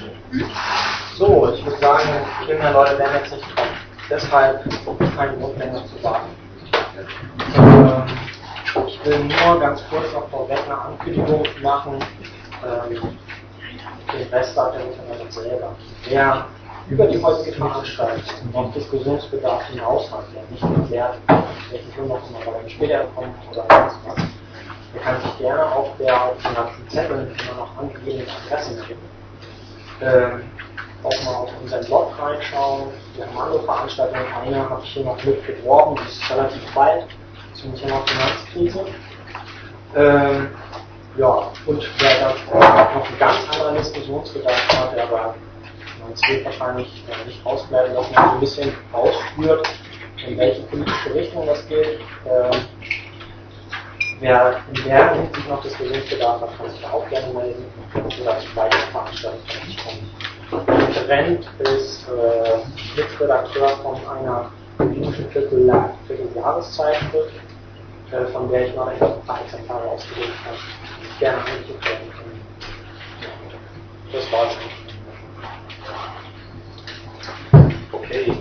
So, ich würde sagen, viel mehr Leute werden jetzt nicht kommen. Deshalb keine Notwendig zu warten. Ich will nur ganz kurz noch vorweg eine Ankündigung machen. Den Rest sagt der Referent selber. Wer über die heutige Veranstaltung noch Diskussionsbedarf hinaus hat, der nicht geklärt, welche Gründe noch immer, weil wir später kommen oder sonst was, der kann sich gerne auf der genannten Zettel immer noch angegebenen Adressen auch mal auf unseren Blog reinschauen. Wir haben andere Veranstaltungen. Eine habe ich hier noch mit beworben, die ist relativ bald zum Thema Finanzkrise. Ja, und wer dann noch einen ganz anderen Diskussionsbedarf hat, der aber es wird wahrscheinlich nicht ausbleiben, dass man so ein bisschen ausführt, in welche politische Richtung das geht. Wer in der Hinsicht noch Diskussionsbedarf hat, kann sich da auch gerne melden oder zu weiteren Veranstaltungen kommen. Der Referent ist Mitredakteur von einer politischen Vierteljahreszeitschrift, von der ich mal ein paar Exemplare ausgewählt habe, die gerne angeguckt werden können. Das war's. Okay.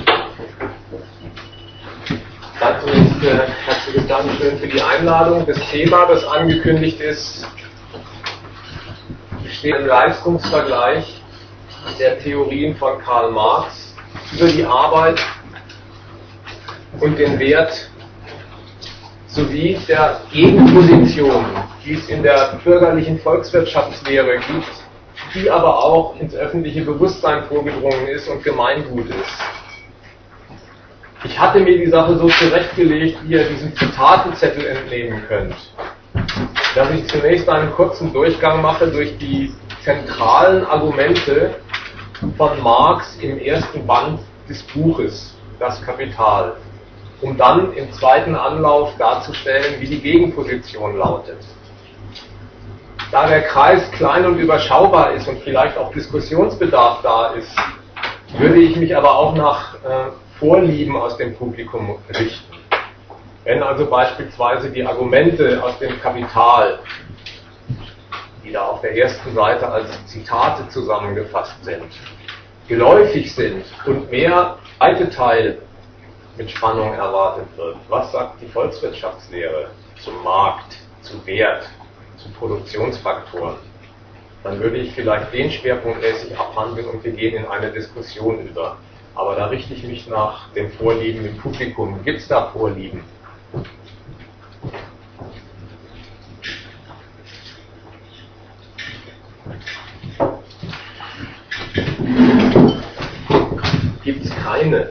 Dann zunächst herzliches Dankeschön für die Einladung. Das Thema, das angekündigt ist, besteht im Leistungsvergleich der Theorien von Karl Marx über die Arbeit und den Wert sowie der Gegenposition, die es in der bürgerlichen Volkswirtschaftslehre gibt, die aber auch ins öffentliche Bewusstsein vorgedrungen ist und Gemeingut ist. Ich hatte mir die Sache so zurechtgelegt, wie ihr diesen Zitatezettel entnehmen könnt, dass ich zunächst einen kurzen Durchgang mache durch die zentralen Argumente von Marx im ersten Band des Buches, Das Kapital, um dann im zweiten Anlauf darzustellen, wie die Gegenposition lautet. Da der Kreis klein und überschaubar ist und vielleicht auch Diskussionsbedarf da ist, würde ich mich aber auch nach Vorlieben aus dem Publikum richten. Wenn also beispielsweise die Argumente aus dem Kapital, die da auf der ersten Seite als Zitate zusammengefasst sind, geläufig sind und mehr zweite Teil mit Spannung erwartet wird, was sagt die Volkswirtschaftslehre zum Markt, zu Wert, zu Produktionsfaktoren, dann würde ich vielleicht den schwerpunktmäßig abhandeln und wir gehen in eine Diskussion über. Aber da richte ich mich nach den Vorlieben im Publikum. Gibt es da Vorlieben? Gibt es keine?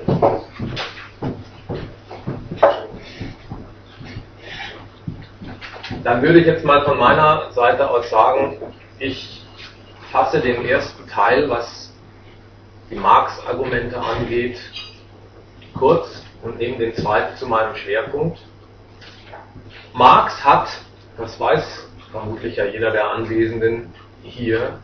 Dann würde ich jetzt mal von meiner Seite aus sagen, ich fasse den ersten Teil, was die Marx-Argumente angeht, kurz und nehme den zweiten zu meinem Schwerpunkt. Marx hat, das weiß vermutlich ja jeder der Anwesenden hier,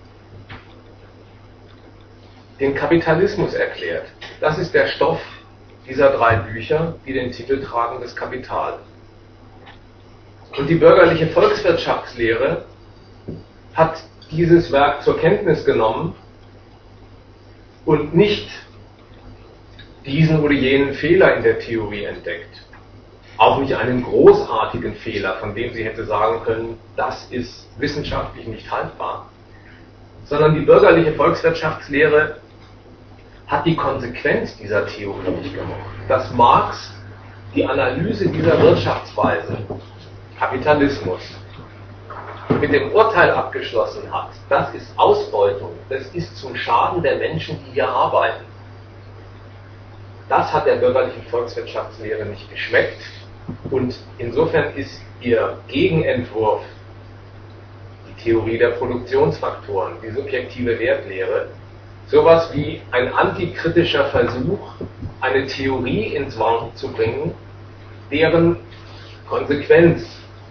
den Kapitalismus erklärt. Das ist der Stoff dieser 3 Bücher, die den Titel tragen, das Kapital. Und die bürgerliche Volkswirtschaftslehre hat dieses Werk zur Kenntnis genommen und nicht diesen oder jenen Fehler in der Theorie entdeckt. Auch nicht einen großartigen Fehler, von dem sie hätte sagen können, das ist wissenschaftlich nicht haltbar. Sondern die bürgerliche Volkswirtschaftslehre hat die Konsequenz dieser Theorie nicht gemacht. Dass Marx die Analyse dieser Wirtschaftsweise, Kapitalismus, mit dem Urteil abgeschlossen hat, das ist Ausbeutung, das ist zum Schaden der Menschen, die hier arbeiten. Das hat der bürgerlichen Volkswirtschaftslehre nicht geschmeckt und insofern ist ihr Gegenentwurf, die Theorie der Produktionsfaktoren, die subjektive Wertlehre, sowas wie ein antikritischer Versuch, eine Theorie ins Wanken zu bringen, deren Konsequenz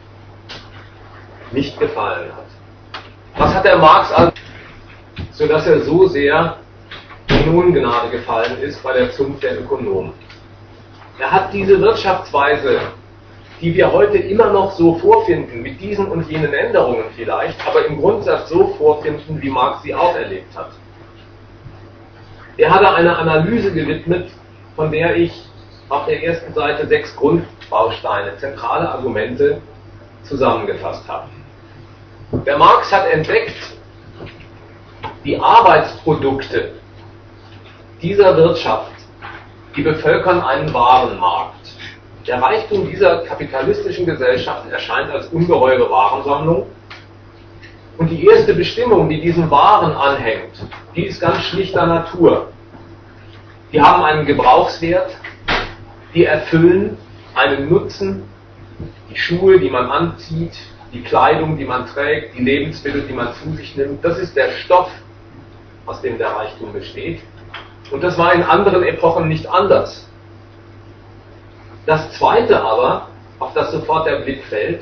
nicht gefallen hat. Was hat der Marx also, sodass er so sehr in Ungnade gefallen ist bei der Zunft der Ökonomen? Er hat diese Wirtschaftsweise, die wir heute immer noch so vorfinden, mit diesen und jenen Änderungen vielleicht, aber im Grundsatz so vorfinden, wie Marx sie auch erlebt hat. der hatte eine Analyse gewidmet, von der ich auf der ersten Seite 6 Grundbausteine, zentrale Argumente zusammengefasst habe. Der Marx hat entdeckt, die Arbeitsprodukte dieser Wirtschaft, die bevölkern einen Warenmarkt. Der Reichtum dieser kapitalistischen Gesellschaft erscheint als ungeheure Warensammlung. Und die erste Bestimmung, die diesen Waren anhängt, die ist ganz schlichter Natur. Die haben einen Gebrauchswert, die erfüllen einen Nutzen, die Schuhe, die man anzieht, die Kleidung, die man trägt, die Lebensmittel, die man zu sich nimmt, das ist der Stoff, aus dem der Reichtum besteht. Und das war in anderen Epochen nicht anders. Das Zweite aber, auf das sofort der Blick fällt,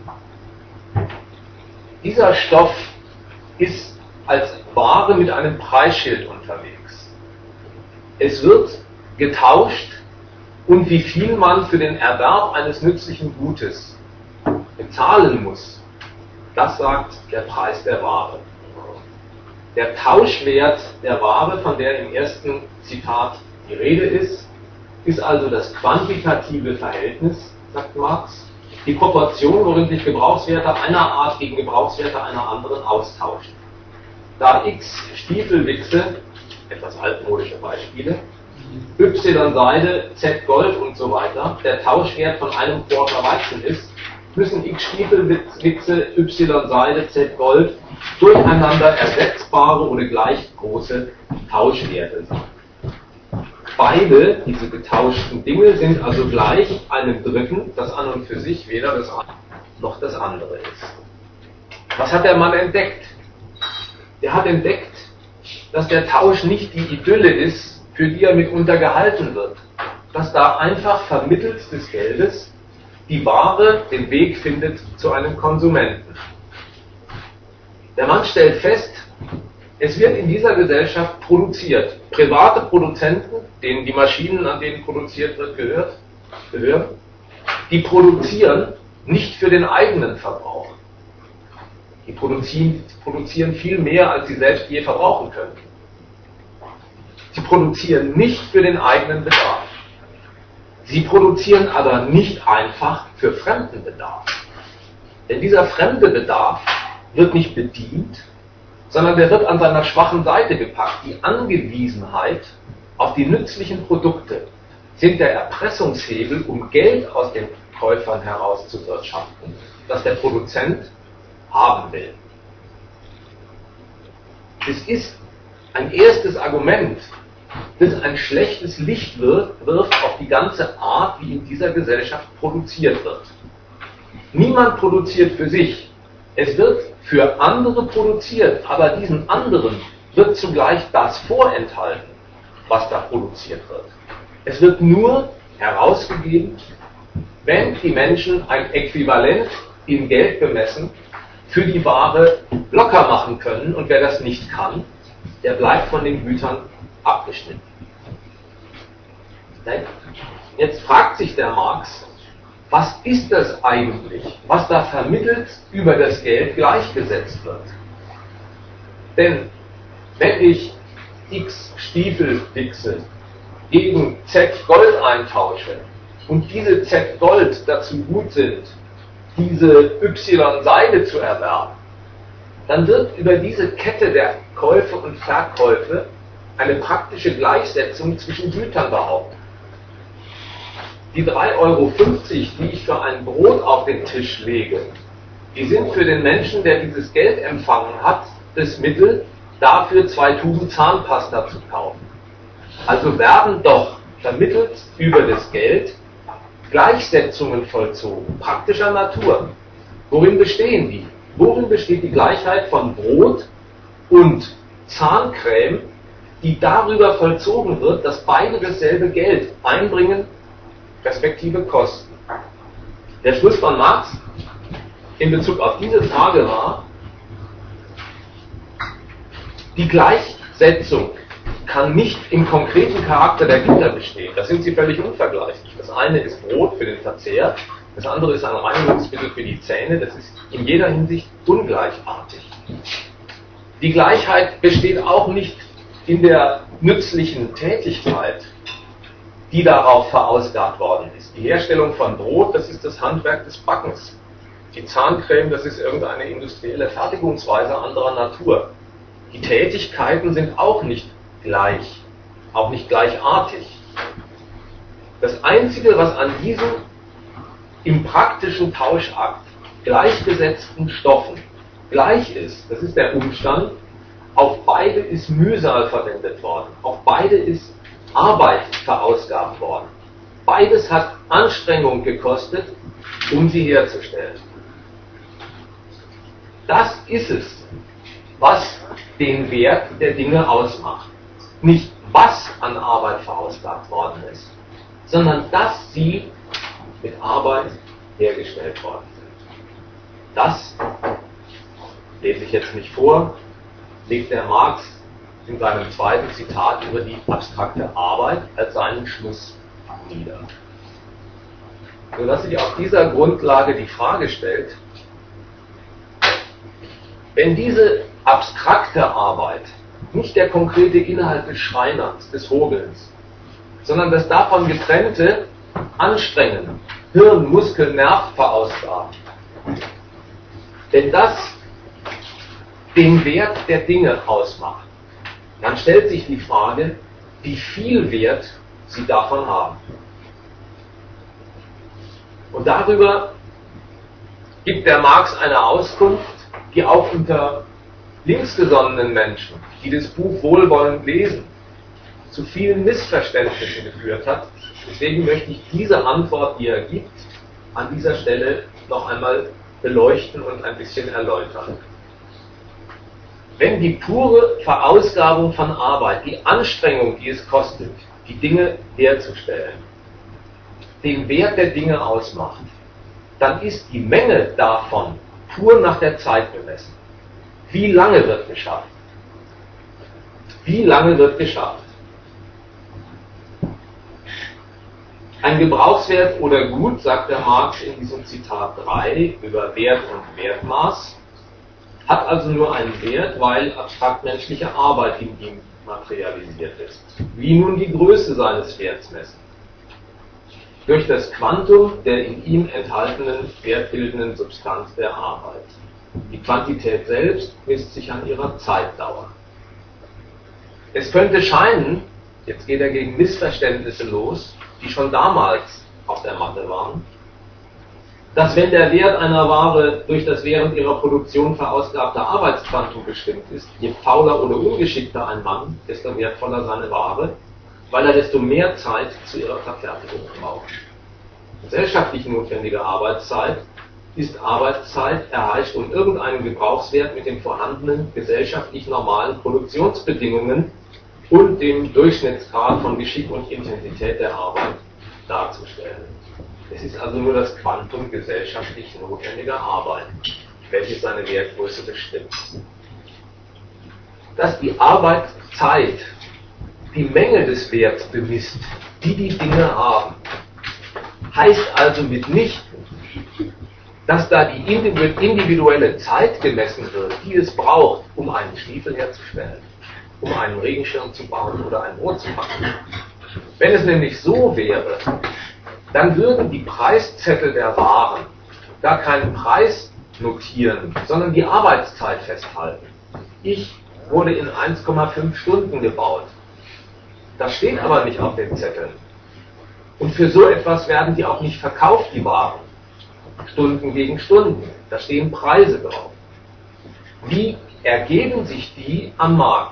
dieser Stoff ist als Ware mit einem Preisschild unterwegs. Es wird getauscht und wie viel man für den Erwerb eines nützlichen Gutes bezahlen muss, das sagt der Preis der Ware. Der Tauschwert der Ware, von der im ersten Zitat die Rede ist also das quantitative Verhältnis, sagt Marx, die Proportion, worin sich Gebrauchswerte einer Art gegen Gebrauchswerte einer anderen austauschen. Da X Stiefel wichse, etwas altmodische Beispiele, Y Seide, Z Gold und so weiter, der Tauschwert von einem Quarter Weizen ist, müssen X Stiefel wichse, Y Seide, Z Gold durcheinander ersetzbare oder gleich große Tauschwerte sein. Beide, diese getauschten Dinge, sind also gleich einem Dritten, das an und für sich weder das eine noch das andere ist. Was hat der Mann entdeckt? Er hat entdeckt, dass der Tausch nicht die Idylle ist, für die er mitunter gehalten wird. Dass da einfach vermittels des Geldes die Ware den Weg findet zu einem Konsumenten. Der Mann stellt fest, es wird in dieser Gesellschaft produziert. Private Produzenten, denen die Maschinen, an denen produziert wird, gehören, die produzieren nicht für den eigenen Verbrauch. Die produzieren viel mehr, als sie selbst je verbrauchen können. Sie produzieren nicht für den eigenen Bedarf. Sie produzieren aber nicht einfach für fremden Bedarf. Denn dieser fremde Bedarf wird nicht bedient, sondern der wird an seiner schwachen Seite gepackt. Die Angewiesenheit auf die nützlichen Produkte sind der Erpressungshebel, um Geld aus den Käufern herauszuwirtschaften, das der Produzent haben will. Es ist ein erstes Argument, das ein schlechtes Licht wirft auf die ganze Art, wie in dieser Gesellschaft produziert wird. Niemand produziert für sich. Es wird für andere produziert, aber diesen anderen wird zugleich das vorenthalten, was da produziert wird. Es wird nur herausgegeben, wenn die Menschen ein Äquivalent in Geld bemessen für die Ware locker machen können, und wer das nicht kann, der bleibt von den Gütern abgeschnitten. Jetzt fragt sich der Marx, was ist das eigentlich, was da vermittelt über das Geld gleichgesetzt wird? Denn wenn ich X Stiefel fixe gegen Z Gold eintausche und diese Z Gold dazu gut sind, diese Y Seide zu erwerben, dann wird über diese Kette der Käufe und Verkäufe eine praktische Gleichsetzung zwischen Gütern behauptet. Die 3,50 Euro, die ich für ein Brot auf den Tisch lege, die sind für den Menschen, der dieses Geld empfangen hat, das Mittel, dafür 2 Tuben Zahnpasta zu kaufen. Also werden doch vermittelt über das Geld Gleichsetzungen vollzogen, praktischer Natur. Worin bestehen die? Worin besteht die Gleichheit von Brot und Zahncreme, die darüber vollzogen wird, dass beide dasselbe Geld einbringen, respektive kosten? Der Schluss von Marx in Bezug auf diese Frage war, die Gleichsetzung kann nicht im konkreten Charakter der Güter bestehen. Da sind sie völlig unvergleichlich. Das eine ist Brot für den Verzehr, das andere ist ein Reinigungsmittel für die Zähne. Das ist in jeder Hinsicht ungleichartig. Die Gleichheit besteht auch nicht in der nützlichen Tätigkeit, die darauf verausgabt worden ist. Die Herstellung von Brot, das ist das Handwerk des Backens. Die Zahncreme, das ist irgendeine industrielle Fertigungsweise anderer Natur. Die Tätigkeiten sind auch nicht gleich, auch nicht gleichartig. Das Einzige, was an diesen im praktischen Tauschakt gleichgesetzten Stoffen gleich ist, das ist der Umstand, auf beide ist Mühsal verwendet worden, auf beide ist Arbeit verausgabt worden. Beides hat Anstrengung gekostet, um sie herzustellen. Das ist es, was den Wert der Dinge ausmacht. Nicht was an Arbeit verausgabt worden ist, sondern dass sie mit Arbeit hergestellt worden sind. Das lese ich jetzt nicht vor, legt der Marx in seinem zweiten Zitat über die abstrakte Arbeit als seinen Schluss nieder. Sodass sich auf dieser Grundlage die Frage stellt, wenn diese abstrakte Arbeit nicht der konkrete Inhalt des Schreiners, des Hobelns, sondern das davon getrennte Anstrengen, Hirn, Muskel, Nerv verausgabt, wenn das den Wert der Dinge ausmacht, dann stellt sich die Frage, wie viel Wert sie davon haben. Und darüber gibt der Marx eine Auskunft, die auch unter linksgesonnenen Menschen, die das Buch wohlwollend lesen, zu vielen Missverständnissen geführt hat. Deswegen möchte ich diese Antwort, die er gibt, an dieser Stelle noch einmal beleuchten und ein bisschen erläutern. Wenn die pure Verausgabung von Arbeit, die Anstrengung, die es kostet, die Dinge herzustellen, den Wert der Dinge ausmacht, dann ist die Menge davon pur nach der Zeit gemessen. Wie lange wird geschafft? Wie lange wird geschafft? Ein Gebrauchswert oder Gut, sagt der Marx in diesem Zitat 3 über Wert und Wertmaß, hat also nur einen Wert, weil abstrakt menschliche Arbeit in ihm materialisiert ist. Wie nun die Größe seines Werts messen? Durch das Quantum der in ihm enthaltenen wertbildenden Substanz der Arbeit. Die Quantität selbst misst sich an ihrer Zeitdauer. Es könnte scheinen, jetzt geht er gegen Missverständnisse los, die schon damals auf der Matte waren, dass wenn der Wert einer Ware durch das während ihrer Produktion verausgabte Arbeitsquantum bestimmt ist, je fauler oder ungeschickter ein Mann, desto wertvoller seine Ware, weil er desto mehr Zeit zu ihrer Verfertigung braucht. Gesellschaftlich notwendige Arbeitszeit ist Arbeitszeit erreicht, um irgendeinen Gebrauchswert mit den vorhandenen gesellschaftlich normalen Produktionsbedingungen und dem Durchschnittsgrad von Geschick und Intensität der Arbeit darzustellen. Es ist also nur das Quantum gesellschaftlich notwendiger Arbeit, welches seine Wertgröße bestimmt. Dass die Arbeitszeit die Menge des Werts bemisst, die die Dinge haben, heißt also mitnichten, dass da die individuelle Zeit gemessen wird, die es braucht, um einen Stiefel herzustellen, um einen Regenschirm zu bauen oder ein Brot zu backen. Wenn es nämlich so wäre, dann würden die Preiszettel der Waren gar keinen Preis notieren, sondern die Arbeitszeit festhalten. Ich wurde in 1,5 Stunden gebaut. Das steht aber nicht auf den Zetteln. Und für so etwas werden die auch nicht verkauft, die Waren. Stunden gegen Stunden. Da stehen Preise drauf. Wie ergeben sich die am Markt?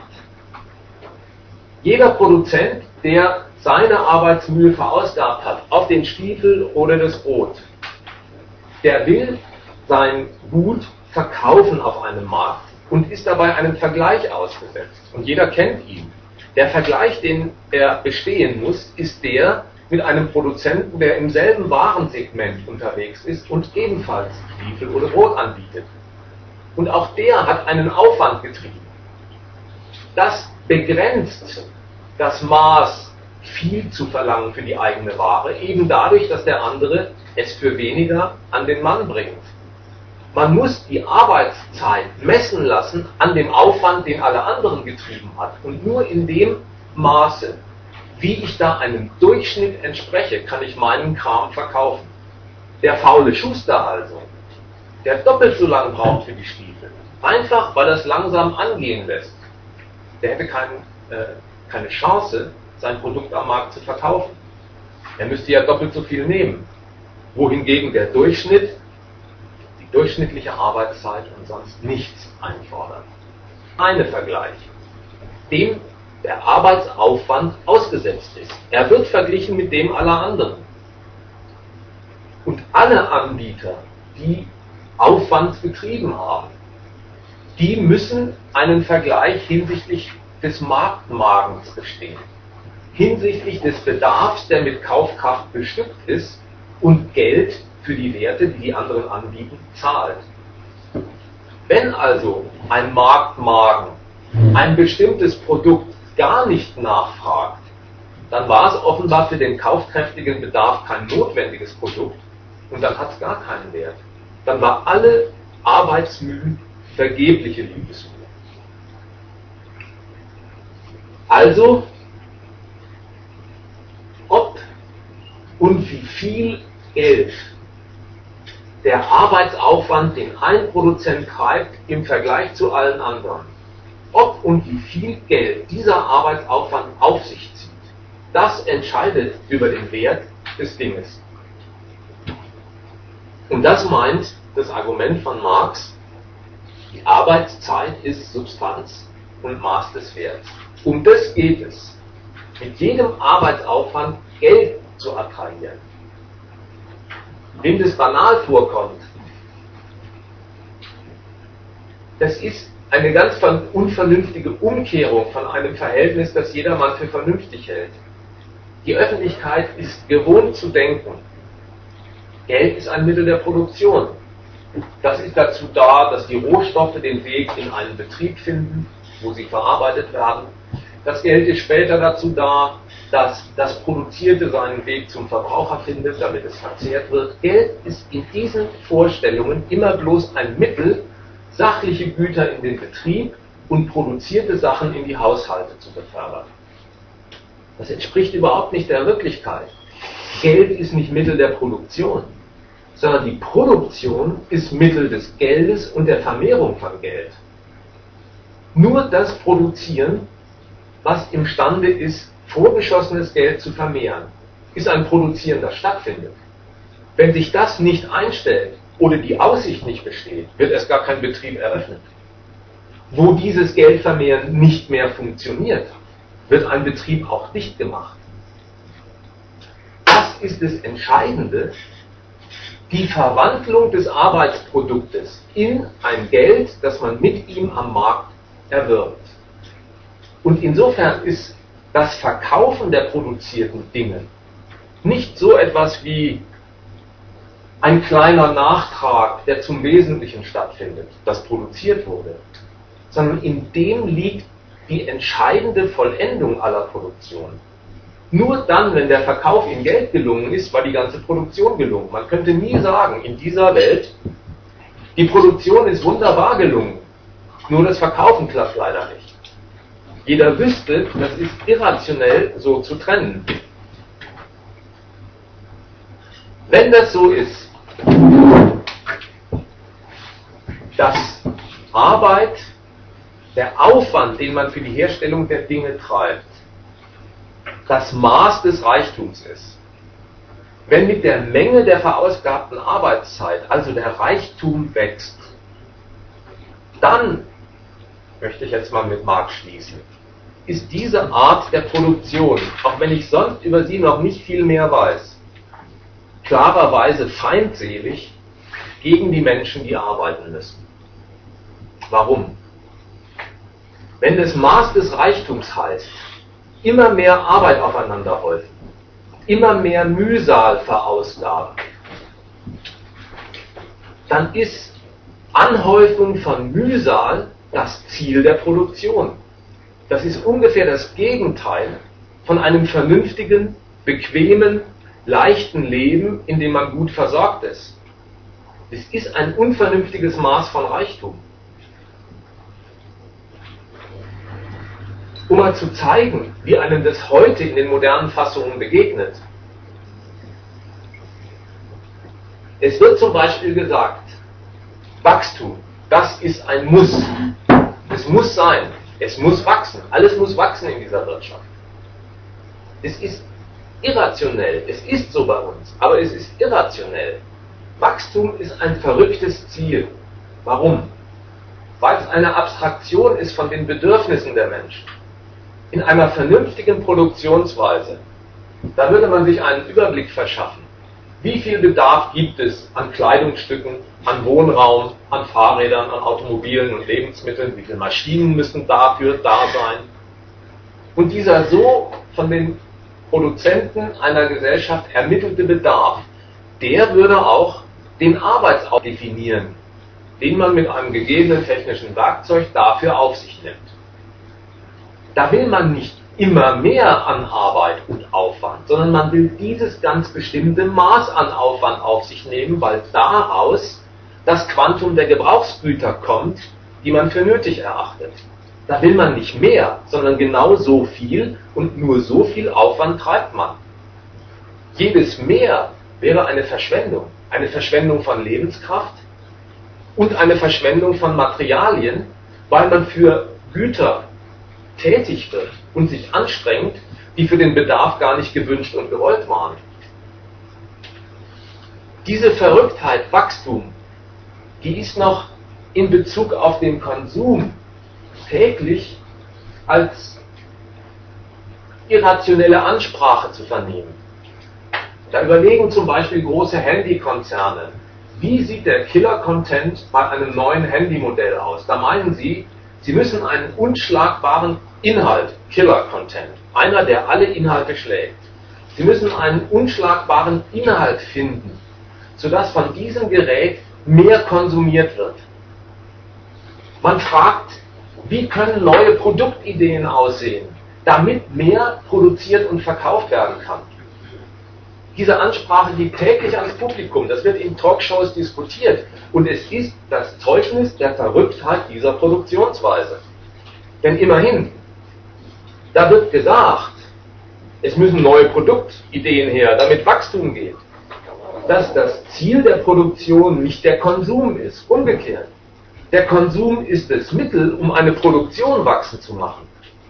Jeder Produzent, der seine Arbeitsmühe verausgabt hat, auf den Stiefel oder das Brot, der will sein Gut verkaufen auf einem Markt und ist dabei einem Vergleich ausgesetzt. Und jeder kennt ihn. Der Vergleich, den er bestehen muss, ist der mit einem Produzenten, der im selben Warensegment unterwegs ist und ebenfalls Stiefel oder Brot anbietet. Und auch der hat einen Aufwand getrieben. Das begrenzt das Maß, viel zu verlangen für die eigene Ware, eben dadurch, dass der andere es für weniger an den Mann bringt. Man muss die Arbeitszeit messen lassen an dem Aufwand, den alle anderen getrieben hat. Und nur in dem Maße, wie ich da einem Durchschnitt entspreche, kann ich meinen Kram verkaufen. Der faule Schuster also, der doppelt so lange braucht für die Stiefel, einfach weil er es langsam angehen lässt, der hätte keine Chance, sein Produkt am Markt zu verkaufen. Er müsste ja doppelt so viel nehmen. Wohingegen der Durchschnitt, die durchschnittliche Arbeitszeit und sonst nichts einfordert. Ein Vergleich, dem der Arbeitsaufwand ausgesetzt ist. Er wird verglichen mit dem aller anderen. Und alle Anbieter, die Aufwand betrieben haben, die müssen einen Vergleich hinsichtlich des Marktmagens bestehen. Hinsichtlich des Bedarfs, der mit Kaufkraft bestückt ist, und Geld für die Werte, die die anderen anbieten, zahlt. Wenn also ein Marktmagen ein bestimmtes Produkt gar nicht nachfragt, dann war es offenbar für den kaufkräftigen Bedarf kein notwendiges Produkt und dann hat es gar keinen Wert. Dann war alle Arbeitsmühe vergebliche Liebesmühe. Also, ob und wie viel Geld der Arbeitsaufwand, den ein Produzent treibt, im Vergleich zu allen anderen, ob und wie viel Geld dieser Arbeitsaufwand auf sich zieht, das entscheidet über den Wert des Dinges. Und das meint das Argument von Marx, die Arbeitszeit ist Substanz und Maß des Werts. Um das geht es. Mit jedem Arbeitsaufwand Geld zu attrahieren. Wem das banal vorkommt, das ist eine ganz unvernünftige Umkehrung von einem Verhältnis, das jedermann für vernünftig hält. Die Öffentlichkeit ist gewohnt zu denken, Geld ist ein Mittel der Produktion. Das ist dazu da, dass die Rohstoffe den Weg in einen Betrieb finden, wo sie verarbeitet werden. Das Geld ist später dazu da, dass das Produzierte seinen Weg zum Verbraucher findet, damit es verzehrt wird. Geld ist in diesen Vorstellungen immer bloß ein Mittel, sachliche Güter in den Betrieb und produzierte Sachen in die Haushalte zu befördern. Das entspricht überhaupt nicht der Wirklichkeit. Geld ist nicht Mittel der Produktion, sondern die Produktion ist Mittel des Geldes und der Vermehrung von Geld. Nur das Produzieren, was imstande ist, vorgeschossenes Geld zu vermehren, ist ein Produzieren, das stattfindet. Wenn sich das nicht einstellt oder die Aussicht nicht besteht, wird erst gar kein Betrieb eröffnet. Wo dieses Geldvermehren nicht mehr funktioniert, wird ein Betrieb auch dicht gemacht. Das ist das Entscheidende, die Verwandlung des Arbeitsproduktes in ein Geld, das man mit ihm am Markt erwirbt. Und insofern ist das Verkaufen der produzierten Dinge nicht so etwas wie ein kleiner Nachtrag, der zum Wesentlichen stattfindet, das produziert wurde, sondern in dem liegt die entscheidende Vollendung aller Produktion. Nur dann, wenn der Verkauf in Geld gelungen ist, war die ganze Produktion gelungen. Man könnte nie sagen, in dieser Welt, die Produktion ist wunderbar gelungen, nur das Verkaufen klappt leider nicht. Jeder wüsste, das ist irrationell so zu trennen. Wenn das so ist, dass Arbeit, der Aufwand, den man für die Herstellung der Dinge treibt, das Maß des Reichtums ist. Wenn mit der Menge der verausgabten Arbeitszeit also der Reichtum wächst, dann, möchte ich jetzt mal mit Marx schließen, ist diese Art der Produktion, auch wenn ich sonst über sie noch nicht viel mehr weiß, klarerweise feindselig gegen die Menschen, die arbeiten müssen. Warum? Wenn das Maß des Reichtums heißt, immer mehr Arbeit aufeinander häufen, immer mehr Mühsal verausgaben, dann ist Anhäufung von Mühsal das Ziel der Produktion. Das ist ungefähr das Gegenteil von einem vernünftigen, bequemen, leichten Leben, in dem man gut versorgt ist. Es ist ein unvernünftiges Maß von Reichtum. Um mal zu zeigen, wie einem das heute in den modernen Fassungen begegnet. Es wird zum Beispiel gesagt, Wachstum, das ist ein Muss. Es muss sein. Es muss wachsen. Alles muss wachsen in dieser Wirtschaft. Es ist irrationell. Es ist so bei uns, aber es ist irrationell. Wachstum ist ein verrücktes Ziel. Warum? Weil es eine Abstraktion ist von den Bedürfnissen der Menschen. In einer vernünftigen Produktionsweise, da würde man sich einen Überblick verschaffen. Wie viel Bedarf gibt es an Kleidungsstücken, an Wohnraum, an Fahrrädern, an Automobilen und Lebensmitteln? Wie viele Maschinen müssen dafür da sein? Und dieser so von den Produzenten einer Gesellschaft ermittelte Bedarf, der würde auch den Arbeitsaufwand definieren, den man mit einem gegebenen technischen Werkzeug dafür auf sich nimmt. Da will man nicht immer mehr an Arbeit und Aufwand, sondern man will dieses ganz bestimmte Maß an Aufwand auf sich nehmen, weil daraus das Quantum der Gebrauchsgüter kommt, die man für nötig erachtet. Da will man nicht mehr, sondern genau so viel und nur so viel Aufwand treibt man. Jedes Mehr wäre eine Verschwendung von Lebenskraft und eine Verschwendung von Materialien, weil man für Güter tätig wird und sich anstrengt, die für den Bedarf gar nicht gewünscht und gewollt waren. Diese Verrücktheit, Wachstum, die ist noch in Bezug auf den Konsum täglich als irrationelle Ansprache zu vernehmen. Da überlegen zum Beispiel große Handykonzerne, wie sieht der Killer-Content bei einem neuen Handymodell aus? Da meinen sie, sie müssen einen unschlagbaren Inhalt, Killer-Content, einer, der alle Inhalte schlägt. Sie müssen einen unschlagbaren Inhalt finden, sodass von diesem Gerät mehr konsumiert wird. Man fragt, wie können neue Produktideen aussehen, damit mehr produziert und verkauft werden kann. Diese Ansprache geht täglich ans Publikum, das wird in Talkshows diskutiert und es ist das Zeugnis der Verrücktheit dieser Produktionsweise. Denn immerhin, da wird gesagt, es müssen neue Produktideen her, damit Wachstum geht. Dass das Ziel der Produktion nicht der Konsum ist, umgekehrt. Der Konsum ist das Mittel, um eine Produktion wachsen zu machen.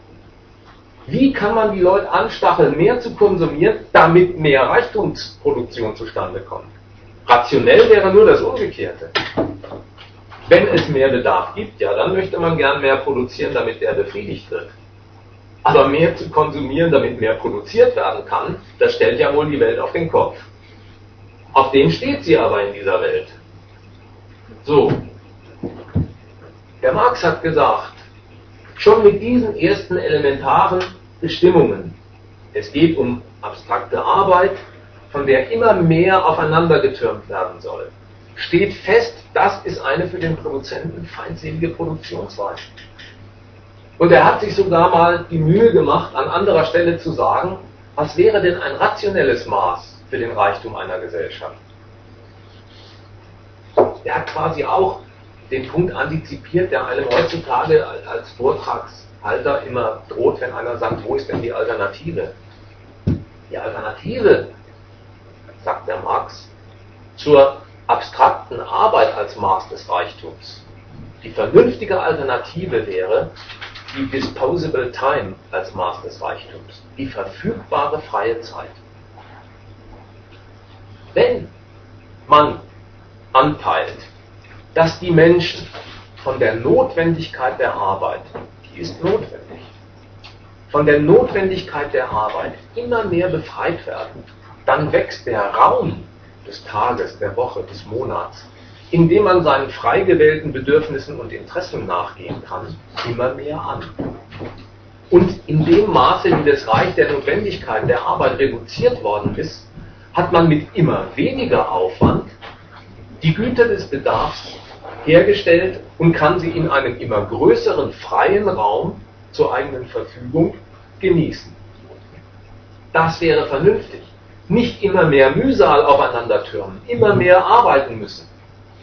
Wie kann man die Leute anstacheln, mehr zu konsumieren, damit mehr Reichtumsproduktion zustande kommt? Rationell wäre nur das Umgekehrte. Wenn es mehr Bedarf gibt, ja, dann möchte man gern mehr produzieren, damit der befriedigt wird. Aber mehr zu konsumieren, damit mehr produziert werden kann, das stellt ja wohl die Welt auf den Kopf. Auf dem steht sie aber in dieser Welt. So. Der Marx hat gesagt, schon mit diesen ersten elementaren Bestimmungen, es geht um abstrakte Arbeit, von der immer mehr aufeinander getürmt werden soll, steht fest, das ist eine für den Produzenten feindselige Produktionsweise. Und er hat sich sogar mal die Mühe gemacht, an anderer Stelle zu sagen, was wäre denn ein rationelles Maß für den Reichtum einer Gesellschaft? Er hat quasi auch den Punkt antizipiert, der einem heutzutage als Vortragshalter immer droht, wenn einer sagt, wo ist denn die Alternative? Die Alternative, sagt der Marx, zur abstrakten Arbeit als Maß des Reichtums. Die vernünftige Alternative wäre die disposable time als Maß des Reichtums, die verfügbare freie Zeit. Wenn man anteilt, dass die Menschen von der Notwendigkeit der Arbeit, die ist notwendig, von der Notwendigkeit der Arbeit immer mehr befreit werden, dann wächst der Raum des Tages, der Woche, des Monats, in dem man seinen frei gewählten Bedürfnissen und Interessen nachgehen kann, immer mehr an. Und in dem Maße, wie das Reich der Notwendigkeit der Arbeit reduziert worden ist, hat man mit immer weniger Aufwand die Güter des Bedarfs hergestellt und kann sie in einem immer größeren freien Raum zur eigenen Verfügung genießen. Das wäre vernünftig. Nicht immer mehr Mühsal aufeinander türmen, immer mehr arbeiten müssen,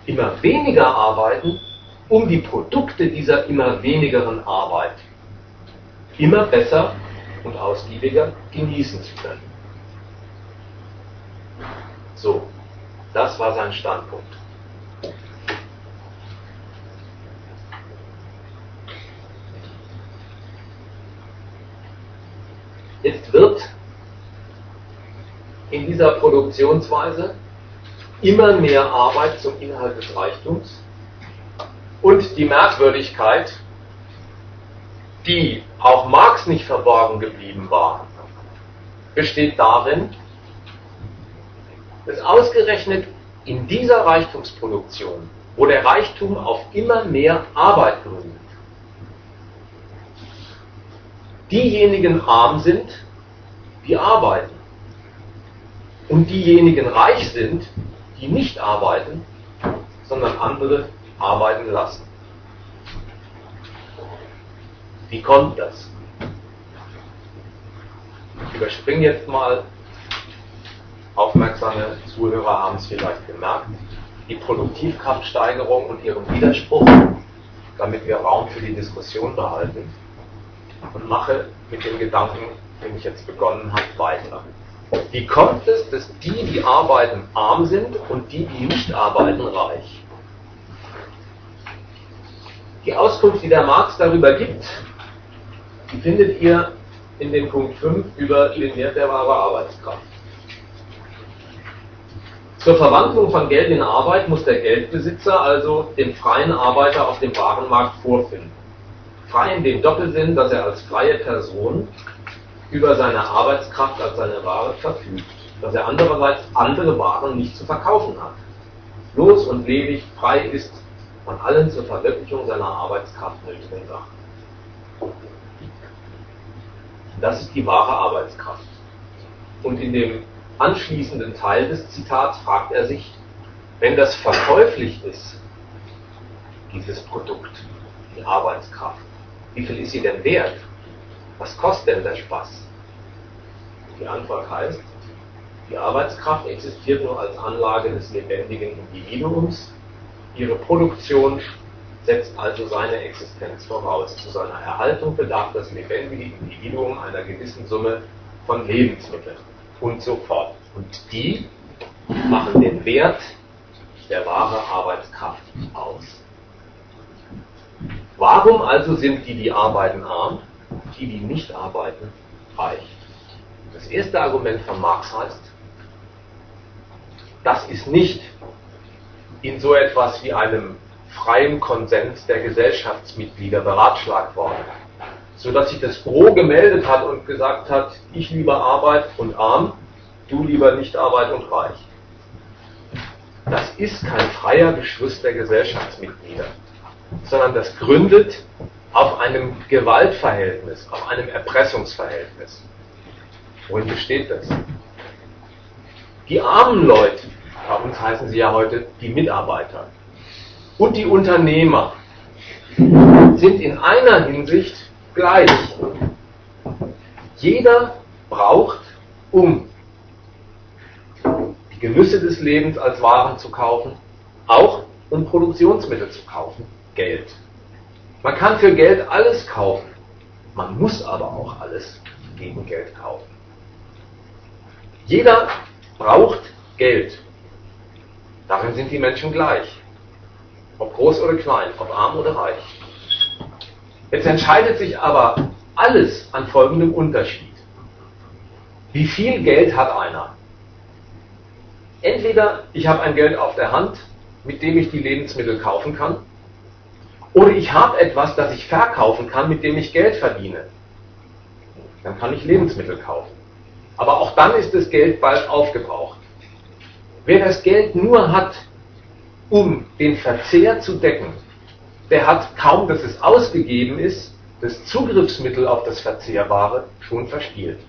immer weniger arbeiten, um die Produkte dieser immer wenigeren Arbeit immer besser und ausgiebiger genießen zu können. So, das war sein Standpunkt. Jetzt wird in dieser Produktionsweise immer mehr Arbeit zum Inhalt des Reichtums und die Merkwürdigkeit, die auch Marx nicht verborgen geblieben war, besteht darin, dass ausgerechnet in dieser Reichtumsproduktion, wo der Reichtum auf immer mehr Arbeit beruht, diejenigen arm sind, die arbeiten, und diejenigen reich sind, die nicht arbeiten, sondern andere arbeiten lassen. Wie kommt das? Ich überspringe jetzt mal, aufmerksame Zuhörer haben es vielleicht gemerkt, die Produktivkraftsteigerung und ihren Widerspruch, damit wir Raum für die Diskussion behalten, und mache mit dem Gedanken, den ich jetzt begonnen habe, weiter. Wie kommt es, dass die arbeiten, arm sind und die nicht arbeiten, reich? Die Auskunft, die der Marx darüber gibt, die findet ihr in dem Punkt 5 über den Wert der wahren Arbeitskraft. Zur Verwandlung von Geld in Arbeit muss der Geldbesitzer also den freien Arbeiter auf dem Warenmarkt vorfinden. Frei in dem Doppelsinn, dass er als freie Person über seine Arbeitskraft als seine Ware verfügt, dass er andererseits andere Waren nicht zu verkaufen hat, bloß und ledig frei ist von allen zur Verwirklichung seiner Arbeitskraft nötigen Sachen. Das ist die wahre Arbeitskraft. Und in dem anschließenden Teil des Zitats fragt er sich, wenn das verkäuflich ist, dieses Produkt, die Arbeitskraft, wie viel ist sie denn wert? Was kostet denn der Spaß? Die Antwort heißt, die Arbeitskraft existiert nur als Anlage des lebendigen Individuums. Ihre Produktion setzt also seine Existenz voraus. Zu seiner Erhaltung bedarf das lebendige Individuum einer gewissen Summe von Lebensmitteln und so fort. Und die machen den Wert der wahren Arbeitskraft aus. Warum also sind die arbeiten, arm, die nicht arbeiten, reich? Das erste Argument von Marx heißt, das ist nicht in so etwas wie einem freien Konsens der Gesellschaftsmitglieder beratschlagt worden, sodass sich das Gros gemeldet hat und gesagt hat, ich lieber Arbeit und arm, du lieber nicht Arbeit und reich. Das ist kein freier Beschluss der Gesellschaftsmitglieder, sondern das gründet auf einem Gewaltverhältnis, auf einem Erpressungsverhältnis. Worin besteht das? Die armen Leute, bei uns heißen sie ja heute die Mitarbeiter, und die Unternehmer sind in einer Hinsicht gleich. Jeder braucht, um die Genüsse des Lebens als Waren zu kaufen, auch um Produktionsmittel zu kaufen, Geld. Man kann für Geld alles kaufen, man muss aber auch alles gegen Geld kaufen. Jeder braucht Geld. Darin sind die Menschen gleich. Ob groß oder klein, ob arm oder reich. Jetzt entscheidet sich aber alles an folgendem Unterschied. Wie viel Geld hat einer? Entweder ich habe ein Geld auf der Hand, mit dem ich die Lebensmittel kaufen kann, oder ich habe etwas, das ich verkaufen kann, mit dem ich Geld verdiene. Dann kann ich Lebensmittel kaufen. Aber auch dann ist das Geld bald aufgebraucht. Wer das Geld nur hat, um den Verzehr zu decken, der hat kaum, dass es ausgegeben ist, das Zugriffsmittel auf das Verzehrbare schon verspielt.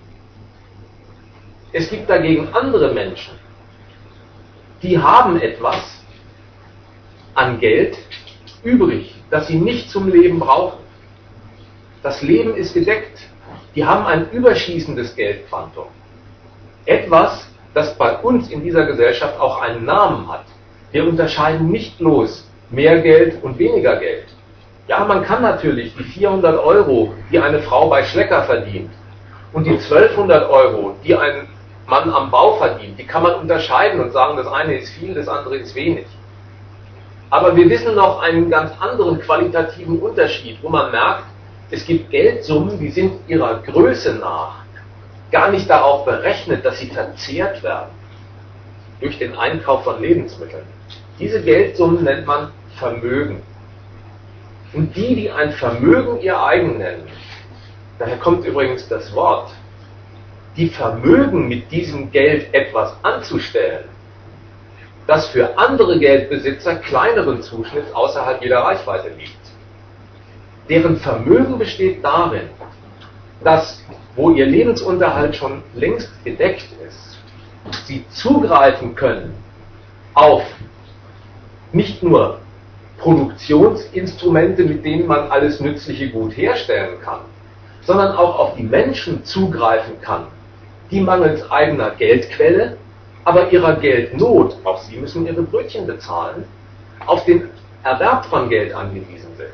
Es gibt dagegen andere Menschen, die haben etwas an Geld übrig, das sie nicht zum Leben brauchen. Das Leben ist gedeckt. Die haben ein überschießendes Geldquantum. Etwas, das bei uns in dieser Gesellschaft auch einen Namen hat. Wir unterscheiden nicht bloß mehr Geld und weniger Geld. Ja, man kann natürlich die 400 Euro, die eine Frau bei Schlecker verdient, und die 1200 Euro, die ein Mann am Bau verdient, die kann man unterscheiden und sagen, das eine ist viel, das andere ist wenig. Aber wir wissen noch einen ganz anderen qualitativen Unterschied, wo man merkt, es gibt Geldsummen, die sind ihrer Größe nach gar nicht darauf berechnet, dass sie verzehrt werden durch den Einkauf von Lebensmitteln. Diese Geldsummen nennt man Vermögen. Und die ein Vermögen ihr eigen nennen, daher kommt übrigens das Wort, die Vermögen mit diesem Geld etwas anzustellen, das für andere Geldbesitzer kleineren Zuschnitts außerhalb jeder Reichweite liegt. Deren Vermögen besteht darin, dass, wo ihr Lebensunterhalt schon längst gedeckt ist, sie zugreifen können auf nicht nur Produktionsinstrumente, mit denen man alles nützliche Gut herstellen kann, sondern auch auf die Menschen zugreifen kann, die mangels eigener Geldquelle, aber ihrer Geldnot, auch sie müssen ihre Brötchen bezahlen, auf den Erwerb von Geld angewiesen sind.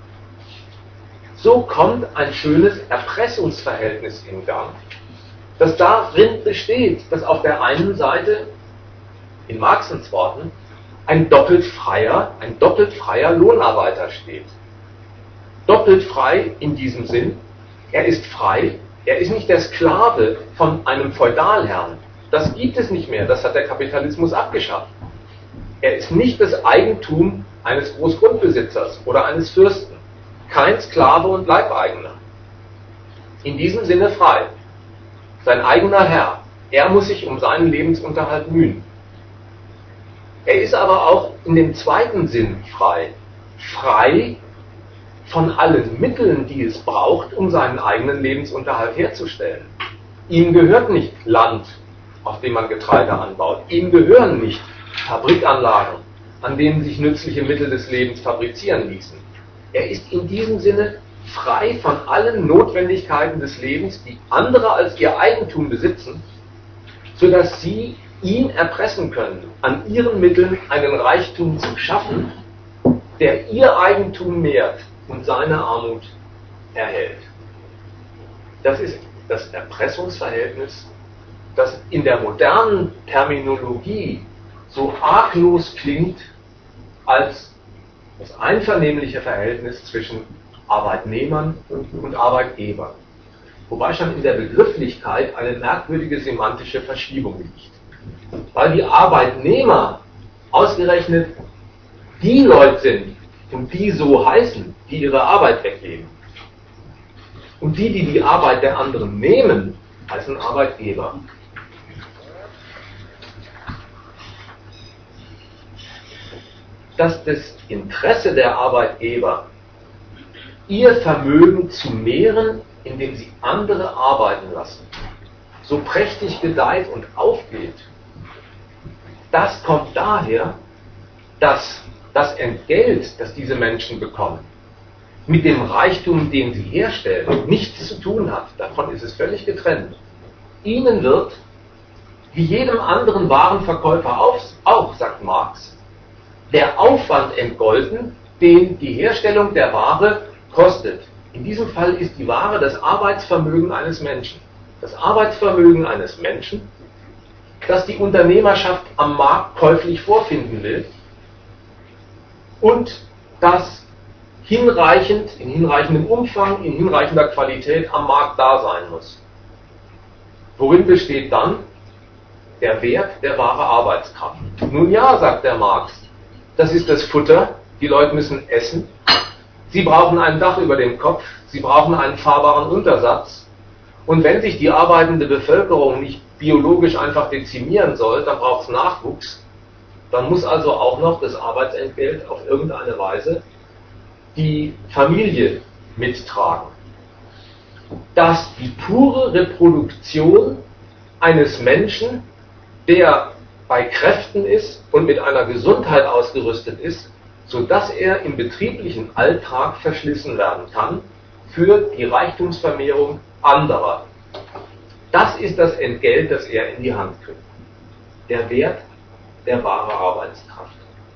So kommt ein schönes Erpressungsverhältnis in Gang, das darin besteht, dass auf der einen Seite, in Marxens Worten, ein doppelt freier Lohnarbeiter steht. Doppelt frei in diesem Sinn, er ist frei, er ist nicht der Sklave von einem Feudalherrn. Das gibt es nicht mehr, das hat der Kapitalismus abgeschafft. Er ist nicht das Eigentum eines Großgrundbesitzers oder eines Fürsten. Kein Sklave und Leibeigener. In diesem Sinne frei. Sein eigener Herr. Er muss sich um seinen Lebensunterhalt mühen. Er ist aber auch in dem zweiten Sinn frei. Frei von allen Mitteln, die es braucht, um seinen eigenen Lebensunterhalt herzustellen. Ihm gehört nicht Land, auf dem man Getreide anbaut. Ihm gehören nicht Fabrikanlagen, an denen sich nützliche Mittel des Lebens fabrizieren ließen. Er ist in diesem Sinne frei von allen Notwendigkeiten des Lebens, die andere als ihr Eigentum besitzen, sodass sie ihn erpressen können, an ihren Mitteln einen Reichtum zu schaffen, der ihr Eigentum mehrt und seine Armut erhält. Das ist das Erpressungsverhältnis, das in der modernen Terminologie so arglos klingt als das einvernehmliche Verhältnis zwischen Arbeitnehmern und Arbeitgebern. Wobei schon in der Begrifflichkeit eine merkwürdige semantische Verschiebung liegt. Weil die Arbeitnehmer ausgerechnet die Leute sind, und die so heißen, die ihre Arbeit weggeben. Und die Arbeit der anderen nehmen, heißen Arbeitgeber. Dass das Interesse der Arbeitgeber, ihr Vermögen zu mehren, indem sie andere arbeiten lassen, so prächtig gedeiht und aufgeht, das kommt daher, dass das Entgelt, das diese Menschen bekommen, mit dem Reichtum, den sie herstellen, nichts zu tun hat. Davon ist es völlig getrennt. Ihnen wird, wie jedem anderen Warenverkäufer auch, sagt Marx, der Aufwand entgolten, den die Herstellung der Ware kostet. In diesem Fall ist die Ware das Arbeitsvermögen eines Menschen. Das Arbeitsvermögen eines Menschen, das die Unternehmerschaft am Markt käuflich vorfinden will und das in hinreichendem Umfang, in hinreichender Qualität am Markt da sein muss. Worin besteht dann der Wert der wahre Arbeitskraft? Nun ja, sagt der Marx, das ist das Futter, die Leute müssen essen, sie brauchen ein Dach über dem Kopf, sie brauchen einen fahrbaren Untersatz, und wenn sich die arbeitende Bevölkerung nicht biologisch einfach dezimieren soll, dann braucht es Nachwuchs, dann muss also auch noch das Arbeitsentgelt auf irgendeine Weise die Familie mittragen. Dass die pure Reproduktion eines Menschen, der bei Kräften ist und mit einer Gesundheit ausgerüstet ist, sodass er im betrieblichen Alltag verschlissen werden kann für die Reichtumsvermehrung anderer. Das ist das Entgelt, das er in die Hand kriegt. Der Wert der wahre Arbeitskraft.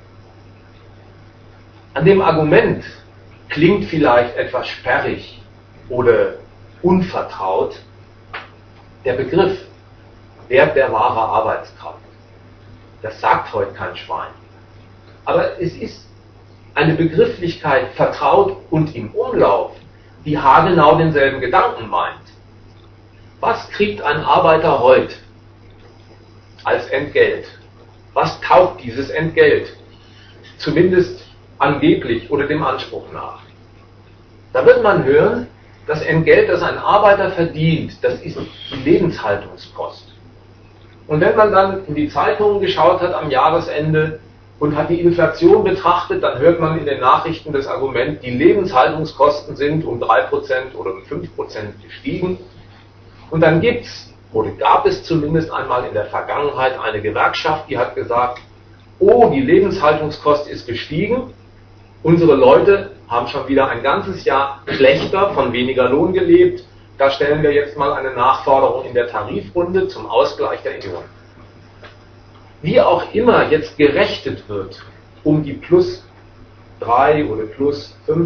An dem Argument klingt vielleicht etwas sperrig oder unvertraut der Begriff Wert der wahre Arbeitskraft. Das sagt heute kein Schwein. Aber es ist eine Begrifflichkeit vertraut und im Umlauf, die haargenau denselben Gedanken meint. Was kriegt ein Arbeiter heute als Entgelt? Was taugt dieses Entgelt? Zumindest angeblich oder dem Anspruch nach. Da wird man hören, das Entgelt, das ein Arbeiter verdient, das ist die Lebenshaltungskost. Und wenn man dann in die Zeitungen geschaut hat am Jahresende und hat die Inflation betrachtet, dann hört man in den Nachrichten das Argument, die Lebenshaltungskosten sind um 3% oder um 5% gestiegen. Und dann gab es zumindest einmal in der Vergangenheit eine Gewerkschaft, die hat gesagt, oh, die Lebenshaltungskost ist gestiegen, unsere Leute haben schon wieder ein ganzes Jahr schlechter von weniger Lohn gelebt, da stellen wir jetzt mal eine Nachforderung in der Tarifrunde zum Ausgleich der Inflation. Wie auch immer jetzt gerechnet wird um die plus 3 oder plus 5%.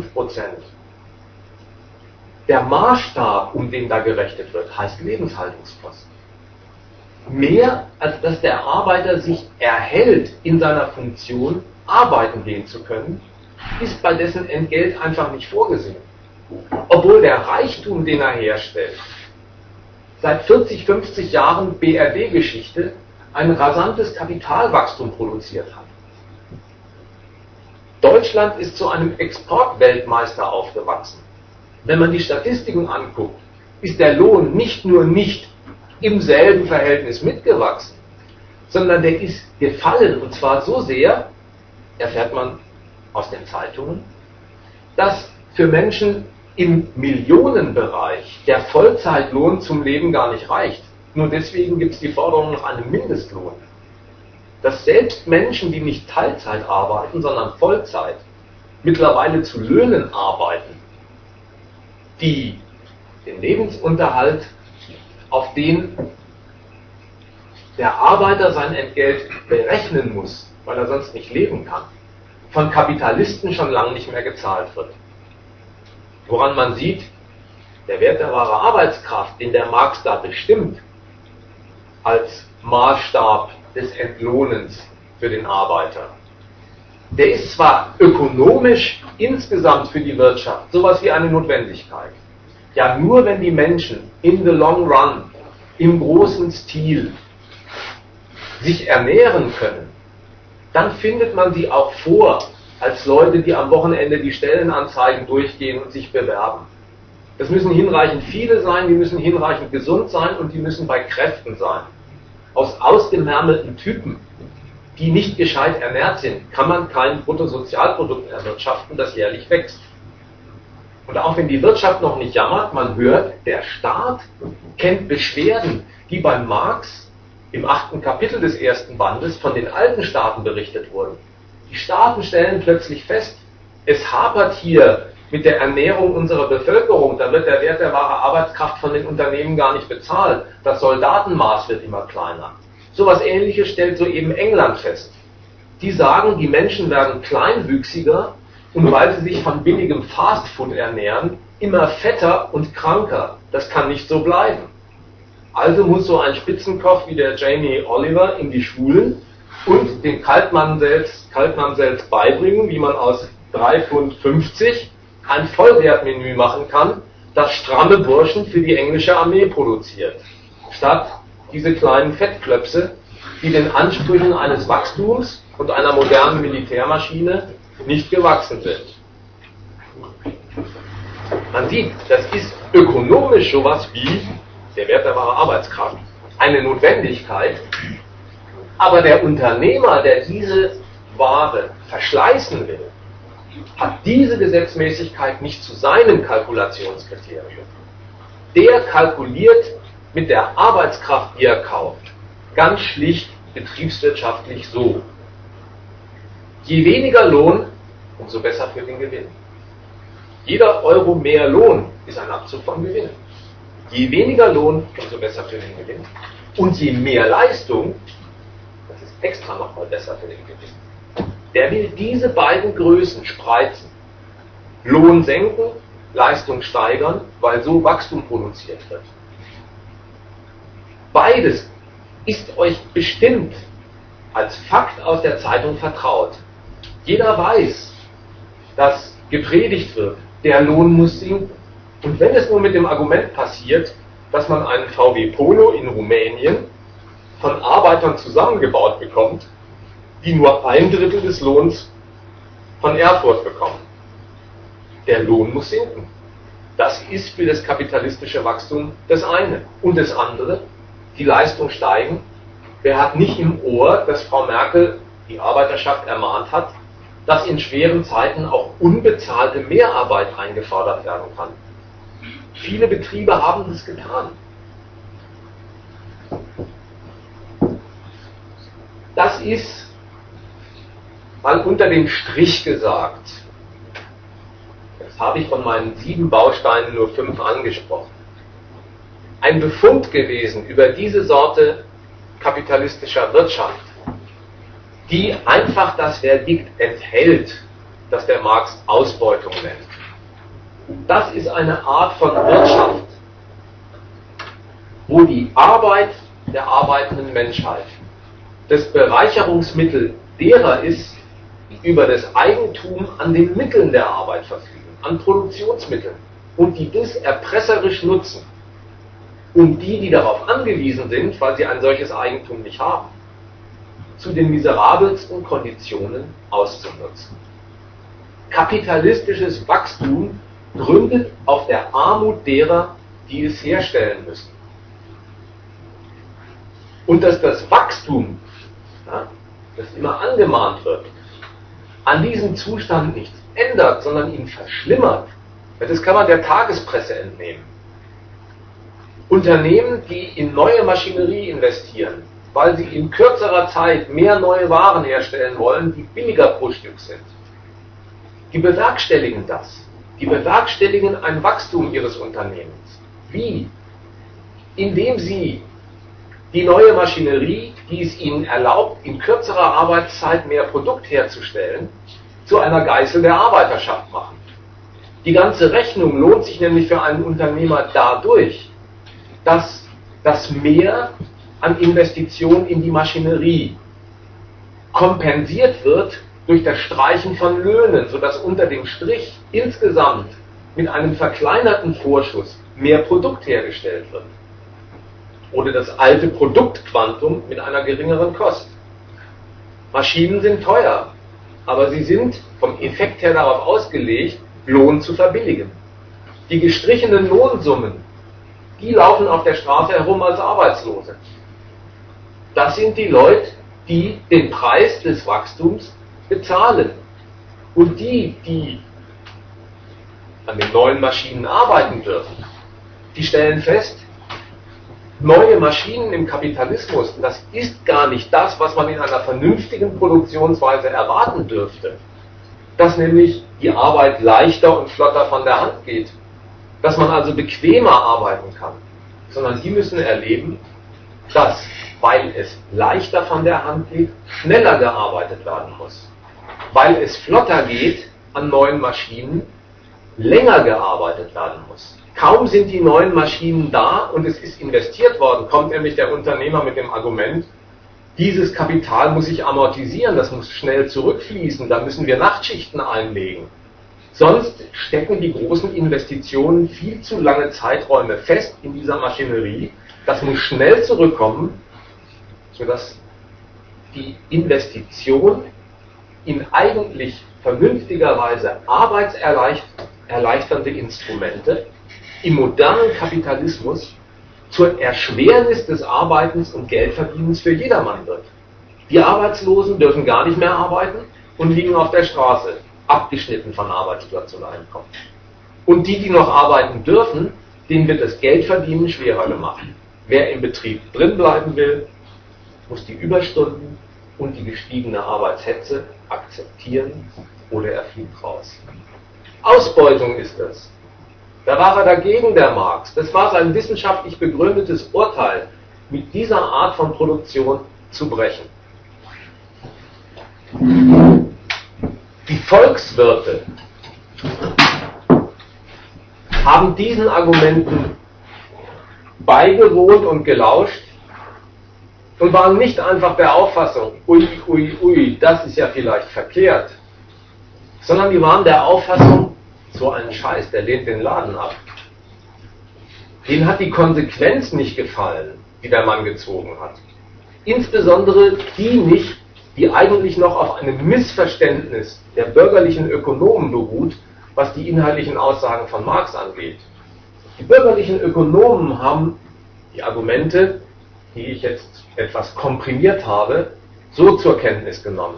Der Maßstab, um den da gerechnet wird, heißt Lebenshaltungskosten. Mehr als dass der Arbeiter sich erhält, in seiner Funktion arbeiten gehen zu können, ist bei dessen Entgelt einfach nicht vorgesehen. Obwohl der Reichtum, den er herstellt, seit 40, 50 Jahren BRD-Geschichte ein rasantes Kapitalwachstum produziert hat. Deutschland ist zu einem Exportweltmeister aufgewachsen. Wenn man die Statistiken anguckt, ist der Lohn nicht nur nicht im selben Verhältnis mitgewachsen, sondern der ist gefallen, und zwar so sehr, erfährt man aus den Zeitungen, dass für Menschen im Millionenbereich der Vollzeitlohn zum Leben gar nicht reicht. Nur deswegen gibt es die Forderung nach einem Mindestlohn. Dass selbst Menschen, die nicht Teilzeit arbeiten, sondern Vollzeit, mittlerweile zu Löhnen arbeiten, die den Lebensunterhalt, auf den der Arbeiter sein Entgelt berechnen muss, weil er sonst nicht leben kann, von Kapitalisten schon lange nicht mehr gezahlt wird. Woran man sieht, der Wert der wahre Arbeitskraft, den der Marx da bestimmt, als Maßstab des Entlohnens für den Arbeiter, der ist zwar ökonomisch insgesamt für die Wirtschaft sowas wie eine Notwendigkeit. Ja, nur wenn die Menschen in the long run, im großen Stil, sich ernähren können, dann findet man sie auch vor als Leute, die am Wochenende die Stellenanzeigen durchgehen und sich bewerben. Das müssen hinreichend viele sein, die müssen hinreichend gesund sein und die müssen bei Kräften sein. Aus ausgemärmelten Typen, die nicht gescheit ernährt sind, kann man kein Bruttosozialprodukt erwirtschaften, das jährlich wächst. Und auch wenn die Wirtschaft noch nicht jammert, man hört, der Staat kennt Beschwerden, die beim Marx im 8. Kapitel des 1. Bandes von den alten Staaten berichtet wurden. Die Staaten stellen plötzlich fest, es hapert hier mit der Ernährung unserer Bevölkerung, da wird der Wert der wahre Arbeitskraft von den Unternehmen gar nicht bezahlt. Das Soldatenmaß wird immer kleiner. So etwas Ähnliches stellt soeben England fest. Die sagen, die Menschen werden kleinwüchsiger und weil sie sich von billigem Fastfood ernähren, immer fetter und kranker. Das kann nicht so bleiben. Also muss so ein Spitzenkoch wie der Jamie Oliver in die Schulen und den Kaltmann selbst beibringen, wie man aus 3,50 Pfund ein Vollwertmenü machen kann, das stramme Burschen für die englische Armee produziert. Statt diese kleinen Fettklöpse, die den Ansprüchen eines Wachstums und einer modernen Militärmaschine nicht gewachsen sind. Man sieht, das ist ökonomisch sowas wie der Wert der wahre Arbeitskraft, eine Notwendigkeit, aber der Unternehmer, der diese Ware verschleißen will, hat diese Gesetzmäßigkeit nicht zu seinem Kalkulationskriterium. Der kalkuliert mit der Arbeitskraft, die er kauft, ganz schlicht betriebswirtschaftlich so. Je weniger Lohn, umso besser für den Gewinn. Jeder Euro mehr Lohn ist ein Abzug vom Gewinn. Je weniger Lohn, umso besser für den Gewinn. Und je mehr Leistung, Das ist extra nochmal besser für den Gewinn. Der will diese beiden Größen spreizen. Lohn senken, Leistung steigern, weil so Wachstum produziert wird. Beides ist euch bestimmt als Fakt aus der Zeitung vertraut. Jeder weiß, dass gepredigt wird, der Lohn muss sinken. Und wenn es nur mit dem Argument passiert, dass man einen VW Polo in Rumänien von Arbeitern zusammengebaut bekommt, die nur 1/3 des Lohns von Erfurt bekommen. Der Lohn muss sinken. Das ist für das kapitalistische Wachstum das eine. Und das andere, die Leistung steigen. Wer hat nicht im Ohr, dass Frau Merkel die Arbeiterschaft ermahnt hat, dass in schweren Zeiten auch unbezahlte Mehrarbeit eingefordert werden kann? Viele Betriebe haben das getan. Das ist, mal unter dem Strich gesagt, jetzt habe ich von meinen 7 Bausteinen nur 5 angesprochen, ein Befund gewesen über diese Sorte kapitalistischer Wirtschaft, die einfach das Verdikt enthält, das der Marx Ausbeutung nennt. Das ist eine Art von Wirtschaft, wo die Arbeit der arbeitenden Menschheit das Bereicherungsmittel derer ist, die über das Eigentum an den Mitteln der Arbeit verfügen, an Produktionsmitteln, und die das erpresserisch nutzen, um die darauf angewiesen sind, weil sie ein solches Eigentum nicht haben, zu den miserabelsten Konditionen auszunutzen. Kapitalistisches Wachstum gründet auf der Armut derer, die es herstellen müssen. Und dass das Wachstum, ja, das immer angemahnt wird, an diesem Zustand nichts ändert, sondern ihn verschlimmert, das kann man der Tagespresse entnehmen. Unternehmen, die in neue Maschinerie investieren, weil sie in kürzerer Zeit mehr neue Waren herstellen wollen, die billiger pro Stück sind, die bewerkstelligen das. Die bewerkstelligen ein Wachstum ihres Unternehmens. Wie? Indem sie die neue Maschinerie, die es ihnen erlaubt, in kürzerer Arbeitszeit mehr Produkt herzustellen, zu einer Geißel der Arbeiterschaft machen. Die ganze Rechnung lohnt sich nämlich für einen Unternehmer dadurch, dass das Mehr an Investitionen in die Maschinerie kompensiert wird durch das Streichen von Löhnen, sodass unter dem Strich insgesamt mit einem verkleinerten Vorschuss mehr Produkt hergestellt wird. Oder das alte Produktquantum mit einer geringeren Kost. Maschinen sind teuer, aber sie sind vom Effekt her darauf ausgelegt, Lohn zu verbilligen. Die gestrichenen Lohnsummen, die laufen auf der Straße herum als Arbeitslose. Das sind die Leute, die den Preis des Wachstums bezahlen. Und die an den neuen Maschinen arbeiten dürfen, die stellen fest, neue Maschinen im Kapitalismus, das ist gar nicht das, was man in einer vernünftigen Produktionsweise erwarten dürfte. Dass nämlich die Arbeit leichter und flotter von der Hand geht. Dass man also bequemer arbeiten kann. Sondern die müssen erleben, dass, weil es leichter von der Hand geht, schneller gearbeitet werden muss. Weil es flotter geht an neuen Maschinen, länger gearbeitet werden muss. Kaum sind die neuen Maschinen da und es ist investiert worden, kommt nämlich der Unternehmer mit dem Argument, dieses Kapital muss sich amortisieren, das muss schnell zurückfließen, da müssen wir Nachtschichten einlegen. Sonst stecken die großen Investitionen viel zu lange Zeiträume fest in dieser Maschinerie, das muss schnell zurückkommen, sodass die Investition in eigentlich vernünftigerweise arbeitserleichternde Instrumente im modernen Kapitalismus zur Erschwernis des Arbeitens und Geldverdienens für jedermann wird. Die Arbeitslosen dürfen gar nicht mehr arbeiten und liegen auf der Straße, abgeschnitten von Arbeitsplatz und Einkommen. Und die noch arbeiten dürfen, denen wird das Geldverdienen schwerer gemacht. Wer im Betrieb drin bleiben will, muss die Überstunden und die gestiegene Arbeitshetze akzeptieren oder er fliegt raus. Ausbeutung ist das. Da war er dagegen, der Marx. Das war sein wissenschaftlich begründetes Urteil, mit dieser Art von Produktion zu brechen. Die Volkswirte haben diesen Argumenten beigewohnt und gelauscht und waren nicht einfach der Auffassung, ui, das ist ja vielleicht verkehrt, sondern die waren der Auffassung, so ein Scheiß, der lehnt den Laden ab. Denen hat die Konsequenz nicht gefallen, die der Mann gezogen hat. Insbesondere die nicht, die eigentlich noch auf einem Missverständnis der bürgerlichen Ökonomen beruht, was die inhaltlichen Aussagen von Marx angeht. Die bürgerlichen Ökonomen haben die Argumente, die ich jetzt etwas komprimiert habe, so zur Kenntnis genommen.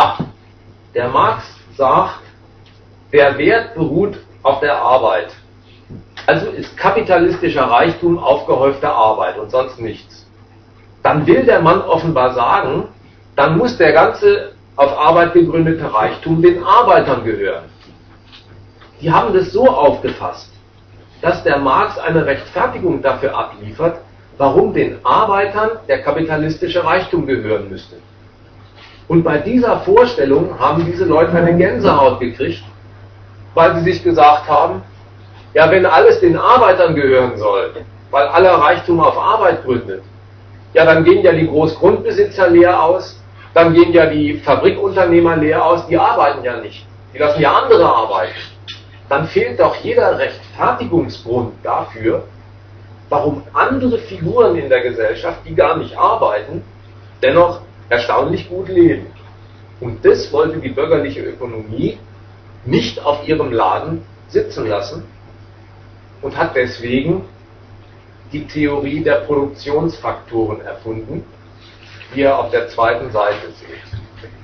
Der Marx sagt, der Wert beruht auf der Arbeit. Also ist kapitalistischer Reichtum aufgehäufte Arbeit und sonst nichts. Dann will der Mann offenbar sagen, dann muss der ganze auf Arbeit gegründete Reichtum den Arbeitern gehören. Die haben das so aufgefasst, dass der Marx eine Rechtfertigung dafür abliefert, warum den Arbeitern der kapitalistische Reichtum gehören müsste. Und bei dieser Vorstellung haben diese Leute eine Gänsehaut gekriegt, weil sie sich gesagt haben, ja, wenn alles den Arbeitern gehören soll, weil aller Reichtum auf Arbeit gründet, ja, dann gehen ja die Großgrundbesitzer leer aus, dann gehen ja die Fabrikunternehmer leer aus, die arbeiten ja nicht, die lassen ja andere arbeiten. Dann fehlt doch jeder Rechtfertigungsgrund dafür, warum andere Figuren in der Gesellschaft, die gar nicht arbeiten, dennoch erstaunlich gut leben. Und das wollte die bürgerliche Ökonomie nicht auf ihrem Laden sitzen lassen und hat deswegen die Theorie der Produktionsfaktoren erfunden, die ihr auf der zweiten Seite seht.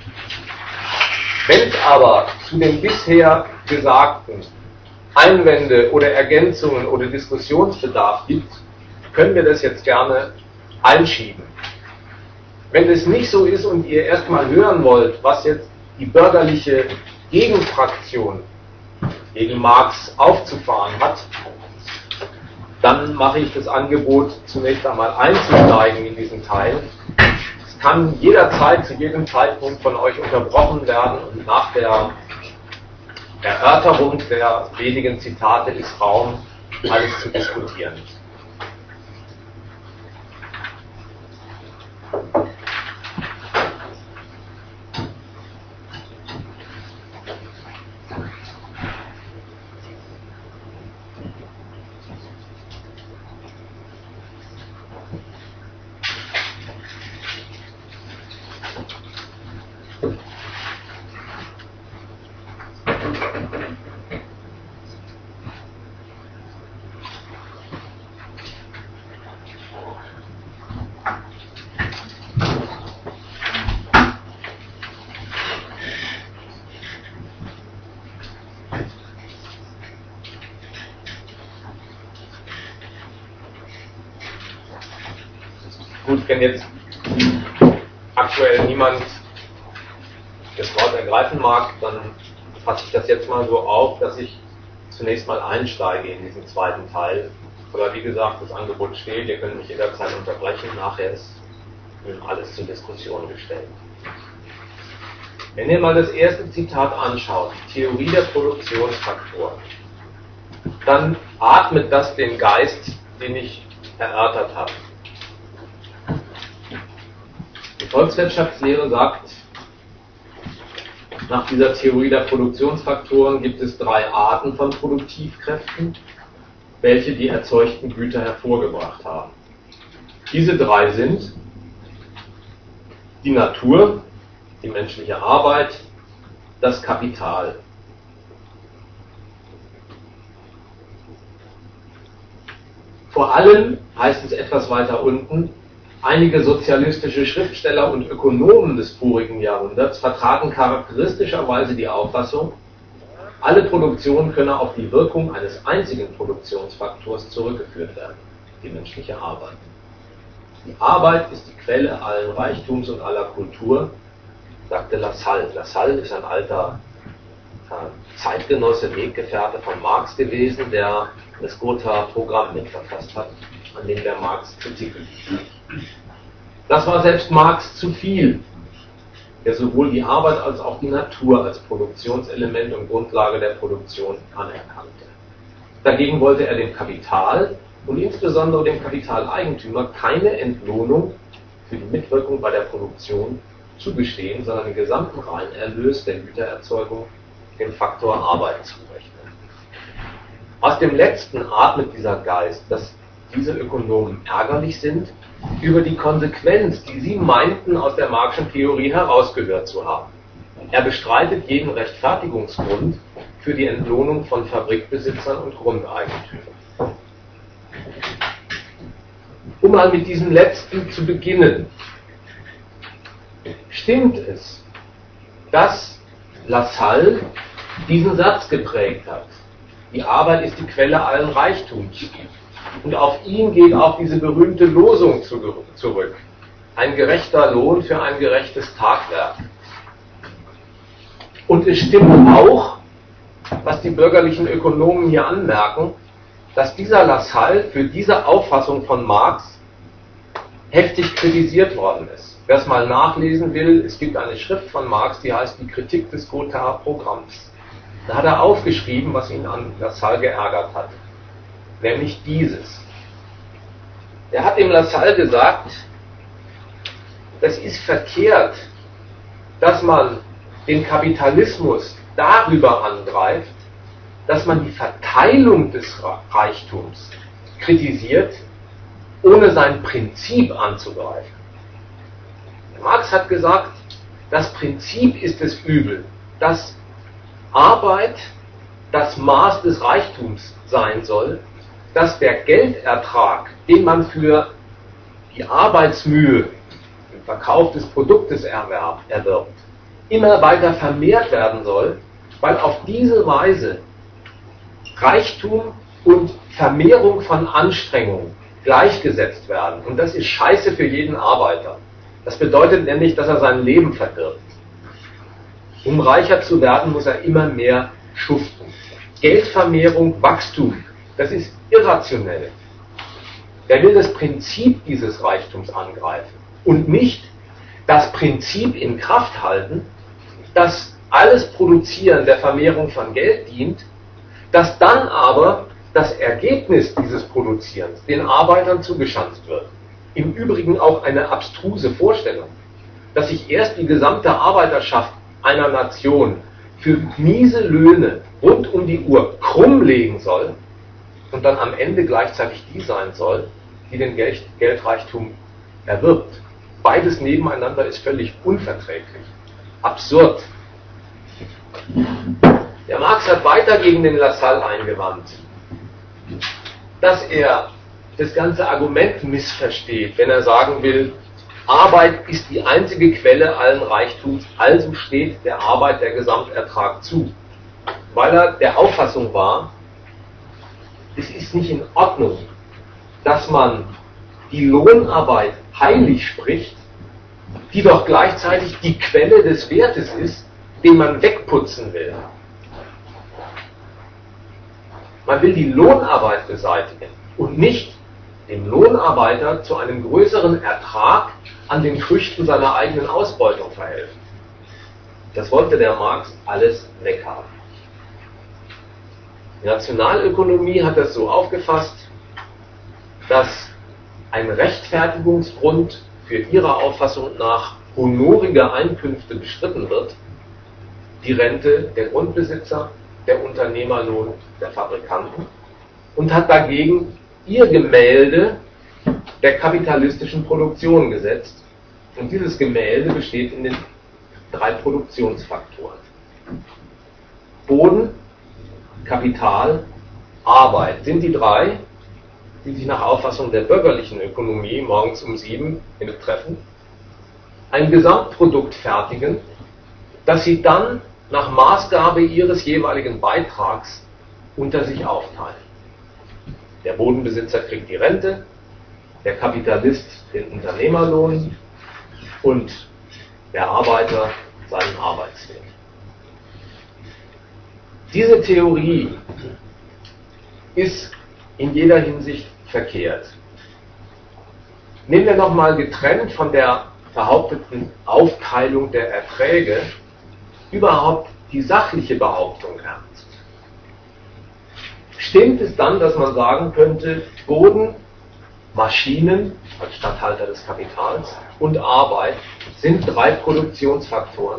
Wenn es aber zu den bisher Gesagten Einwände oder Ergänzungen oder Diskussionsbedarf gibt, können wir das jetzt gerne einschieben. Wenn das nicht so ist und ihr erstmal hören wollt, was jetzt die bürgerliche Gegenfraktion gegen Marx aufzufahren hat, dann mache ich das Angebot, zunächst einmal einzusteigen in diesen Teil. Es kann jederzeit, zu jedem Zeitpunkt von euch unterbrochen werden und nach der Erörterung der wenigen Zitate ist Raum, alles zu diskutieren. Gut, wenn jetzt aktuell niemand das Wort ergreifen mag, dann fasse ich das jetzt mal so auf, dass ich zunächst mal einsteige in diesen zweiten Teil. Aber wie gesagt, das Angebot steht, ihr könnt mich jederzeit unterbrechen, nachher ist alles zur Diskussion gestellt. Wenn ihr mal das erste Zitat anschaut, die Theorie der Produktionsfaktoren, dann atmet das den Geist, den ich erörtert habe. Die Volkswirtschaftslehre sagt, nach dieser Theorie der Produktionsfaktoren gibt es 3 Arten von Produktivkräften, welche die erzeugten Güter hervorgebracht haben. Diese 3 sind die Natur, die menschliche Arbeit, das Kapital. Vor allem, heißt es etwas weiter unten, einige sozialistische Schriftsteller und Ökonomen des vorigen Jahrhunderts vertraten charakteristischerweise die Auffassung, alle Produktion könne auf die Wirkung eines einzigen Produktionsfaktors zurückgeführt werden, die menschliche Arbeit. Die Arbeit ist die Quelle allen Reichtums und aller Kultur, sagte Lassalle. Lassalle ist ein alter Zeitgenosse, Weggefährte von Marx gewesen, der das Gotha-Programm mitverfasst hat, an dem der Marx Kritik übt. Das war selbst Marx zu viel. der sowohl die Arbeit als auch die Natur als Produktionselement und Grundlage der Produktion anerkannte. Dagegen wollte er dem Kapital und insbesondere dem Kapitaleigentümer keine Entlohnung für die Mitwirkung bei der Produktion zugestehen, sondern den gesamten Reinerlös der Gütererzeugung dem Faktor Arbeit zurechnen. Aus dem letzten atmet dieser Geist, dass diese Ökonomen ärgerlich sind über die Konsequenz, die sie meinten, aus der Marxischen Theorie herausgehört zu haben. Er bestreitet jeden Rechtfertigungsgrund für die Entlohnung von Fabrikbesitzern und Grundeigentümern. Um mal mit diesem letzten zu beginnen, stimmt es, dass Lassalle diesen Satz geprägt hat: Die Arbeit ist die Quelle allen Reichtums. Und auf ihn geht auch diese berühmte Losung zurück: Ein gerechter Lohn für ein gerechtes Tagwerk. Und es stimmt auch, was die bürgerlichen Ökonomen hier anmerken, dass dieser Lassalle für diese Auffassung von Marx heftig kritisiert worden ist. Wer es mal nachlesen will, es gibt eine Schrift von Marx, die heißt Die Kritik des Gothaer Programms. Da hat er aufgeschrieben, was ihn an Lassalle geärgert hat. Nämlich dieses. Er hat dem Lassalle gesagt, das ist verkehrt, dass man den Kapitalismus darüber angreift, dass man die Verteilung des Reichtums kritisiert, ohne sein Prinzip anzugreifen. Marx hat gesagt, das Prinzip ist das Übel, dass Arbeit das Maß des Reichtums sein soll, dass der Geldertrag, den man für die Arbeitsmühe im Verkauf des Produktes erwirbt, immer weiter vermehrt werden soll, weil auf diese Weise Reichtum und Vermehrung von Anstrengung gleichgesetzt werden. Und das ist Scheiße für jeden Arbeiter. Das bedeutet nämlich, dass er sein Leben verdirbt. Um reicher zu werden, muss er immer mehr schuften. Geldvermehrung, Wachstum, das ist irrationell. Er will das Prinzip dieses Reichtums angreifen und nicht das Prinzip in Kraft halten, dass alles Produzieren der Vermehrung von Geld dient, dass dann aber das Ergebnis dieses Produzierens den Arbeitern zugeschanzt wird. Im Übrigen auch eine abstruse Vorstellung, dass sich erst die gesamte Arbeiterschaft einer Nation für miese Löhne rund um die Uhr krumm legen soll und dann am Ende gleichzeitig die sein soll, die den Geldreichtum erwirbt. Beides nebeneinander ist völlig unverträglich. Absurd. Der Marx hat weiter gegen den Lassalle eingewandt, dass er das ganze Argument missversteht, wenn er sagen will, Arbeit ist die einzige Quelle allen Reichtums, also steht der Arbeit der Gesamtertrag zu. Weil er der Auffassung war, es ist nicht in Ordnung, dass man die Lohnarbeit heilig spricht, die doch gleichzeitig die Quelle des Wertes ist, den man wegputzen will. Man will die Lohnarbeit beseitigen und nicht dem Lohnarbeiter zu einem größeren Ertrag an den Früchten seiner eigenen Ausbeutung verhelfen. Das wollte der Marx alles weghaben. Die Nationalökonomie hat das so aufgefasst, dass ein Rechtfertigungsgrund für ihre Auffassung nach honorige Einkünfte bestritten wird, die Rente der Grundbesitzer, der Unternehmerlohn der Fabrikanten, und hat dagegen ihr Gemälde der kapitalistischen Produktion gesetzt. Und dieses Gemälde besteht in den 3 Produktionsfaktoren: Boden, Kapital, Arbeit sind die 3, die sich nach Auffassung der bürgerlichen Ökonomie morgens um 7 treffen, ein Gesamtprodukt fertigen, das sie dann nach Maßgabe ihres jeweiligen Beitrags unter sich aufteilen. Der Bodenbesitzer kriegt die Rente, der Kapitalist den Unternehmerlohn und der Arbeiter seinen Arbeitswert. Diese Theorie ist in jeder Hinsicht verkehrt. Nehmen wir nochmal getrennt von der behaupteten Aufteilung der Erträge überhaupt die sachliche Behauptung ernst? Stimmt es dann, dass man sagen könnte, Boden, Maschinen als Statthalter des Kapitals und Arbeit sind 3 Produktionsfaktoren?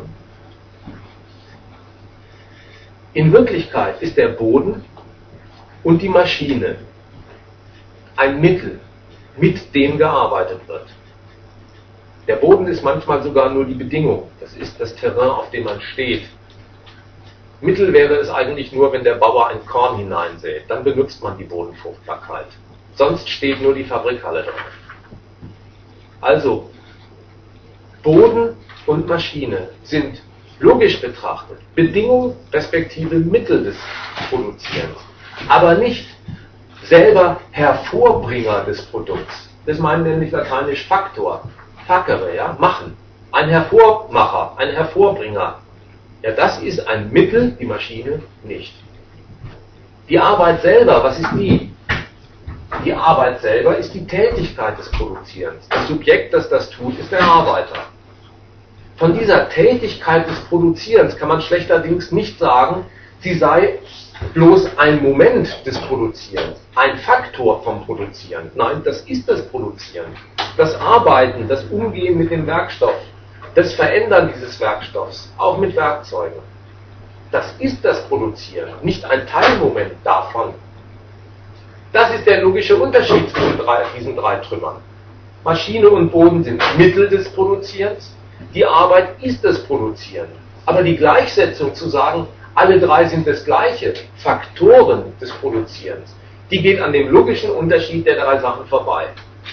In Wirklichkeit ist der Boden und die Maschine ein Mittel, mit dem gearbeitet wird. Der Boden ist manchmal sogar nur die Bedingung, das ist das Terrain, auf dem man steht. Mittel wäre es eigentlich nur, wenn der Bauer ein Korn hineinsät, dann benutzt man die Bodenfruchtbarkeit. Sonst steht nur die Fabrikhalle drauf. Also, Boden und Maschine sind logisch betrachtet Bedingung respektive Mittel des Produzierens, aber nicht selber Hervorbringer des Produkts. Das meint nämlich lateinisch Faktor, facere, ja, machen. Ein Hervormacher, ein Hervorbringer. Ja, das ist ein Mittel, die Maschine nicht. Die Arbeit selber, was ist die? Die Arbeit selber ist die Tätigkeit des Produzierens. Das Subjekt, das das tut, ist der Arbeiter. Von dieser Tätigkeit des Produzierens kann man schlechterdings nicht sagen, sie sei bloß ein Moment des Produzierens, ein Faktor vom Produzieren. Nein, das ist das Produzieren. Das Arbeiten, das Umgehen mit dem Werkstoff, das Verändern dieses Werkstoffs, auch mit Werkzeugen. Das ist das Produzieren, nicht ein Teilmoment davon. Das ist der logische Unterschied zwischen diesen 3 Trümmern. Maschine und Boden sind Mittel des Produzierens, die Arbeit ist das Produzieren. Aber die Gleichsetzung zu sagen, alle 3 sind das Gleiche, Faktoren des Produzierens, die geht an dem logischen Unterschied der 3 Sachen vorbei.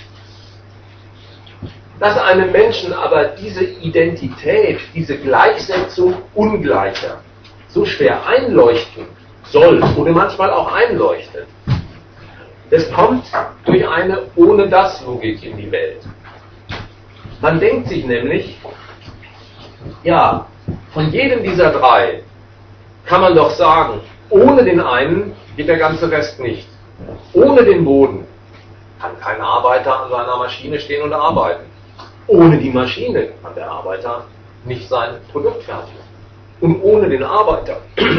Dass einem Menschen aber diese Identität, diese Gleichsetzung Ungleicher so schwer einleuchten soll oder manchmal auch einleuchtet, das kommt durch eine Ohne-das-Logik in die Welt. Man denkt sich nämlich, ja, von jedem dieser 3 kann man doch sagen, ohne den einen geht der ganze Rest nicht. Ohne den Boden kann kein Arbeiter an seiner Maschine stehen und arbeiten. Ohne die Maschine kann der Arbeiter nicht sein Produkt fertigen. Und ohne den Arbeiter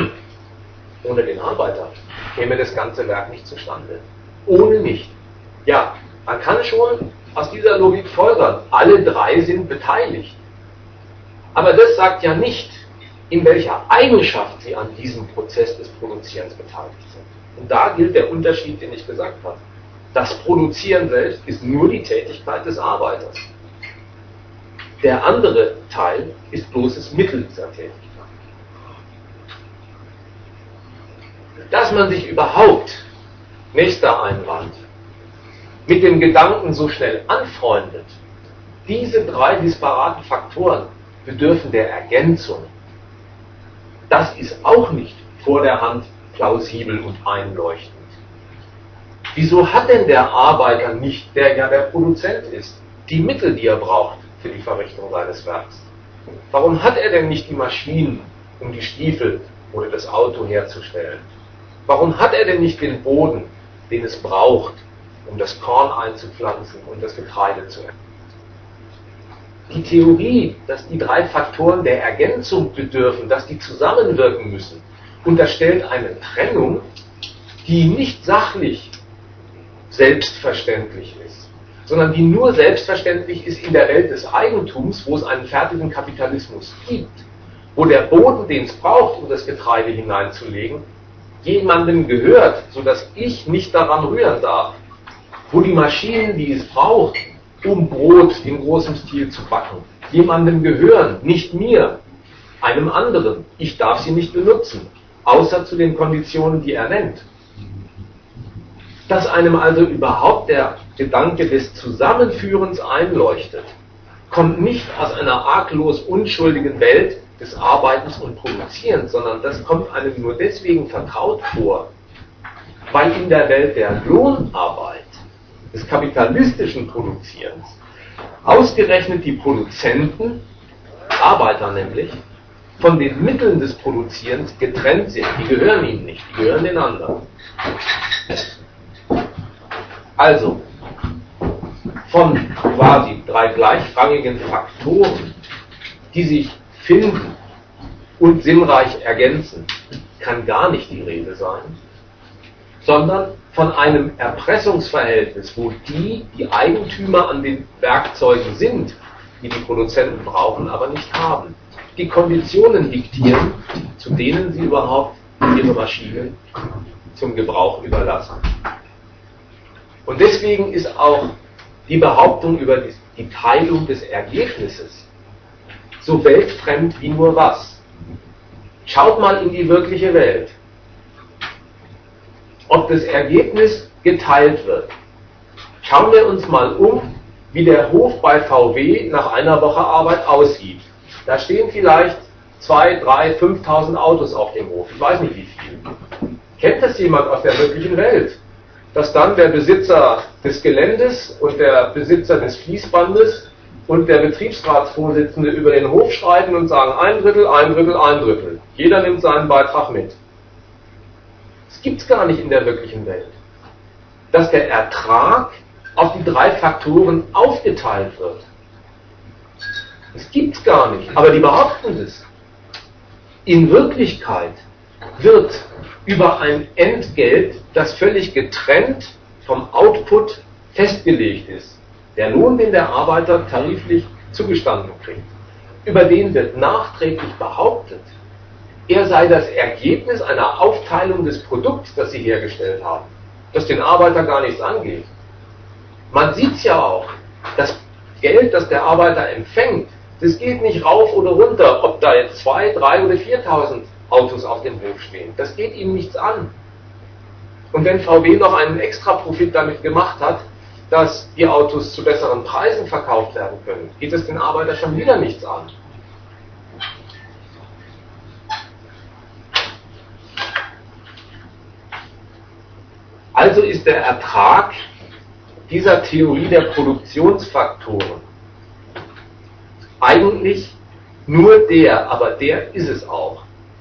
käme das ganze Werk nicht zustande. Ohne nicht. Ja, man kann schon aus dieser Logik folgern, alle 3 sind beteiligt. Aber das sagt ja nicht, in welcher Eigenschaft sie an diesem Prozess des Produzierens beteiligt sind. Und da gilt der Unterschied, den ich gesagt habe. Das Produzieren selbst ist nur die Tätigkeit des Arbeiters. Der andere Teil ist bloßes Mittel dieser Tätigkeit. Dass man sich überhaupt, nächster Einwand, mit dem Gedanken so schnell anfreundet, diese 3 disparaten Faktoren bedürfen der Ergänzung. Das ist auch nicht vor der Hand plausibel und einleuchtend. Wieso hat denn der Arbeiter nicht, der ja der Produzent ist, die Mittel, die er braucht für die Verrichtung seines Werks? Warum hat er denn nicht die Maschinen, um die Stiefel oder das Auto herzustellen? Warum hat er denn nicht den Boden, den es braucht, um das Korn einzupflanzen und das Getreide zu ernten? Die Theorie, dass die 3 Faktoren der Ergänzung bedürfen, dass die zusammenwirken müssen, unterstellt eine Trennung, die nicht sachlich selbstverständlich ist, sondern die nur selbstverständlich ist in der Welt des Eigentums, wo es einen fertigen Kapitalismus gibt, wo der Boden, den es braucht, um das Getreide hineinzulegen, jemandem gehört, sodass ich nicht daran rühren darf, wo die Maschinen, die es braucht, um Brot in großem Stil zu backen, jemandem gehören, nicht mir, einem anderen. Ich darf sie nicht benutzen, außer zu den Konditionen, die er nennt. Dass einem also überhaupt der Gedanke des Zusammenführens einleuchtet, kommt nicht aus einer arglos unschuldigen Welt des Arbeitens und Produzierens, sondern das kommt einem nur deswegen vertraut vor, weil in der Welt der Lohnarbeit, des kapitalistischen Produzierens, ausgerechnet die Produzenten, Arbeiter nämlich, von den Mitteln des Produzierens getrennt sind. Die gehören ihnen nicht, die gehören den anderen. Also, von quasi drei gleichrangigen Faktoren, die sich finden und sinnreich ergänzen, kann gar nicht die Rede sein, sondern von einem Erpressungsverhältnis, wo die Eigentümer an den Werkzeugen sind, die die Produzenten brauchen, aber nicht haben. Die Konditionen diktieren, zu denen sie überhaupt ihre Maschinen zum Gebrauch überlassen. Und deswegen ist auch die Behauptung über die Teilung des Ergebnisses so weltfremd wie nur was. Schaut mal in die wirkliche Welt. Ob das Ergebnis geteilt wird. Schauen wir uns mal um, wie der Hof bei VW nach einer Woche Arbeit aussieht. Da stehen vielleicht 2.000, 3.000, 5.000 Autos auf dem Hof. Ich weiß nicht wie viel. Kennt das jemand aus der wirklichen Welt? Dass dann der Besitzer des Geländes und der Besitzer des Fließbandes und der Betriebsratsvorsitzende über den Hof streiten und sagen, 1/3, 1/3, 1/3. Jeder nimmt seinen Beitrag mit. Das gibt es gar nicht in der wirklichen Welt. Dass der Ertrag auf die drei Faktoren aufgeteilt wird. Das gibt es gar nicht, aber die behaupten das. In Wirklichkeit wird über ein Entgelt, das völlig getrennt vom Output festgelegt ist, der Lohn, den der Arbeiter tariflich zugestanden kriegt, über den wird nachträglich behauptet, er sei das Ergebnis einer Aufteilung des Produkts, das sie hergestellt haben, das den Arbeiter gar nichts angeht. Man sieht es ja auch, das Geld, das der Arbeiter empfängt, das geht nicht rauf oder runter, ob da jetzt 2.000, 3.000 oder 4.000 Autos auf dem Hof stehen. Das geht ihm nichts an. Und wenn VW noch einen Extraprofit damit gemacht hat, dass die Autos zu besseren Preisen verkauft werden können, geht es den Arbeiter schon wieder nichts an. Also ist der Ertrag dieser Theorie der Produktionsfaktoren eigentlich nur der, aber der ist es auch.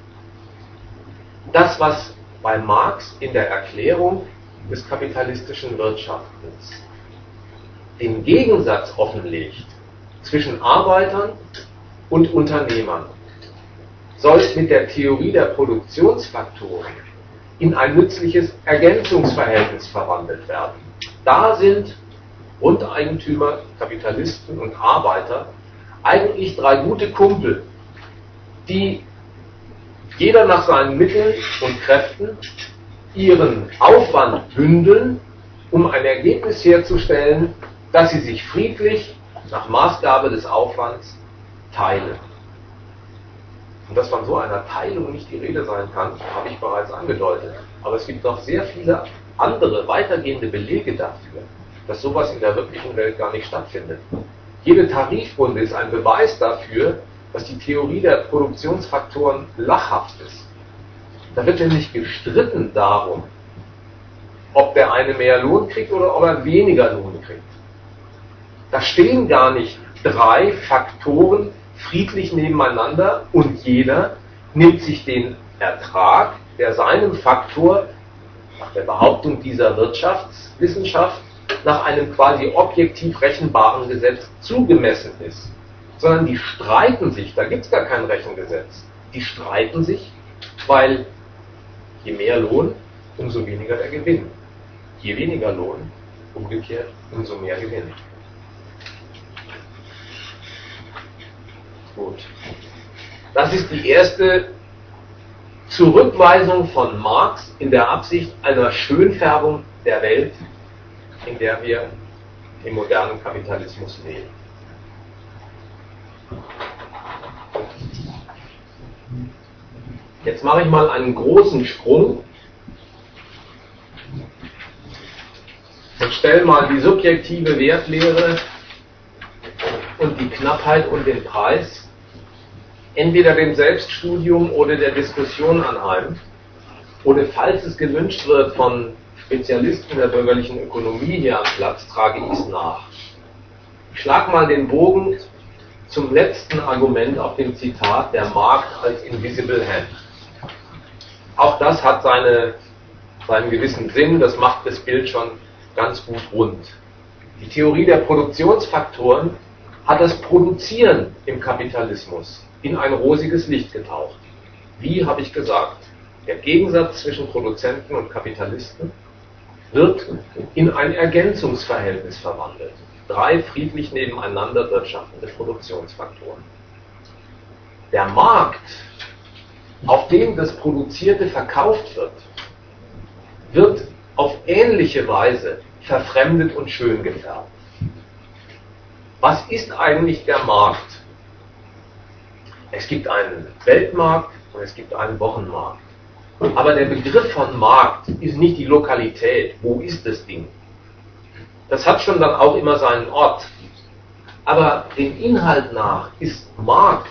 Das, was bei Marx in der Erklärung des kapitalistischen Wirtschaftens den Gegensatz offenlegt zwischen Arbeitern und Unternehmern, soll mit der Theorie der Produktionsfaktoren in ein nützliches Ergänzungsverhältnis verwandelt werden. Da sind Grundeigentümer, Kapitalisten und Arbeiter eigentlich drei gute Kumpel, die jeder nach seinen Mitteln und Kräften ihren Aufwand bündeln, um ein Ergebnis herzustellen, das sie sich friedlich nach Maßgabe des Aufwands teilen. Und dass von so einer Teilung nicht die Rede sein kann, habe ich bereits angedeutet. Aber es gibt noch sehr viele andere, weitergehende Belege dafür, dass sowas in der wirklichen Welt gar nicht stattfindet. Jede Tarifrunde ist ein Beweis dafür, dass die Theorie der Produktionsfaktoren lachhaft ist. Da wird nämlich gestritten darum, ob der eine mehr Lohn kriegt oder ob er weniger Lohn kriegt. Da stehen gar nicht drei Faktoren friedlich nebeneinander und jeder nimmt sich den Ertrag, der seinem Faktor nach der Behauptung dieser Wirtschaftswissenschaft nach einem quasi objektiv rechenbaren Gesetz zugemessen ist. Sondern die streiten sich, da gibt es gar kein Rechengesetz. Die streiten sich, weil je mehr Lohn, umso weniger der Gewinn. Je weniger Lohn, umgekehrt, umso mehr Gewinn. Gut. Das ist die erste Zurückweisung von Marx in der Absicht einer Schönfärbung der Welt, in der wir im modernen Kapitalismus leben. Jetzt mache ich mal einen großen Sprung und stelle mal die subjektive Wertlehre und die Knappheit und den Preis entweder dem Selbststudium oder der Diskussion anheim, oder falls es gewünscht wird von Spezialisten der bürgerlichen Ökonomie hier am Platz, trage ich es nach. Ich schlage mal den Bogen zum letzten Argument auf dem Zitat, der Markt als Invisible Hand. Auch das hat seinen gewissen Sinn, das macht das Bild schon ganz gut rund. Die Theorie der Produktionsfaktoren hat das Produzieren im Kapitalismus in ein rosiges Licht getaucht. Wie habe ich gesagt? Der Gegensatz zwischen Produzenten und Kapitalisten wird in ein Ergänzungsverhältnis verwandelt. 3 friedlich nebeneinander wirtschaftende Produktionsfaktoren. Der Markt, auf dem das Produzierte verkauft wird, wird auf ähnliche Weise verfremdet und schön gefärbt. Was ist eigentlich der Markt? Es gibt einen Weltmarkt und es gibt einen Wochenmarkt. Aber der Begriff von Markt ist nicht die Lokalität. Wo ist das Ding? Das hat schon dann auch immer seinen Ort. Aber dem Inhalt nach ist Markt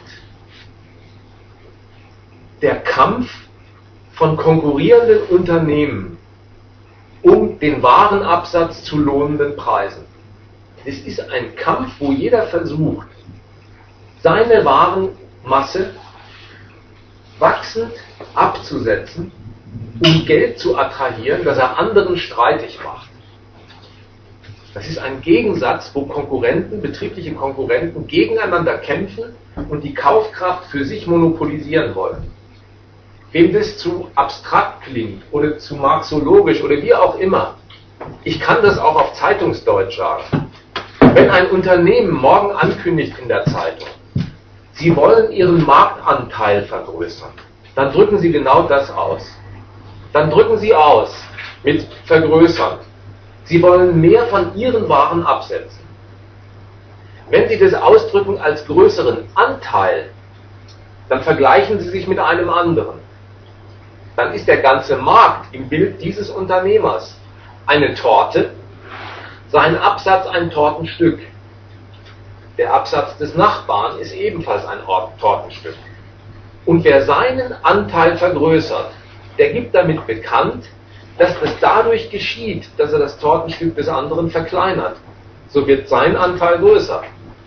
der Kampf von konkurrierenden Unternehmen um den Warenabsatz zu lohnenden Preisen. Es ist ein Kampf, wo jeder versucht, seine Warenmasse wachsend abzusetzen, um Geld zu attrahieren, das er anderen streitig macht. Das ist ein Gegensatz, wo betriebliche Konkurrenten gegeneinander kämpfen und die Kaufkraft für sich monopolisieren wollen. Wem das zu abstrakt klingt oder zu marxologisch oder wie auch immer, ich kann das auch auf Zeitungsdeutsch sagen. Wenn ein Unternehmen morgen ankündigt in der Zeitung, sie wollen ihren Marktanteil vergrößern, dann drücken sie genau das aus. Dann drücken sie aus mit vergrößern. Sie wollen mehr von ihren Waren absetzen. Wenn sie das ausdrücken als größeren Anteil, dann vergleichen sie sich mit einem anderen. Dann ist der ganze Markt im Bild dieses Unternehmers eine Torte, sein Absatz ein Tortenstück. Der Absatz des Nachbarn ist ebenfalls ein Tortenstück. Und wer seinen Anteil vergrößert, der gibt damit bekannt, dass das dadurch geschieht, dass er das Tortenstück des anderen verkleinert. So wird sein Anteil größer.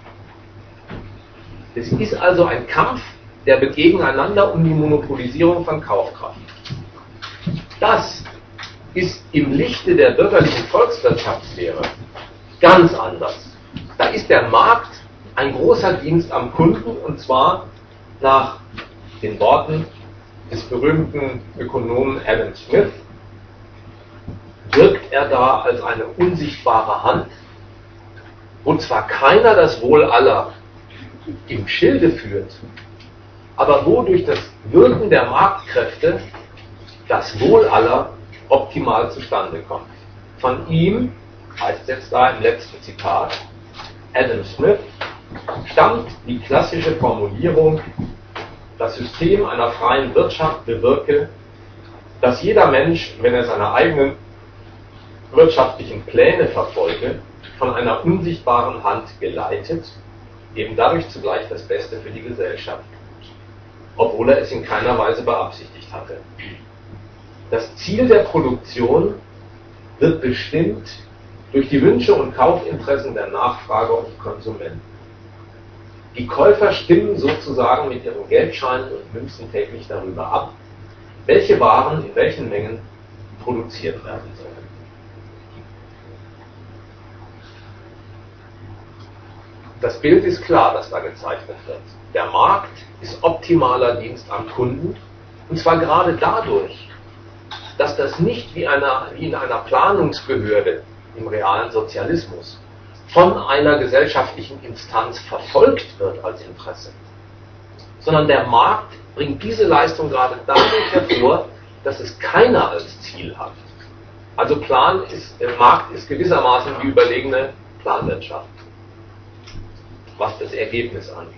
Es ist also ein Kampf der gegeneinander um die Monopolisierung von Kaufkraft. Das ist im Lichte der bürgerlichen Volkswirtschaftslehre ganz anders. Da ist der Markt ein großer Dienst am Kunden, und zwar nach den Worten des berühmten Ökonomen Adam Smith wirkt er da als eine unsichtbare Hand, wo zwar keiner das Wohl aller im Schilde führt, aber wo durch das Wirken der Marktkräfte das Wohl aller optimal zustande kommt. Von ihm, heißt es jetzt da im letzten Zitat, Adam Smith, stammt die klassische Formulierung, das System einer freien Wirtschaft bewirke, dass jeder Mensch, wenn er seine eigenen wirtschaftlichen Pläne verfolge, von einer unsichtbaren Hand geleitet, eben dadurch zugleich das Beste für die Gesellschaft, obwohl er es in keiner Weise beabsichtigt hatte. Das Ziel der Produktion wird bestimmt durch die Wünsche und Kaufinteressen der Nachfrager und Konsumenten. Die Käufer stimmen sozusagen mit ihren Geldscheinen und Münzen täglich darüber ab, welche Waren in welchen Mengen produziert werden sollen. Das Bild ist klar, das da gezeichnet wird. Der Markt ist optimaler Dienst am Kunden, und zwar gerade dadurch, dass das nicht wie in einer Planungsbehörde im realen Sozialismus von einer gesellschaftlichen Instanz verfolgt wird als Interesse, sondern der Markt bringt diese Leistung gerade dadurch hervor, dass es keiner als Ziel hat. Also der Markt ist gewissermaßen die überlegene Planwirtschaft, was das Ergebnis angeht.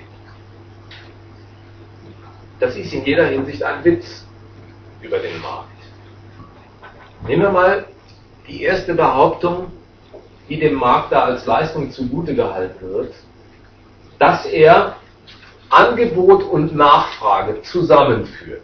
Das ist in jeder Hinsicht ein Witz über den Markt. Nehmen wir mal die erste Behauptung, die dem Markt da als Leistung zugute gehalten wird, dass er Angebot und Nachfrage zusammenführt.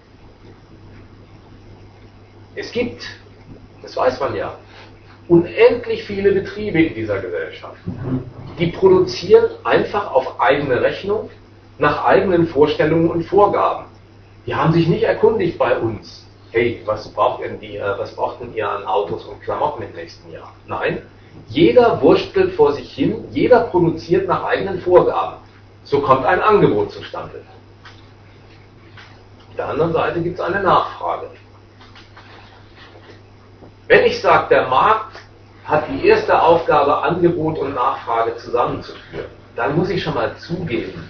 Es gibt, das weiß man ja, unendlich viele Betriebe in dieser Gesellschaft. Die produzieren einfach auf eigene Rechnung, nach eigenen Vorstellungen und Vorgaben. Die haben sich nicht erkundigt bei uns, hey, was braucht denn ihr an Autos und Klamotten im nächsten Jahr? Nein, Jeder wurstelt vor sich hin, jeder produziert nach eigenen Vorgaben. So kommt ein Angebot zustande. Auf der anderen Seite gibt es eine Nachfrage. Wenn ich sage, der Markt hat die erste Aufgabe, Angebot und Nachfrage zusammenzuführen, dann muss ich schon mal zugeben,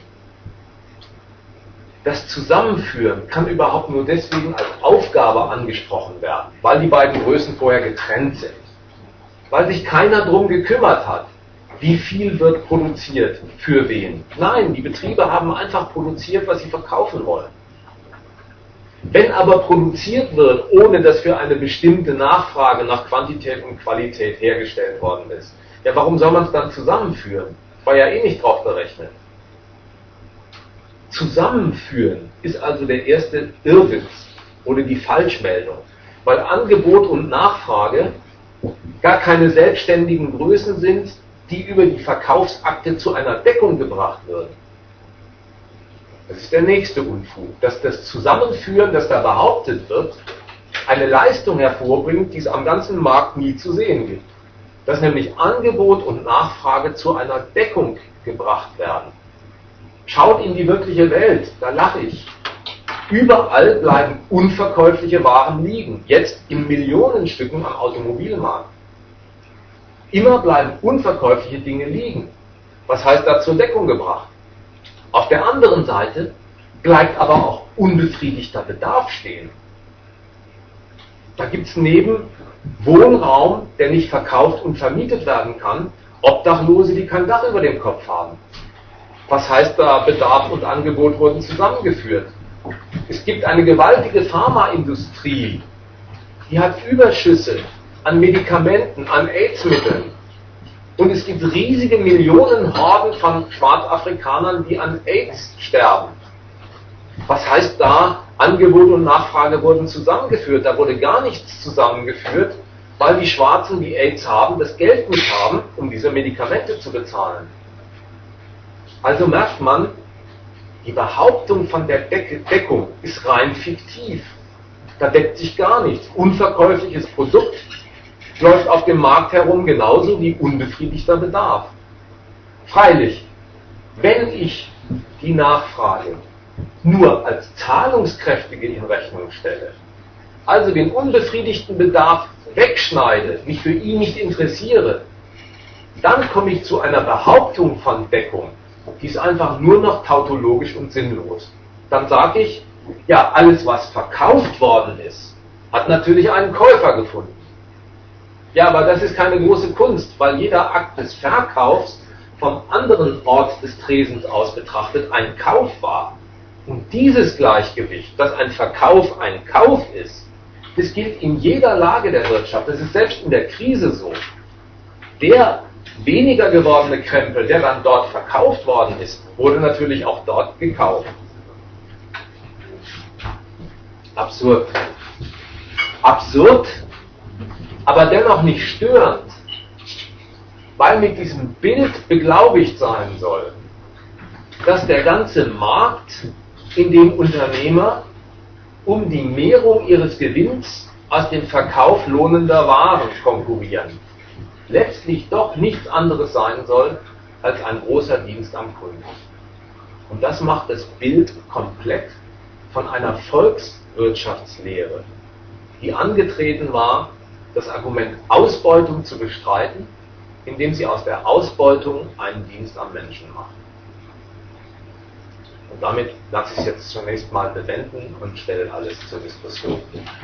das Zusammenführen kann überhaupt nur deswegen als Aufgabe angesprochen werden, weil die beiden Größen vorher getrennt sind. Weil sich keiner darum gekümmert hat, wie viel wird produziert, für wen. Nein, die Betriebe haben einfach produziert, was sie verkaufen wollen. Wenn aber produziert wird, ohne dass für eine bestimmte Nachfrage nach Quantität und Qualität hergestellt worden ist, ja, warum soll man es dann zusammenführen? War ja eh nicht drauf berechnet. Zusammenführen ist also der erste Irrwitz oder die Falschmeldung, weil Angebot und Nachfrage gar keine selbstständigen Größen sind, die über die Verkaufsakte zu einer Deckung gebracht werden. Das ist der nächste Unfug, dass das Zusammenführen, das da behauptet wird, eine Leistung hervorbringt, die es am ganzen Markt nie zu sehen gibt. Dass nämlich Angebot und Nachfrage zu einer Deckung gebracht werden. Schaut in die wirkliche Welt, da lache ich. Überall bleiben unverkäufliche Waren liegen, jetzt in Millionenstücken am Automobilmarkt. Immer bleiben unverkäufliche Dinge liegen. Was heißt da zur Deckung gebracht? Auf der anderen Seite bleibt aber auch unbefriedigter Bedarf stehen. Da gibt es neben Wohnraum, der nicht verkauft und vermietet werden kann, Obdachlose, die kein Dach über dem Kopf haben. Was heißt da, Bedarf und Angebot wurden zusammengeführt? Es gibt eine gewaltige Pharmaindustrie, die hat Überschüsse an Medikamenten, an AIDS-Mitteln. Und es gibt riesige Millionenhorden von Schwarzafrikanern, die an AIDS sterben. Was heißt da, Angebot und Nachfrage wurden zusammengeführt? Da wurde gar nichts zusammengeführt, weil die Schwarzen, die AIDS haben, das Geld nicht haben, um diese Medikamente zu bezahlen. Also merkt man, die Behauptung von der Deckung ist rein fiktiv. Da deckt sich gar nichts. Unverkäufliches Produkt läuft auf dem Markt herum genauso wie unbefriedigter Bedarf. Freilich, wenn ich die Nachfrage nur als zahlungskräftige in Rechnung stelle, also den unbefriedigten Bedarf wegschneide, mich für ihn nicht interessiere, dann komme ich zu einer Behauptung von Deckung, die ist einfach nur noch tautologisch und sinnlos. Dann sage ich, ja, alles was verkauft worden ist, hat natürlich einen Käufer gefunden. Ja, aber das ist keine große Kunst, weil jeder Akt des Verkaufs vom anderen Ort des Tresens aus betrachtet ein Kauf war. Und dieses Gleichgewicht, dass ein Verkauf ein Kauf ist, das gilt in jeder Lage der Wirtschaft. Das ist selbst in der Krise so. Der weniger gewordene Krempel, der dann dort verkauft worden ist, wurde natürlich auch dort gekauft. Absurd. Absurd, aber dennoch nicht störend, weil mit diesem Bild beglaubigt sein soll, dass der ganze Markt, in dem Unternehmer um die Mehrung ihres Gewinns aus dem Verkauf lohnender Waren konkurrieren, letztlich doch nichts anderes sein soll als ein großer Dienst am Kunden. Und das macht das Bild komplett von einer Volkswirtschaftslehre, die angetreten war, das Argument Ausbeutung zu bestreiten, indem sie aus der Ausbeutung einen Dienst am Menschen macht. Und damit lasse ich es jetzt zunächst mal bewenden und stelle alles zur Diskussion.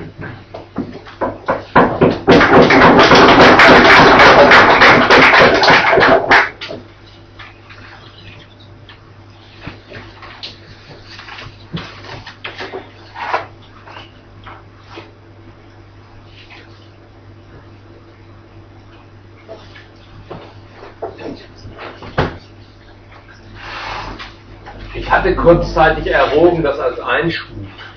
Ich hatte kurzzeitig erwogen, das als Einschub.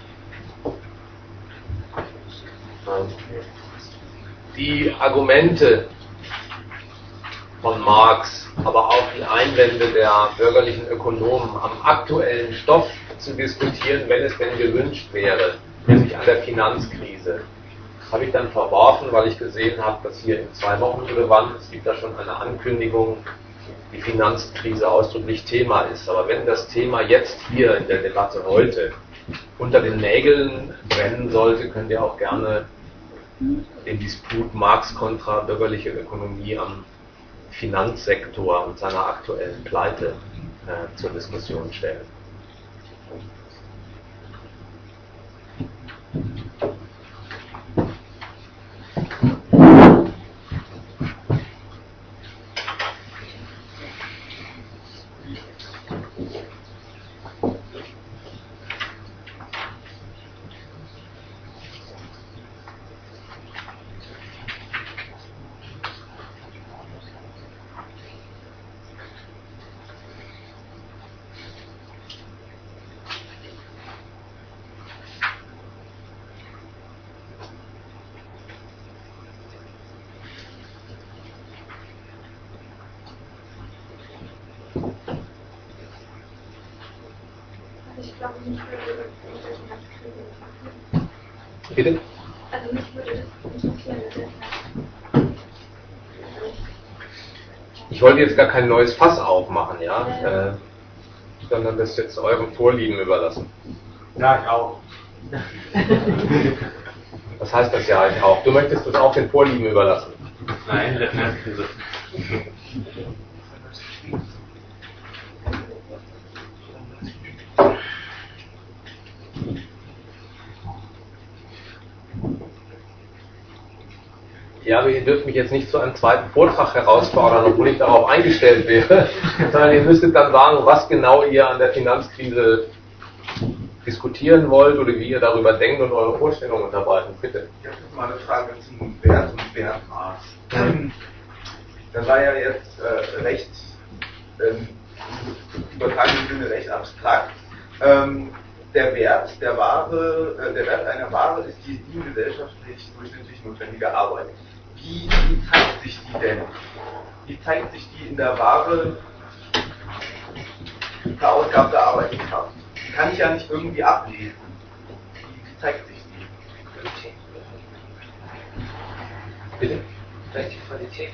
Die Argumente von Marx, aber auch die Einwände der bürgerlichen Ökonomen am aktuellen Stoff zu diskutieren, wenn es denn gewünscht wäre, nämlich an der Finanzkrise. Das habe ich dann verworfen, weil ich gesehen habe, dass hier in 2 Wochen relevant, es gibt da schon eine Ankündigung, die Finanzkrise ausdrücklich Thema ist. Aber wenn das Thema jetzt hier in der Debatte heute unter den Nägeln brennen sollte, könnt ihr auch gerne den Disput Marx kontra bürgerliche Ökonomie am Finanzsektor und seiner aktuellen Pleite zur Diskussion stellen. Ich glaube, mich würde das interessieren. Bitte? Also mich würde das interessieren, deshalb. Ich wollte jetzt gar kein neues Fass aufmachen, ja, sondern das jetzt euren Vorlieben überlassen. Ja, ich auch. Was heißt das ja ich auch? Du möchtest das auch den Vorlieben überlassen? Nein, der Finanzkrise. Ja, aber ihr dürft mich jetzt nicht zu einem zweiten Vortrag herausfordern, obwohl ich darauf eingestellt wäre, sondern ihr müsstet dann sagen, was genau ihr an der Finanzkrise diskutieren wollt oder wie ihr darüber denkt und eure Vorstellungen unterbreiten. Bitte. Ich habe jetzt mal eine Frage zum Wert und Wertmaß. Das war ja jetzt recht, im übertragenen Sinne recht abstrakt. Der Wert einer Ware ist die ihm gesellschaftlich durchschnittlich notwendige Arbeit. Wie zeigt sich die denn? Wie zeigt sich die in der Ware verausgabte Arbeitskraft? Die kann ich ja nicht irgendwie ablesen. Wie zeigt sich die? Bitte? Vielleicht die Qualität.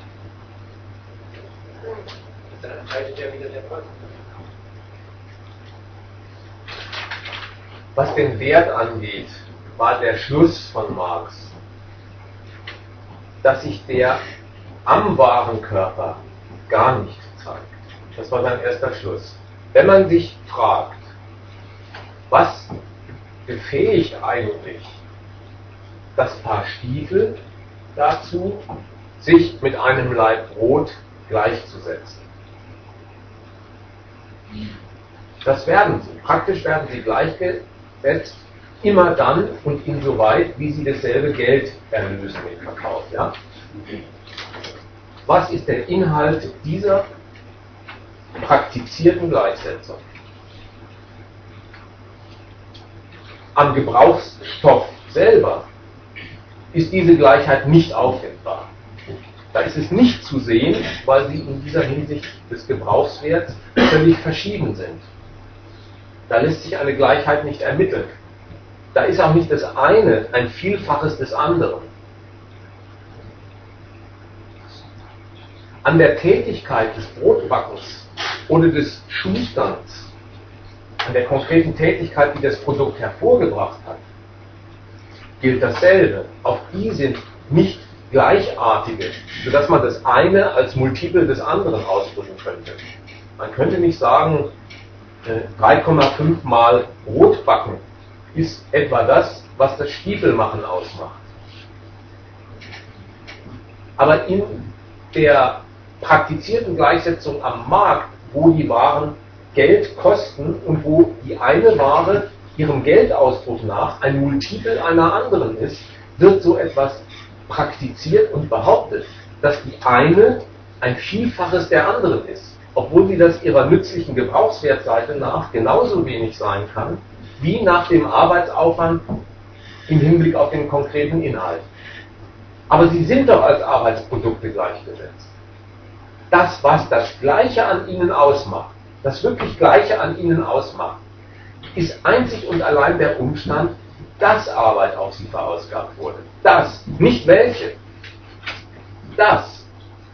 Dann entscheidet ja wieder der Preis. Was den Wert angeht, war der Schluss von Marx, dass sich der am Warenkörper gar nicht zeigt. Das war sein erster Schluss. Wenn man sich fragt, was befähigt eigentlich das Paar Stiefel dazu, sich mit einem Laib Brot gleichzusetzen? Das werden sie. Praktisch werden sie gleichgesetzt, immer dann und insoweit, wie sie dasselbe Geld erlösen im Verkauf. Ja? Was ist der Inhalt dieser praktizierten Gleichsetzung? Am Gebrauchsstoff selber ist diese Gleichheit nicht auffindbar. Da ist es nicht zu sehen, weil sie in dieser Hinsicht des Gebrauchswerts völlig verschieden sind. Da lässt sich eine Gleichheit nicht ermitteln. Da ist auch nicht das eine ein Vielfaches des anderen. An der Tätigkeit des Brotbackens oder des Schusterns, an der konkreten Tätigkeit, die das Produkt hervorgebracht hat, gilt dasselbe. Auch die sind nicht gleichartige, sodass man das eine als Multiple des anderen ausdrücken könnte. Man könnte nicht sagen, 3,5 mal Brotbacken ist etwa das, was das Stiefelmachen ausmacht. Aber in der praktizierten Gleichsetzung am Markt, wo die Waren Geld kosten und wo die eine Ware ihrem Geldausdruck nach ein Multiple einer anderen ist, wird so etwas praktiziert und behauptet, dass die eine ein Vielfaches der anderen ist, obwohl sie das ihrer nützlichen Gebrauchswertseite nach genauso wenig sein kann, wie nach dem Arbeitsaufwand im Hinblick auf den konkreten Inhalt. Aber sie sind doch als Arbeitsprodukte gleichgesetzt. Das, was das Gleiche an ihnen ausmacht, das wirklich Gleiche an ihnen ausmacht, ist einzig und allein der Umstand, dass Arbeit auf sie verausgabt wurde. Das, nicht welche. Dass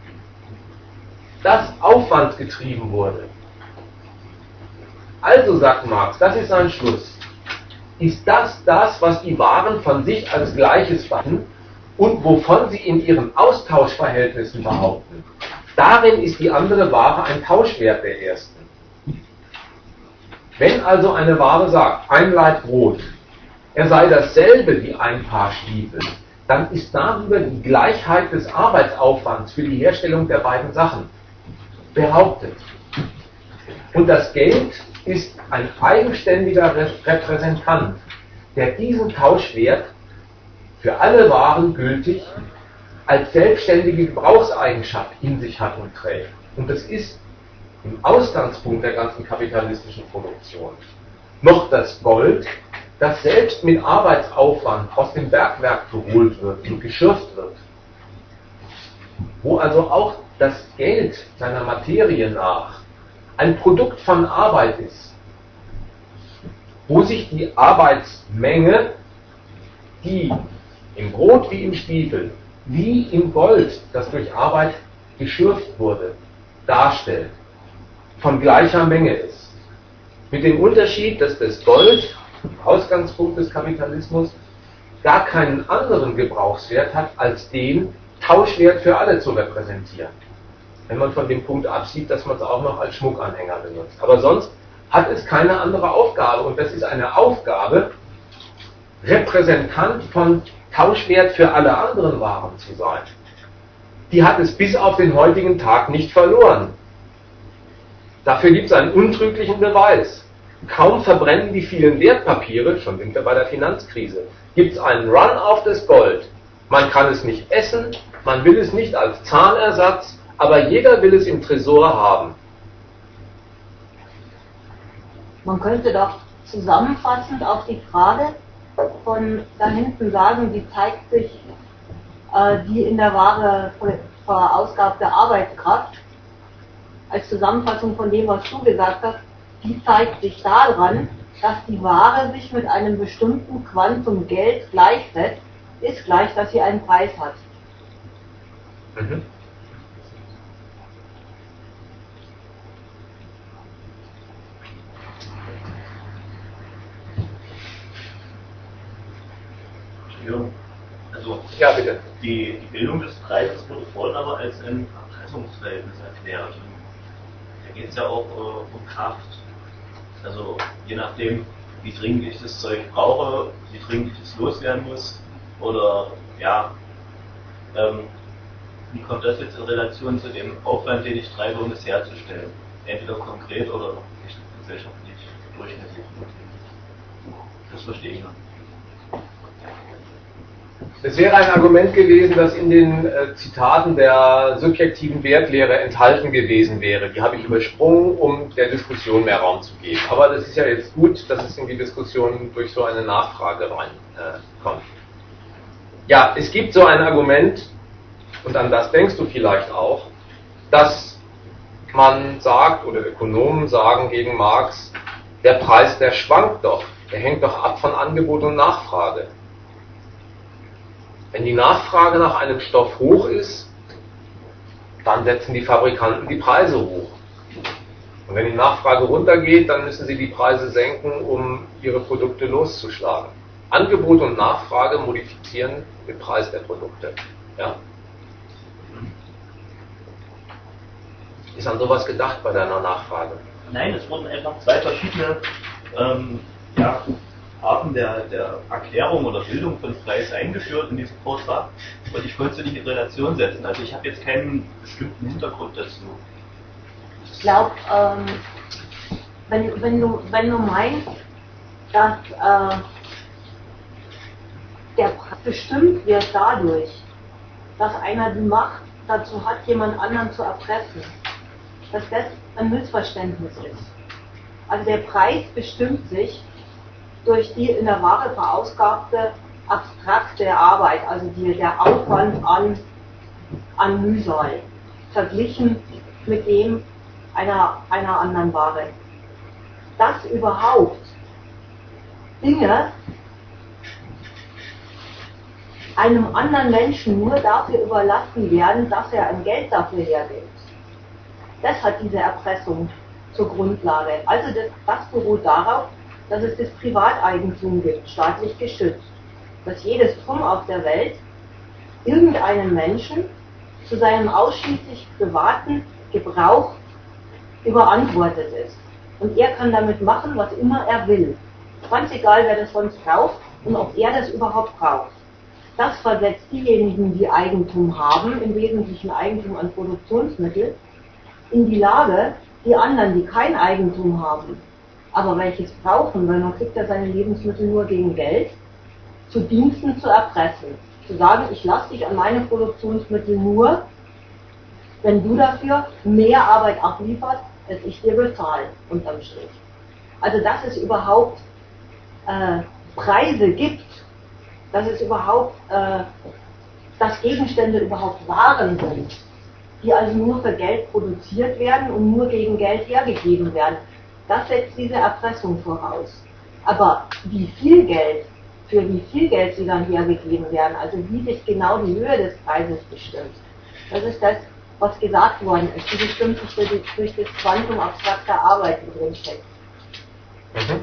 Aufwand getrieben wurde. Also sagt Marx, das ist sein Schluss. Ist das, was die Waren von sich als Gleiches behalten und wovon sie in ihren Austauschverhältnissen behaupten? Darin ist die andere Ware ein Tauschwert der ersten. Wenn also eine Ware sagt, ein Laib Brot, er sei dasselbe wie ein Paar Stiefel, dann ist darüber die Gleichheit des Arbeitsaufwands für die Herstellung der beiden Sachen behauptet. Und das Geld ist ein eigenständiger Repräsentant, der diesen Tauschwert für alle Waren gültig als selbstständige Gebrauchseigenschaft in sich hat und trägt. Und das ist im Ausgangspunkt der ganzen kapitalistischen Produktion noch das Gold, das selbst mit Arbeitsaufwand aus dem Bergwerk geholt wird und geschürft wird. Wo also auch das Geld seiner Materie nach ein Produkt von Arbeit ist, wo sich die Arbeitsmenge, die im Brot wie im Stiefel, wie im Gold, das durch Arbeit geschürft wurde, darstellt, von gleicher Menge ist. Mit dem Unterschied, dass das Gold, Ausgangspunkt des Kapitalismus, gar keinen anderen Gebrauchswert hat, als den Tauschwert für alle zu repräsentieren. Wenn man von dem Punkt absieht, dass man es auch noch als Schmuckanhänger benutzt. Aber sonst hat es keine andere Aufgabe. Und das ist eine Aufgabe, Repräsentant von Tauschwert für alle anderen Waren zu sein. Die hat es bis auf den heutigen Tag nicht verloren. Dafür gibt es einen untrüglichen Beweis. Kaum verbrennen die vielen Wertpapiere, schon sind wir bei der Finanzkrise, gibt es einen Run auf das Gold. Man kann es nicht essen, man will es nicht als Zahnersatz, aber jeder will es im Tresor haben. Man könnte doch zusammenfassend auf die Frage von da hinten sagen, wie zeigt sich die in der Ware verausgabte Arbeitskraft, als Zusammenfassung von dem, was du gesagt hast, die zeigt sich daran, dass die Ware sich mit einem bestimmten Quantum Geld gleichsetzt, ist gleich, dass sie einen Preis hat. Mhm. Also, Ja, bitte. die Bildung des Preises wurde vorhin aber als ein Erpressungsverhältnis erklärt. Und da geht es ja auch um Kraft. Also, je nachdem, wie dringend ich das Zeug brauche, wie dringend ich es loswerden muss, oder ja, wie kommt das jetzt in Relation zu dem Aufwand, den ich treibe, um es herzustellen? Entweder konkret oder nicht gesellschaftlich durchschnittlich. Das verstehe ich noch. Es wäre ein Argument gewesen, das in den Zitaten der subjektiven Wertlehre enthalten gewesen wäre. Die habe ich übersprungen, um der Diskussion mehr Raum zu geben. Aber das ist ja jetzt gut, dass es in die Diskussion durch so eine Nachfrage reinkommt. Ja, es gibt so ein Argument, und an das denkst du vielleicht auch, dass man sagt, oder Ökonomen sagen gegen Marx, der Preis, der schwankt doch, der hängt doch ab von Angebot und Nachfrage. Wenn die Nachfrage nach einem Stoff hoch ist, dann setzen die Fabrikanten die Preise hoch. Und wenn die Nachfrage runtergeht, dann müssen sie die Preise senken, um ihre Produkte loszuschlagen. Angebot und Nachfrage modifizieren den Preis der Produkte. Ja? Ist an sowas gedacht bei deiner Nachfrage? Nein, es wurden einfach zwei verschiedene Arten der Erklärung oder Bildung von Preis eingeführt in diesem Vortrag, und ich wollte sie nicht in Relation setzen. Also ich habe jetzt keinen bestimmten Hintergrund dazu. Ich glaube, wenn du meinst, dass der Preis bestimmt wird dadurch, dass einer die Macht dazu hat, jemand anderen zu erpressen, dass das ein Missverständnis ist. Also der Preis bestimmt sich durch die in der Ware verausgabte abstrakte Arbeit, also der Aufwand an Mühsal, verglichen mit dem einer anderen Ware. Dass überhaupt Dinge einem anderen Menschen nur dafür überlassen werden, dass er ein Geld dafür hergibt. Das hat diese Erpressung zur Grundlage. Also das beruht darauf, dass es das Privateigentum gibt, staatlich geschützt. Dass jedes Drum auf der Welt irgendeinem Menschen zu seinem ausschließlich privaten Gebrauch überantwortet ist. Und er kann damit machen, was immer er will. Ganz egal, wer das sonst braucht und ob er das überhaupt braucht. Das versetzt diejenigen, die Eigentum haben, im Wesentlichen Eigentum an Produktionsmitteln, in die Lage, die anderen, die kein Eigentum haben, aber welches brauchen, weil man kriegt ja seine Lebensmittel nur gegen Geld, zu Diensten zu erpressen. Zu sagen, ich lasse dich an meine Produktionsmittel nur, wenn du dafür mehr Arbeit ablieferst, als ich dir bezahle, unterm Strich. Also dass es überhaupt Preise gibt, dass es überhaupt, dass Gegenstände überhaupt Waren sind, die also nur für Geld produziert werden und nur gegen Geld hergegeben werden, das setzt diese Erpressung voraus. Aber wie viel Geld, für wie viel Geld sie dann hergegeben werden, also wie sich genau die Höhe des Preises bestimmt, das ist das, was gesagt worden ist, die bestimmt sich durch das Quantum abstrakter Arbeit drin steckt. Mhm.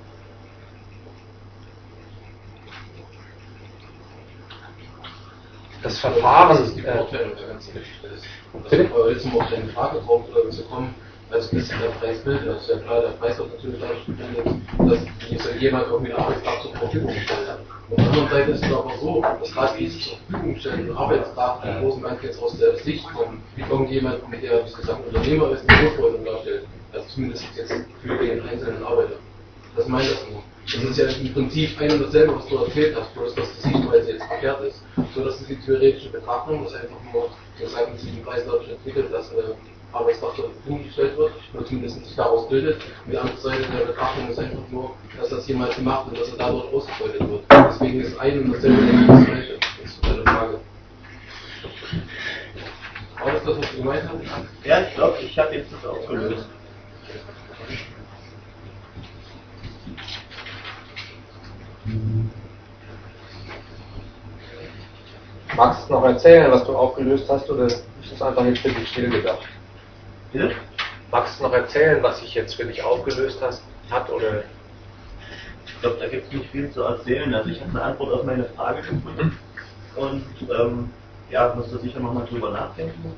Das Verfahren. Das ist die Beurteilung der ganzen Geschichte ist. Also jetzt um auf deine Frage drauf zu kommen, also das ist der Preisbild, das ist ja klar, der Preis wird natürlich dadurch begründet, dass jemand irgendwie eine Arbeitskraft zur Verfügung gestellt hat. Auf der anderen Seite ist es aber so, dass gerade dieses zur Verfügung stellen Arbeitskraft im großen Ganzen jetzt aus der Sicht von irgendjemand, mit der, wie gesagt, Unternehmer ist, eine Ausbeutung darstellt. Also zumindest jetzt für den einzelnen Arbeiter. Das meine ich das nur. Das ist ja im Prinzip ein und dasselbe, was du erzählt hast, bloß dass die Sichtweise jetzt verkehrt ist. So dass es die theoretische Betrachtung, dass einfach nur, wir sagen, dass sich die Preis dadurch entwickelt, dass Arbeitskraft zur Verfügung gestellt wird, oder zumindest sich daraus bildet. Und die andere Seite der Betrachtung ist einfach nur, dass das jemand gemacht und dass er dadurch ausgebeutet wird. Deswegen ist ein und dasselbe das Gleiche. Das ist eine Frage. War das, was du gemeint hast? Ja, ich glaube, ich habe jetzt das aufgelöst. Magst du noch erzählen, was du aufgelöst hast, oder ist das einfach jetzt für dich still gedacht? Bitte? Magst du noch erzählen, was sich jetzt für dich aufgelöst hat, oder? Ich glaube, da gibt es nicht viel zu erzählen. Also ich habe eine Antwort auf meine Frage gefunden und ja, muss da sicher nochmal drüber nachdenken.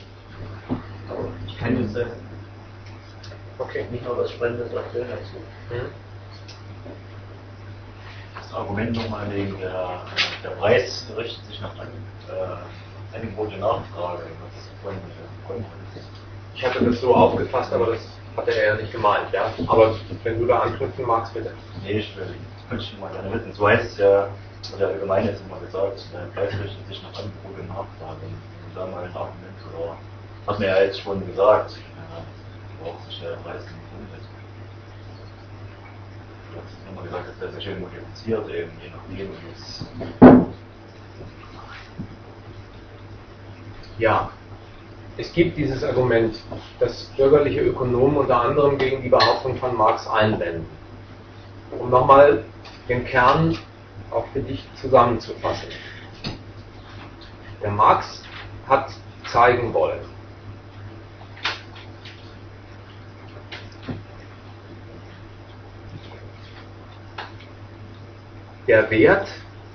Ich kann jetzt nicht noch was Spannendes erzählen dazu. Das Argument nochmal wegen der Preis richtet sich nach Angebot und Nachfrage. Was von Ich hatte das so aufgefasst, aber das hatte er ja nicht gemeint, ja? Aber wenn du da anknüpfen magst, bitte. Nee, ich könnte schon mal gerne mit. Und so heißt es ja, oder allgemein jetzt immer gesagt, der Preis richtet sich nach Angebot und Nachfrage. Und da mal ein Argument, oder hat mir ja jetzt schon gesagt, worauf sich der Preis begründet. Du hast nochmal gesagt, dass der sich schön modifiziert, eben je nachdem, wie es. Ja. Es gibt dieses Argument, das bürgerliche Ökonomen unter anderem gegen die Behauptung von Marx einwenden. Um nochmal den Kern auch für dich zusammenzufassen. Der Marx hat zeigen wollen, der Wert,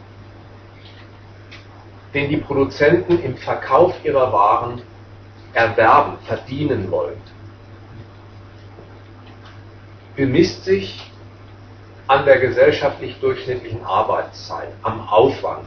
den die Produzenten im Verkauf ihrer Waren erwerben, verdienen wollen, bemisst sich an der gesellschaftlich durchschnittlichen Arbeitszeit, am Aufwand.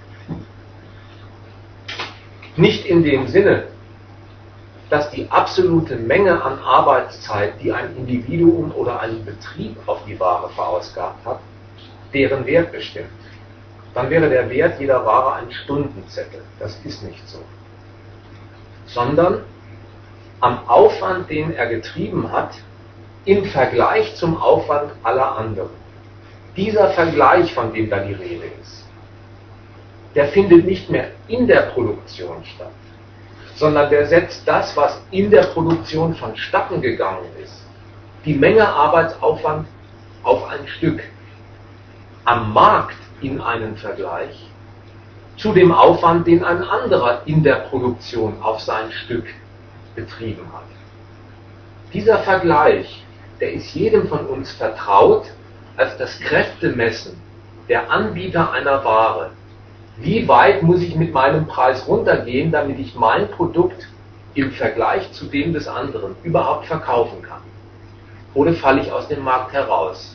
Nicht in dem Sinne, dass die absolute Menge an Arbeitszeit, die ein Individuum oder ein Betrieb auf die Ware verausgabt hat, deren Wert bestimmt. Dann wäre der Wert jeder Ware ein Stundenzettel. Das ist nicht so. Sondern am Aufwand, den er getrieben hat, im Vergleich zum Aufwand aller anderen. Dieser Vergleich, von dem da die Rede ist, der findet nicht mehr in der Produktion statt, sondern der setzt das, was in der Produktion vonstatten gegangen ist, die Menge Arbeitsaufwand auf ein Stück, am Markt in einen Vergleich zu dem Aufwand, den ein anderer in der Produktion auf sein Stück betrieben hat. Dieser Vergleich, der ist jedem von uns vertraut als das Kräftemessen der Anbieter einer Ware. Wie weit muss ich mit meinem Preis runtergehen, damit ich mein Produkt im Vergleich zu dem des anderen überhaupt verkaufen kann? Oder falle ich aus dem Markt heraus?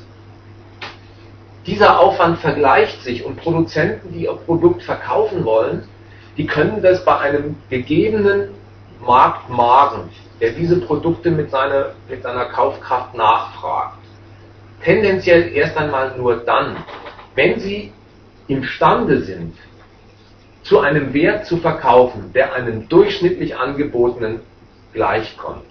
Dieser Aufwand vergleicht sich und Produzenten, die ihr Produkt verkaufen wollen, die können das bei einem gegebenen Marktmagen, der diese Produkte mit seiner Kaufkraft nachfragt. Tendenziell erst einmal nur dann, wenn sie imstande sind, zu einem Wert zu verkaufen, der einem durchschnittlich angebotenen gleichkommt.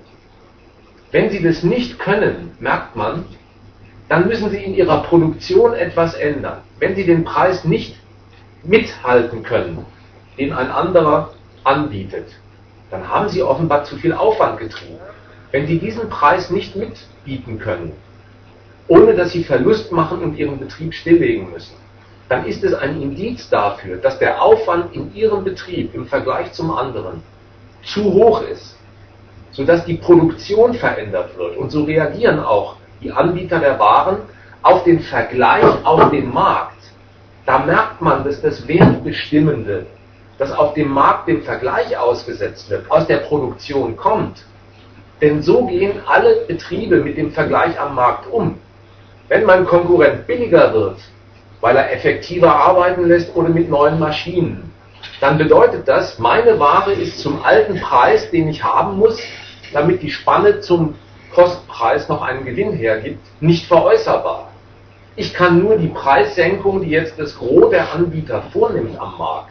Wenn sie das nicht können, merkt man, dann müssen sie in ihrer Produktion etwas ändern. Wenn sie den Preis nicht mithalten können, den ein anderer anbietet, dann haben sie offenbar zu viel Aufwand getrieben. Wenn sie diesen Preis nicht mitbieten können, ohne dass sie Verlust machen und ihren Betrieb stilllegen müssen, dann ist es ein Indiz dafür, dass der Aufwand in ihrem Betrieb im Vergleich zum anderen zu hoch ist, sodass die Produktion verändert wird. Und so reagieren auch die Anbieter der Waren auf den Vergleich auf dem Markt. Da merkt man, dass das Wertbestimmende, das auf dem Markt dem Vergleich ausgesetzt wird, aus der Produktion kommt. Denn so gehen alle Betriebe mit dem Vergleich am Markt um. Wenn mein Konkurrent billiger wird, weil er effektiver arbeiten lässt oder mit neuen Maschinen, dann bedeutet das, meine Ware ist zum alten Preis, den ich haben muss, damit die Spanne zum Kostpreis noch einen Gewinn hergibt, nicht veräußerbar. Ich kann nur die Preissenkung, die jetzt das Gros der Anbieter vornimmt am Markt,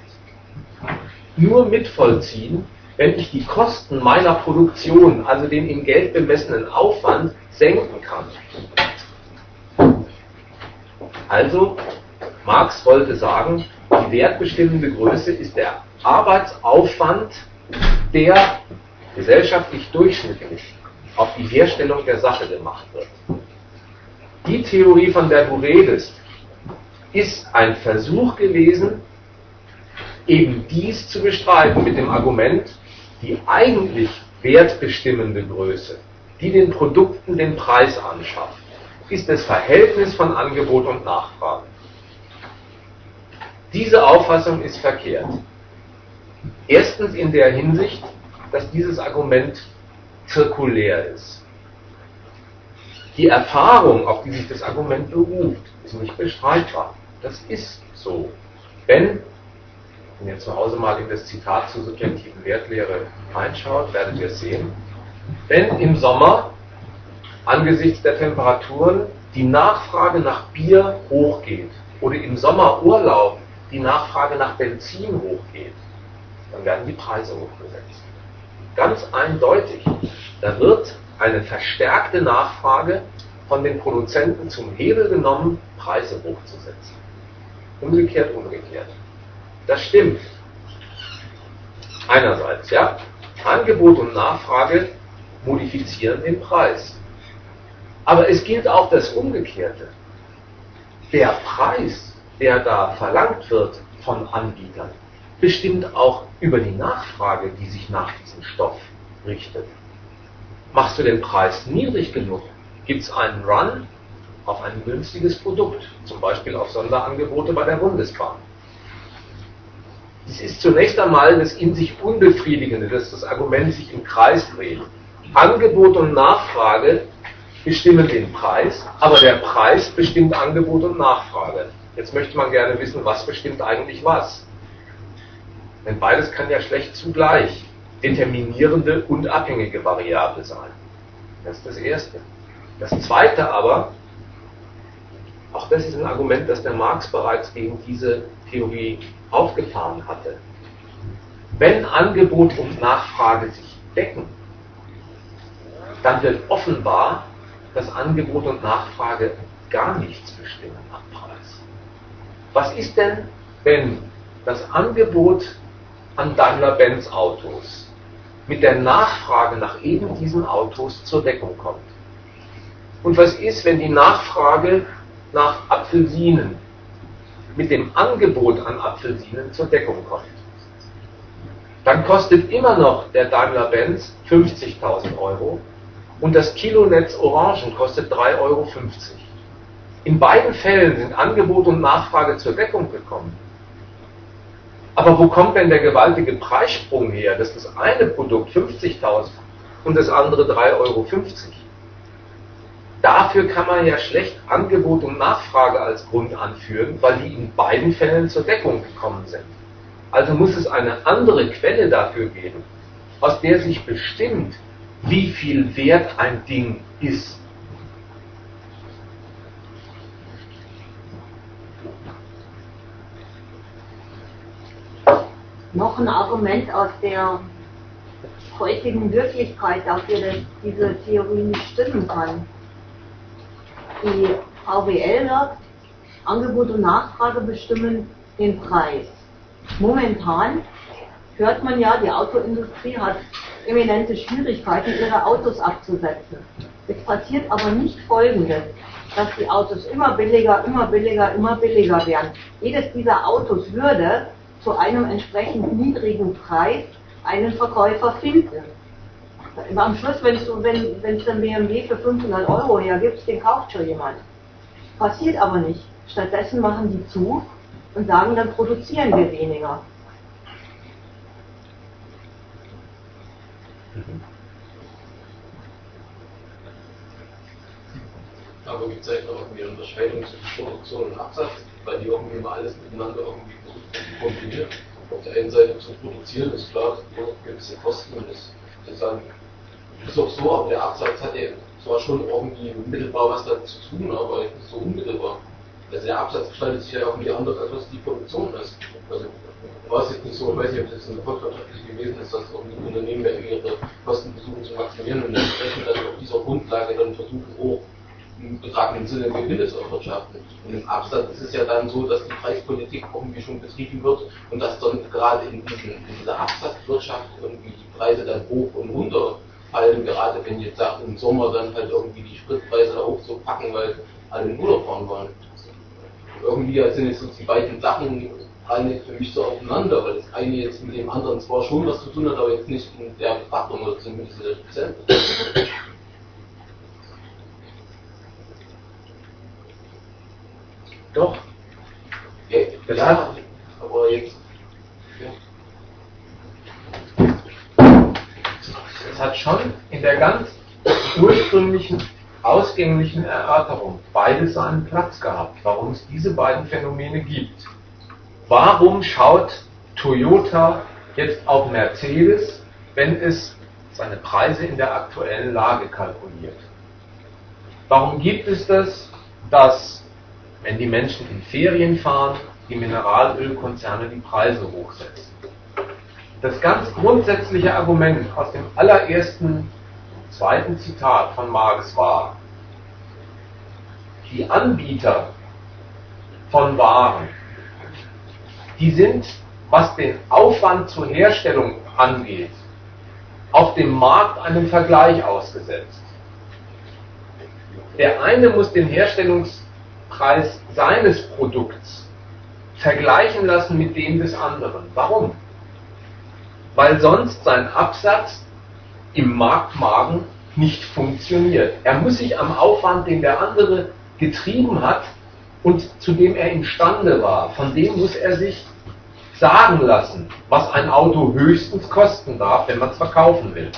nur mitvollziehen, wenn ich die Kosten meiner Produktion, also den in Geld bemessenen Aufwand, senken kann. Also, Marx wollte sagen, die wertbestimmende Größe ist der Arbeitsaufwand, der gesellschaftlich durchschnittlich auf die Herstellung der Sache gemacht wird. Die Theorie, von der du redest, ist ein Versuch gewesen, eben dies zu bestreiten mit dem Argument, die eigentlich wertbestimmende Größe, die den Produkten den Preis anschafft, ist das Verhältnis von Angebot und Nachfrage. Diese Auffassung ist verkehrt. Erstens in der Hinsicht, dass dieses Argument zirkulär ist. Die Erfahrung, auf die sich das Argument beruft, ist nicht bestreitbar. Das ist so. Wenn ihr zu Hause mal in das Zitat zur subjektiven Wertlehre reinschaut, werdet ihr sehen, wenn im Sommer angesichts der Temperaturen die Nachfrage nach Bier hochgeht oder im Sommerurlaub die Nachfrage nach Benzin hochgeht, dann werden die Preise hochgesetzt. Ganz eindeutig, da wird eine verstärkte Nachfrage von den Produzenten zum Hebel genommen, Preise hochzusetzen. Umgekehrt. Das stimmt. Einerseits, ja, Angebot und Nachfrage modifizieren den Preis. Aber es gilt auch das Umgekehrte. Der Preis, der da verlangt wird von Anbietern, bestimmt auch über die Nachfrage, die sich nach diesem Stoff richtet. Machst du den Preis niedrig genug, gibt es einen Run auf ein günstiges Produkt, zum Beispiel auf Sonderangebote bei der Bundesbahn. Es ist zunächst einmal das in sich Unbefriedigende, dass das Argument sich im Kreis dreht. Angebot und Nachfrage bestimmen den Preis, aber der Preis bestimmt Angebot und Nachfrage. Jetzt möchte man gerne wissen, was bestimmt eigentlich was. Denn beides kann ja schlecht zugleich determinierende und abhängige Variable sein. Das ist das Erste. Das Zweite aber, auch das ist ein Argument, das der Marx bereits gegen diese Theorie aufgefahren hatte. Wenn Angebot und Nachfrage sich decken, dann wird offenbar, dass Angebot und Nachfrage gar nichts bestimmen am Preis. Was ist denn, wenn das Angebot an Daimler-Benz Autos mit der Nachfrage nach eben diesen Autos zur Deckung kommt? Und was ist, wenn die Nachfrage nach Apfelsinen mit dem Angebot an Apfelsinen zur Deckung kommt. Dann kostet immer noch der Daimler-Benz 50.000 Euro und das Kilonetz Orangen kostet 3,50 Euro. In beiden Fällen sind Angebot und Nachfrage zur Deckung gekommen. Aber wo kommt denn der gewaltige Preissprung her, dass das eine Produkt 50.000 und das andere 3,50 Euro? Dafür kann man ja schlecht Angebot und Nachfrage als Grund anführen, weil die in beiden Fällen zur Deckung gekommen sind. Also muss es eine andere Quelle dafür geben, aus der sich bestimmt, wie viel wert ein Ding ist. Noch ein Argument aus der heutigen Wirklichkeit dafür, dass diese Theorie nicht stimmen kann. Die VWL sagt, Angebot und Nachfrage bestimmen den Preis. Momentan hört man ja, die Autoindustrie hat eminente Schwierigkeiten, ihre Autos abzusetzen. Jetzt passiert aber nicht Folgendes, dass die Autos immer billiger werden. Jedes dieser Autos würde zu einem entsprechend niedrigen Preis einen Verkäufer finden. Am Schluss, wenn es den BMW für 500 Euro hergibt, den kauft schon jemand. Passiert aber nicht. Stattdessen machen die zu und sagen, dann produzieren wir weniger. Aber gibt es eigentlich noch irgendwie eine Unterscheidung zwischen Produktion und Absatz, weil die irgendwie immer alles miteinander irgendwie kombiniert. Auf der einen Seite zum Produzieren ist klar, das Produkt gewisse Kosten und das ist auch so, aber der Absatz hat ja zwar schon irgendwie mittelbar was damit zu tun, aber nicht so unmittelbar. Also der Absatz gestaltet sich ja irgendwie anders, als was die Produktion ist. Also war es jetzt nicht so, ich weiß nicht, ob das volkswirtschaftlich gewesen ist, dass irgendwie Unternehmen ja ihre Kosten versuchen zu maximieren und entsprechend dann auf dieser Grundlage dann versuchen, auch im betragenden Sinne Gewinne zu erwirtschaften. Und im Absatz ist es ja dann so, dass die Preispolitik irgendwie schon betrieben wird und dass dann gerade in dieser Absatzwirtschaft irgendwie die Preise dann hoch und runter fallen, gerade wenn jetzt sagt, im Sommer dann halt irgendwie die Spritpreise da hoch zu packen, weil alle in Urlaub fahren wollen. Irgendwie sind jetzt so die beiden Sachen fallen jetzt für mich so aufeinander, weil das eine jetzt mit dem anderen zwar schon was zu tun hat, aber jetzt nicht in der Betrachtung oder zumindest in der Speziellen. Doch. Ja, aber jetzt. Es hat schon in der ganz ursprünglichen, ausgänglichen Erörterung beides seinen Platz gehabt, warum es diese beiden Phänomene gibt. Warum schaut Toyota jetzt auf Mercedes, wenn es seine Preise in der aktuellen Lage kalkuliert? Warum gibt es das, dass, wenn die Menschen in Ferien fahren, die Mineralölkonzerne die Preise hochsetzen? Das ganz grundsätzliche Argument aus dem zweiten Zitat von Marx war, die Anbieter von Waren, die sind, was den Aufwand zur Herstellung angeht, auf dem Markt einem Vergleich ausgesetzt. Der eine muss den Herstellungspreis seines Produkts vergleichen lassen mit dem des anderen. Warum? Weil sonst sein Absatz im Marktmagen nicht funktioniert. Er muss sich am Aufwand, den der andere getrieben hat und zu dem er imstande war, von dem muss er sich sagen lassen, was ein Auto höchstens kosten darf, wenn man es verkaufen will.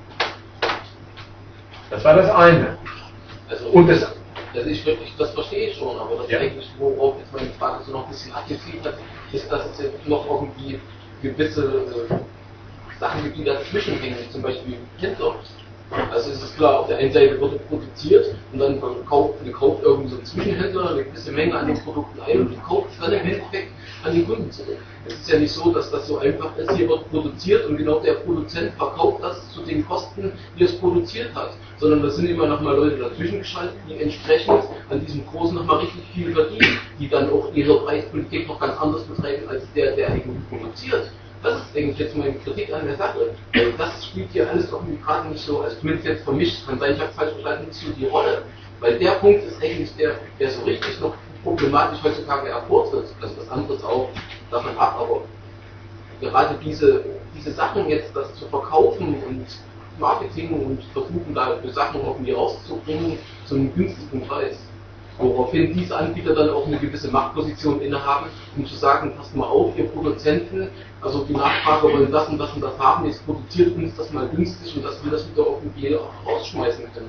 Das war das eine. Und das verstehe ich schon, aber das ist eigentlich, worauf jetzt meine Frage so noch ein bisschen abgezielt hat, ist, dass es jetzt noch irgendwie gewisse Sachen gibt, die dazwischen hängen, wie zum Beispiel Händler. Also es ist klar, auf der einen Seite wird produziert und dann kauft irgendwie so ein Zwischenhändler eine gewisse Menge an den Produkten ein und kauft es dann im Endeffekt an den Kunden zurück. Es ist ja nicht so, dass das so einfach ist, hier wird produziert und genau der Produzent verkauft das zu den Kosten, die es produziert hat, sondern da sind immer nochmal Leute dazwischen geschaltet, die entsprechend an diesem Großen nochmal richtig viel verdienen, die dann auch ihre Preispolitik noch ganz anders betreiben als der irgendwie produziert. Das ist, denke ich, jetzt meine Kritik an der Sache. Weil das spielt hier alles irgendwie gerade nicht so, also zumindest jetzt für mich, kann sein, ich habe falsch verstanden, nicht so die Rolle. Weil der Punkt ist eigentlich der so richtig noch problematisch heutzutage hervortritt. Also das andere ist auch davon ab, aber gerade diese Sachen jetzt, das zu verkaufen und Marketing und versuchen da Sachen irgendwie rauszubringen zu einem günstigen Preis. Woraufhin diese Anbieter dann auch eine gewisse Machtposition innehaben, um zu sagen, passt mal auf, ihr Produzenten, also die Nachfrage wollen das und das und das haben, jetzt produziert uns das mal günstig und dass wir das wieder irgendwie rausschmeißen können.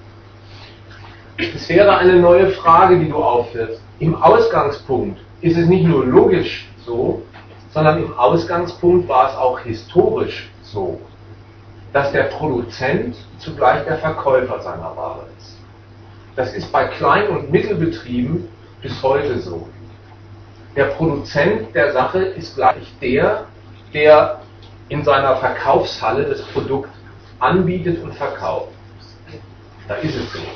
Es wäre eine neue Frage, die du aufwirfst. Im Ausgangspunkt ist es nicht nur logisch so, sondern im Ausgangspunkt war es auch historisch so, dass der Produzent zugleich der Verkäufer seiner Ware ist. Das ist bei Klein- und Mittelbetrieben bis heute so. Der Produzent der Sache ist gleich der in seiner Verkaufshalle das Produkt anbietet und verkauft. Da ist es so.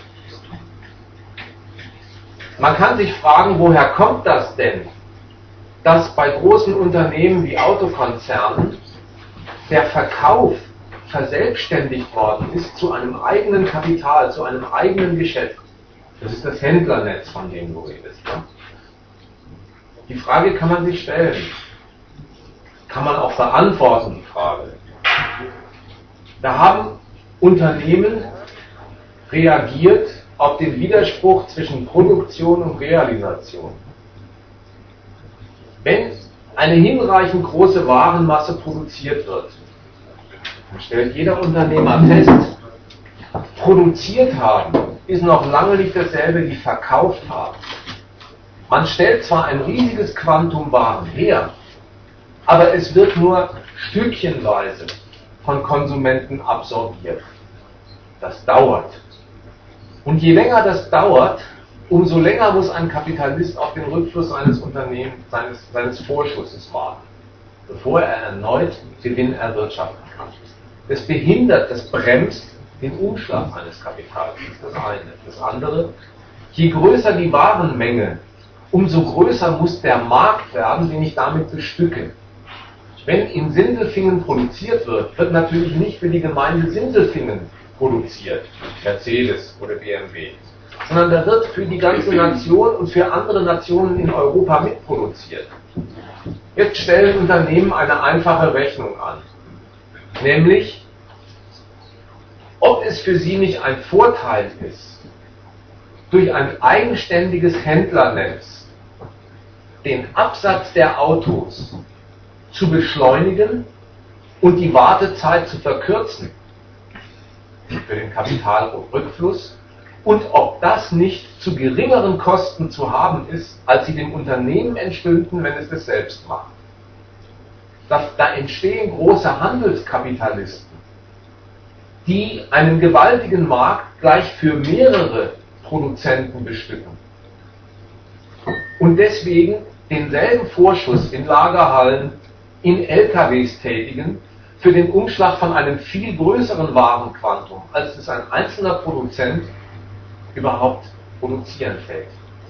Man kann sich fragen, woher kommt das denn, dass bei großen Unternehmen wie Autokonzernen der Verkauf verselbstständigt worden ist zu einem eigenen Kapital, zu einem eigenen Geschäft. Das ist das Händlernetz, von dem du redest. Ne? Die Frage kann man sich stellen. Kann man auch beantworten, die Frage. Da haben Unternehmen reagiert auf den Widerspruch zwischen Produktion und Realisation. Wenn eine hinreichend große Warenmasse produziert wird, dann stellt jeder Unternehmer fest, produziert haben ist noch lange nicht dasselbe wie verkauft haben. Man stellt zwar ein riesiges Quantum Waren her, aber es wird nur stückchenweise von Konsumenten absorbiert. Das dauert. Und je länger das dauert, umso länger muss ein Kapitalist auf den Rückfluss seines Unternehmens, seines Vorschusses warten, bevor er erneut Gewinn erwirtschaften kann. Das behindert, das bremst den Umschlag eines Kapitals. Das ist das eine. Das andere, je größer die Warenmenge, umso größer muss der Markt werden, den ich damit bestücke. Wenn in Sindelfingen produziert wird, wird natürlich nicht für die Gemeinde Sindelfingen produziert, Mercedes oder BMW, sondern da wird für die ganze Nation und für andere Nationen in Europa mitproduziert. Jetzt stellen Unternehmen eine einfache Rechnung an, nämlich, ob es für sie nicht ein Vorteil ist, durch ein eigenständiges Händlernetz den Absatz der Autos zu beschleunigen und die Wartezeit zu verkürzen für den Kapitalrückfluss und ob das nicht zu geringeren Kosten zu haben ist, als sie dem Unternehmen entstünden, wenn es das selbst macht. Da entstehen große Handelskapitalisten, die einen gewaltigen Markt gleich für mehrere Produzenten bestücken und deswegen denselben Vorschuss in Lagerhallen, in LKWs tätigen, für den Umschlag von einem viel größeren Warenquantum, als es ein einzelner Produzent überhaupt produzieren fällt.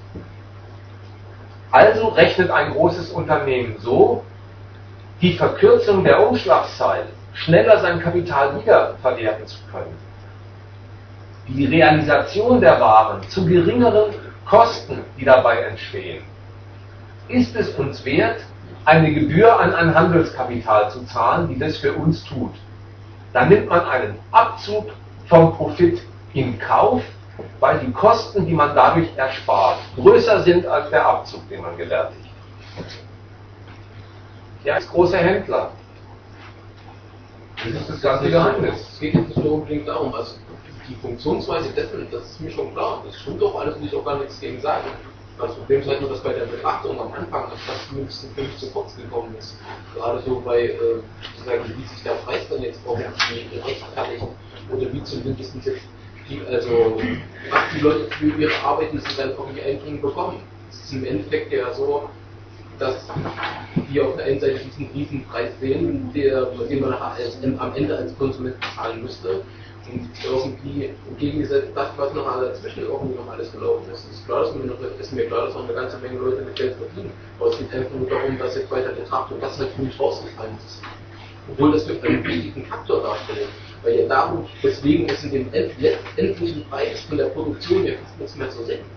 Also rechnet ein großes Unternehmen so, die Verkürzung der Umschlagszeit, schneller sein Kapital wiederverwerten zu können, die Realisation der Waren zu geringeren Kosten, die dabei entstehen, ist es uns wert, eine Gebühr an ein Handelskapital zu zahlen, die das für uns tut. Dann nimmt man einen Abzug vom Profit in Kauf, weil die Kosten, die man dadurch erspart, größer sind als der Abzug, den man gewärtigt. Ja, als großer Händler. Das ist das ganze Geheimnis. Es geht jetzt nicht nur unbedingt darum, also die Funktionsweise dessen, das ist mir schon klar. Das stimmt doch alles, will ich auch gar nichts gegen sagen. Das Problem ist halt nur, dass bei der Betrachtung am Anfang das zumindest für mich zu kurz gekommen ist. Gerade so bei, wie sich der Preis dann jetzt auch rechtfertigt oder wie zumindest jetzt also was die Leute für ihre Arbeit, die sie dann irgendwie einbringen, bekommen. Es ist im Endeffekt ja so, dass wir auf der einen Seite diesen Riesenpreis sehen, den man am Ende als Konsument bezahlen müsste. Und irgendwie entgegengesetzt das, was noch dazwischen irgendwie noch alles gelaufen ist. Ist mir klar, dass noch eine ganze Menge Leute mit Geld verdienen. Aber es geht einfach nur darum, dass jetzt bei der Betrachtung das halt für mich rausgefallen ist. Obwohl das für einen wichtigen Faktor darstellt. Weil ja darum, deswegen ist in dem letztendlichen Preis von der Produktion ja fast nichts mehr zu sehen.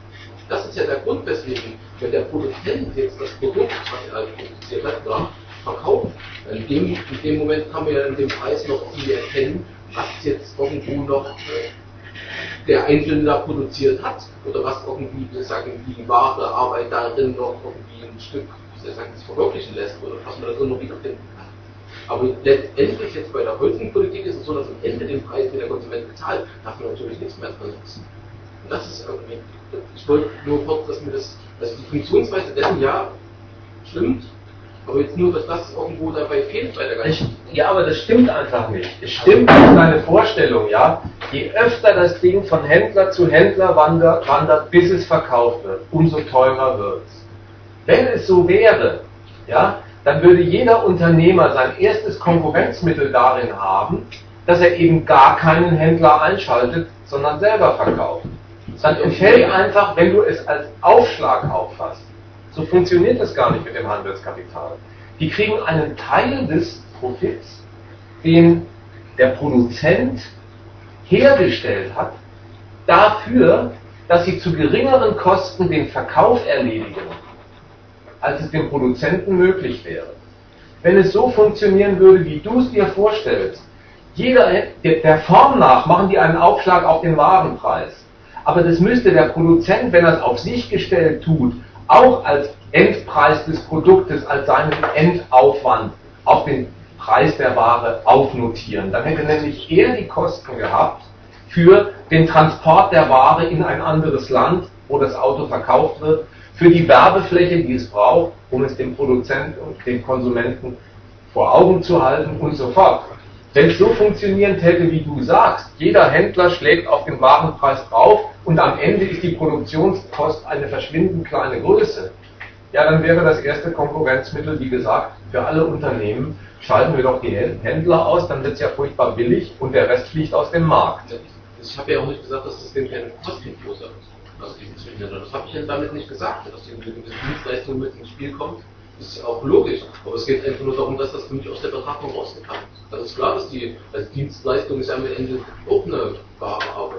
Das ist ja der Grund, weswegen, wenn der Produzent jetzt das Produkt, was er produziert hat, verkauft, in dem Moment kann man ja in dem Preis noch irgendwie erkennen, was jetzt irgendwo noch der Einzelne da produziert hat oder was irgendwie, wir sagen, die wahre Arbeit darin noch irgendwie ein Stück, wie sagen, sich verwirklichen lässt oder was man da drin noch wiederfinden kann. Aber letztendlich jetzt bei der heutigen Politik ist es so, dass am Ende den Preis, den der Konsument bezahlt, darf man natürlich nichts mehr drin lassen. Und das ist irgendwie, ich wollte nur kurz, dass mir das, also die Funktionsweise dessen ja stimmt, aber jetzt nur, dass das irgendwo dabei fehlt bei der ganzen. Ja, aber das stimmt einfach nicht. Es stimmt nicht deine Vorstellung, ja. Je öfter das Ding von Händler zu Händler wandert, bis es verkauft wird, umso teurer wird es. Wenn es so wäre, ja, dann würde jeder Unternehmer sein erstes Konkurrenzmittel darin haben, dass er eben gar keinen Händler einschaltet, sondern selber verkauft. Dann entfällt einfach, wenn du es als Aufschlag auffasst. So funktioniert das gar nicht mit dem Handelskapital. Die kriegen einen Teil des Profits, den der Produzent hergestellt hat, dafür, dass sie zu geringeren Kosten den Verkauf erledigen, als es dem Produzenten möglich wäre. Wenn es so funktionieren würde, wie du es dir vorstellst, der Form nach machen die einen Aufschlag auf den Warenpreis. Aber das müsste der Produzent, wenn er es auf sich gestellt tut, auch als Endpreis des Produktes, als seinen Endaufwand auf den Preis der Ware aufnotieren. Dann hätte nämlich er die Kosten gehabt für den Transport der Ware in ein anderes Land, wo das Auto verkauft wird, für die Werbefläche, die es braucht, um es dem Produzenten und dem Konsumenten vor Augen zu halten und so fort. Wenn es so funktionieren täte, wie du sagst, jeder Händler schlägt auf den Warenpreis drauf und am Ende ist die Produktionskost eine verschwindend kleine Größe, ja, dann wäre das erste Konkurrenzmittel, wie gesagt, für alle Unternehmen, schalten wir doch die Händler aus, dann wird es ja furchtbar billig und der Rest fliegt aus dem Markt. Ich habe ja auch nicht gesagt, dass das Ding keine Kosten verursacht. Also das habe ich ja damit nicht gesagt, dass die Dienstleistung mit ins Spiel kommt. Das ist auch logisch, aber es geht einfach nur darum, dass das für mich aus der Betrachtung rausgekommen ist. Also es ist klar, dass die als Dienstleistung ist am Ende auch eine wahre Arbeit.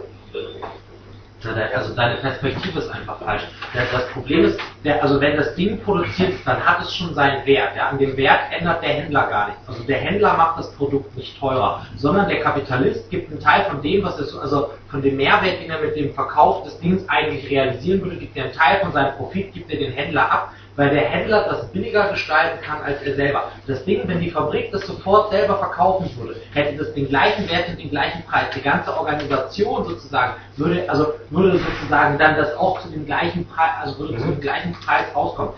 Also deine Perspektive ist einfach falsch. Das Problem ist, also wenn das Ding produziert ist, dann hat es schon seinen Wert. Ja? An dem Wert ändert der Händler gar nichts. Also der Händler macht das Produkt nicht teurer, sondern der Kapitalist gibt einen Teil von dem, was er also von dem Mehrwert, den er mit dem Verkauf des Dings eigentlich realisieren würde, gibt er einen Teil von seinem Profit, gibt er den Händler ab, weil der Händler das billiger gestalten kann als er selber. Das Ding, wenn die Fabrik das sofort selber verkaufen würde, hätte das den gleichen Wert und den gleichen Preis. Die ganze Organisation sozusagen würde sozusagen dann das auch zu dem gleichen Preis, zu dem gleichen Preis rauskommen.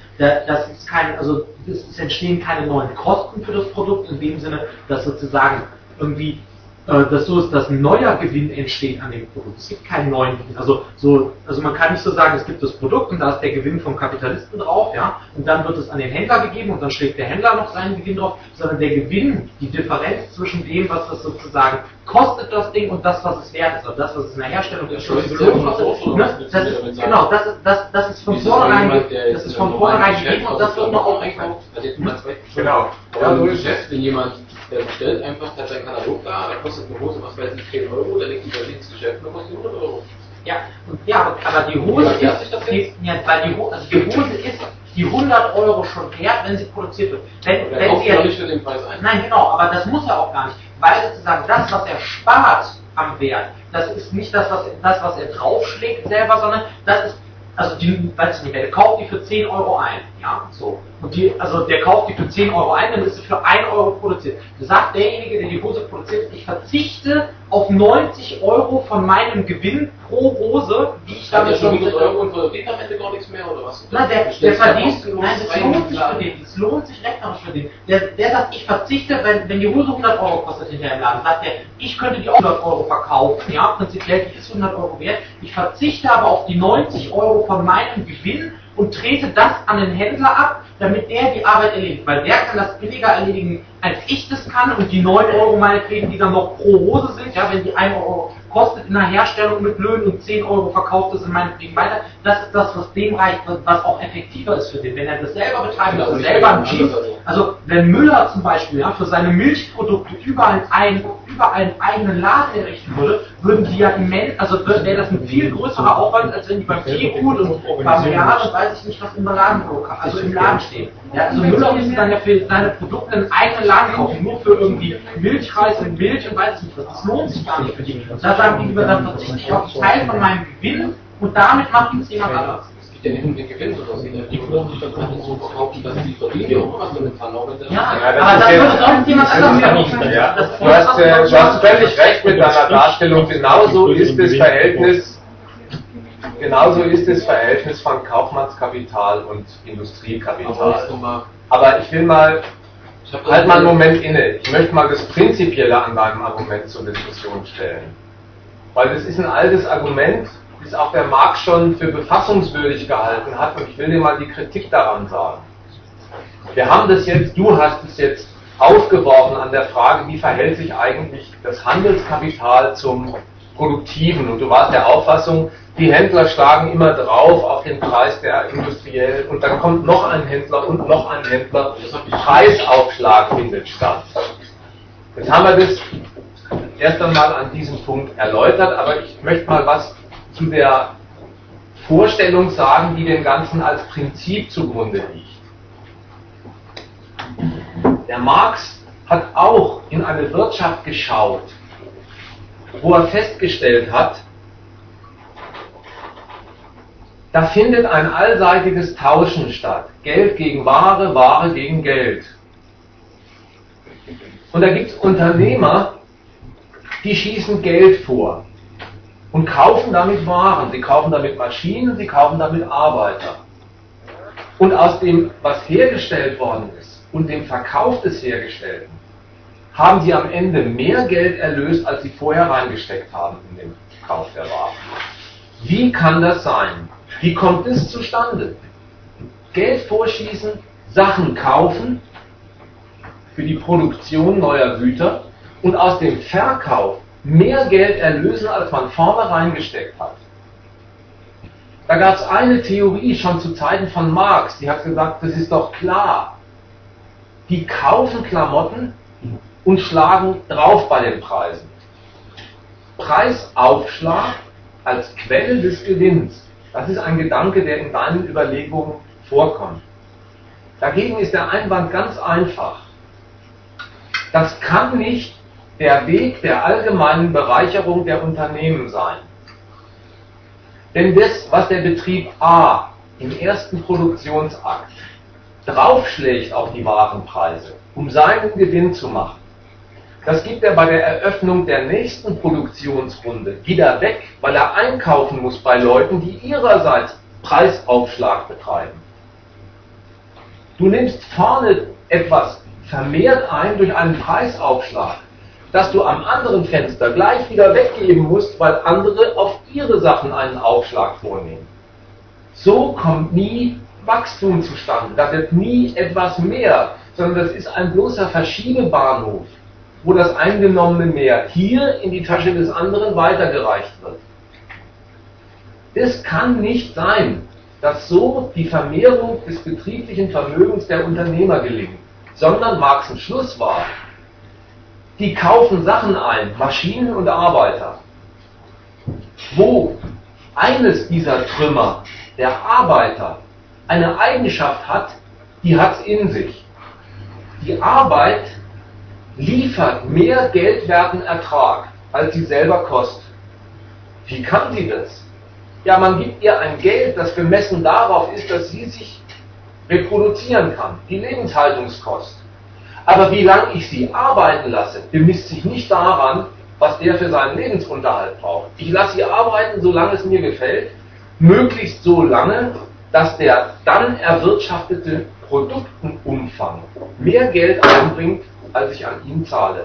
Es entstehen keine neuen Kosten für das Produkt in dem Sinne, dass sozusagen irgendwie das so ist, dass ein neuer Gewinn entsteht an dem Produkt. Es gibt keinen neuen Gewinn. Also man kann nicht so sagen, es gibt das Produkt und da ist der Gewinn vom Kapitalisten drauf, ja, und dann wird es an den Händler gegeben und dann schlägt der Händler noch seinen Gewinn drauf, sondern der Gewinn, die Differenz zwischen dem, was das sozusagen kostet, das Ding, und das, was es wert ist, also das, was es in der Herstellung ist, das ist von vornherein gegeben und das wird noch aufgekauft. Genau. Ja, so ist es. Wenn jemand der bestellt einfach, der hat seinen Katalog da kostet eine Hose, was weiß ich, 10 Euro, der legt die bei ins Geschäft und kostet 100 Euro. Ja, aber die Hose die Hose ist die 100 Euro schon wert, wenn sie produziert wird. Wenn sie nicht für den Preis ein. Nein, genau, aber das muss er auch gar nicht, weil sozusagen das, was er spart am Wert, das ist nicht das, was er draufschlägt selber, sondern das ist, der kauft die für 10 Euro ein, ja, so. Und der kauft die für 10 Euro ein, dann ist sie für 1 Euro produziert. Da sagt derjenige, der die Hose produziert, ich verzichte auf 90 Euro von meinem Gewinn pro Hose, die ich damit schon 100 Euro und verdient am Ende gar nichts mehr, oder was? Nein, der verdient, das lohnt sich rechnerisch für den. Der sagt, ich verzichte, wenn die Hose 100 Euro kostet hinterher im Laden, sagt er, ich könnte die auch 100 Euro verkaufen, ja, prinzipiell, die ist 100 Euro wert, ich verzichte aber auf die 90 Euro von meinem Gewinn und trete das an den Händler ab, damit der die Arbeit erledigt. Weil der kann das billiger erledigen, als ich das kann, und die 9 Euro meinetwegen, die dann noch pro Hose sind, ja, wenn die 1 Euro kostet in der Herstellung mit Löhnen und 10 Euro verkauft ist in meinetwegen weiter, das ist das, was dem reicht, was auch effektiver ist für den. Wenn er das selber betreibt, dass er selber ein Jeans, also wenn Müller zum Beispiel, ja, für seine Milchprodukte überall überall einen eigenen Laden errichten würde, würden die ja wäre das ein viel größerer Aufwand, als wenn die beim Teegut und beim Real und weiß ich nicht was im Laden stehen. Ja, also Müller müsste dann ja für seine Produkte einen eigenen Laden kaufen, nur für irgendwie Milchreis und Milch und weiß ich nicht was. Das lohnt sich gar nicht für die. Da sagen die lieber, dann verzichte ich auf einen Teil von meinem Gewinn und damit macht es jemand anders. Es geht ja nicht um den Gewinn, sondern die versuchen sich dann einfach so verkaufen, dass sie verdienen ja auch was damit haben. Aber das würde sonst jemand anders machen. Ja. Du hast völlig recht mit deiner Darstellung. Genauso ist das Verhältnis von Kaufmannskapital und Industriekapital. Aber ich will mal, halt mal einen Moment inne. Ich möchte mal das Prinzipielle an deinem Argument zur Diskussion stellen. Weil das ist ein altes Argument, das auch der Marx schon für befassungswürdig gehalten hat, und ich will dir mal die Kritik daran sagen. Du hast es jetzt aufgeworfen an der Frage, wie verhält sich eigentlich das Handelskapital zum Produktiven, und du warst der Auffassung, die Händler schlagen immer drauf auf den Preis der Industriellen, und dann kommt noch ein Händler und noch ein Händler, Preisaufschlag findet statt. Jetzt haben wir das erst einmal an diesem Punkt erläutert, aber ich möchte mal was zu der Vorstellung sagen, die dem Ganzen als Prinzip zugrunde liegt. Der Marx hat auch in eine Wirtschaft geschaut, wo er festgestellt hat, da findet ein allseitiges Tauschen statt. Geld gegen Ware, Ware gegen Geld. Und da gibt es Unternehmer, die schießen Geld vor und kaufen damit Waren. Sie kaufen damit Maschinen, sie kaufen damit Arbeiter. Und aus dem, was hergestellt worden ist, und dem Verkauf des Hergestellten, haben sie am Ende mehr Geld erlöst, als sie vorher reingesteckt haben in den Kauf der Ware. Wie kann das sein? Wie kommt es zustande? Geld vorschießen, Sachen kaufen für die Produktion neuer Güter und aus dem Verkauf mehr Geld erlösen, als man vorne reingesteckt hat. Da gab es eine Theorie schon zu Zeiten von Marx, die hat gesagt, das ist doch klar. Die kaufen Klamotten und schlagen drauf bei den Preisen. Preisaufschlag als Quelle des Gewinns. Das ist ein Gedanke, der in deinen Überlegungen vorkommt. Dagegen ist der Einwand ganz einfach. Das kann nicht der Weg der allgemeinen Bereicherung der Unternehmen sein. Denn das, was der Betrieb A im ersten Produktionsakt draufschlägt auf die Warenpreise, um seinen Gewinn zu machen, das gibt er bei der Eröffnung der nächsten Produktionsrunde wieder weg, weil er einkaufen muss bei Leuten, die ihrerseits Preisaufschlag betreiben. Du nimmst vorne etwas vermehrt ein durch einen Preisaufschlag, dass du am anderen Fenster gleich wieder weggeben musst, weil andere auf ihre Sachen einen Aufschlag vornehmen. So kommt nie Wachstum zustande. Da wird nie etwas mehr, sondern das ist ein bloßer Verschiebebahnhof, wo das eingenommene Mehr hier in die Tasche des anderen weitergereicht wird. Das kann nicht sein, dass so die Vermehrung des betrieblichen Vermögens der Unternehmer gelingt, sondern Marx' Schluss war, die kaufen Sachen ein, Maschinen und Arbeiter, wo eines dieser Trümmer, der Arbeiter, eine Eigenschaft hat, die hat es in sich. Die Arbeit liefert mehr geldwerten Ertrag, als sie selber kostet. Wie kann sie das? Ja, man gibt ihr ein Geld, das gemessen darauf ist, dass sie sich reproduzieren kann, die Lebenshaltungskost. Aber wie lange ich sie arbeiten lasse, bemisst sich nicht daran, was der für seinen Lebensunterhalt braucht. Ich lasse sie arbeiten, solange es mir gefällt, möglichst so lange, dass der dann erwirtschaftete Produktenumfang mehr Geld einbringt, als ich an ihn zahle.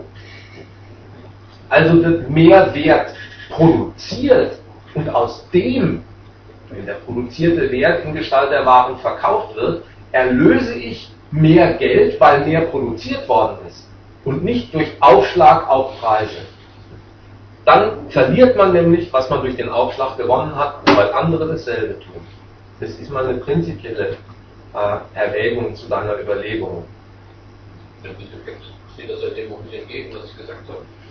Also wird mehr Wert produziert und aus dem, wenn der produzierte Wert in Gestalt der Waren verkauft wird, erlöse ich mehr Geld, weil mehr produziert worden ist und nicht durch Aufschlag auf Preise. Dann verliert man nämlich, was man durch den Aufschlag gewonnen hat, weil andere dasselbe tun. Das ist mal eine prinzipielle Erwägung zu deiner Überlegung. Im Endeffekt steht das seitdem auch nicht entgegen, was ich gesagt habe.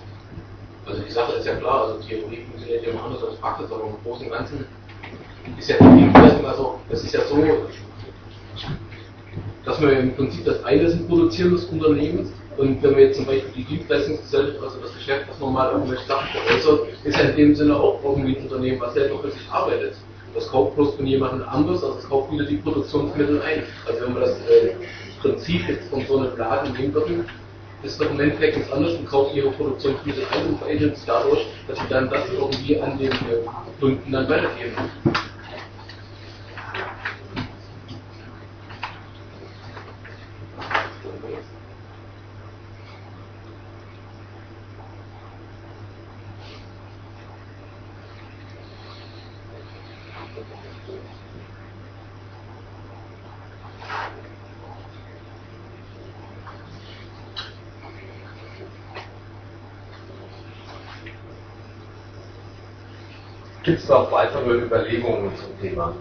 Also die Sache ist ja klar, also Theorie funktioniert ja immer anders als Praxis, aber im Großen und Ganzen ist ja die Dienstleistung, also es ist ja so, dass man im Prinzip das eine ist ein produzierendes Unternehmen und wenn man jetzt zum Beispiel die Dienstleistungsgesellschaft, also das Geschäft, das normal irgendwelche Sachen veräußert, ist ja in dem Sinne auch irgendwie ein Unternehmen, was selber für sich arbeitet. Das kauft bloß von jemandem anders, also es kauft wieder die Produktionsmittel ein. Also wenn man das Prinzip jetzt von so einem Laden nehmen würden, ist doch im Endeffekt nichts anderes und kauft ihre Produktionsmittel ein und veredeln es dadurch, dass sie dann das irgendwie an den Kunden dann weitergeben. Gibt es noch weitere Überlegungen zum Thema?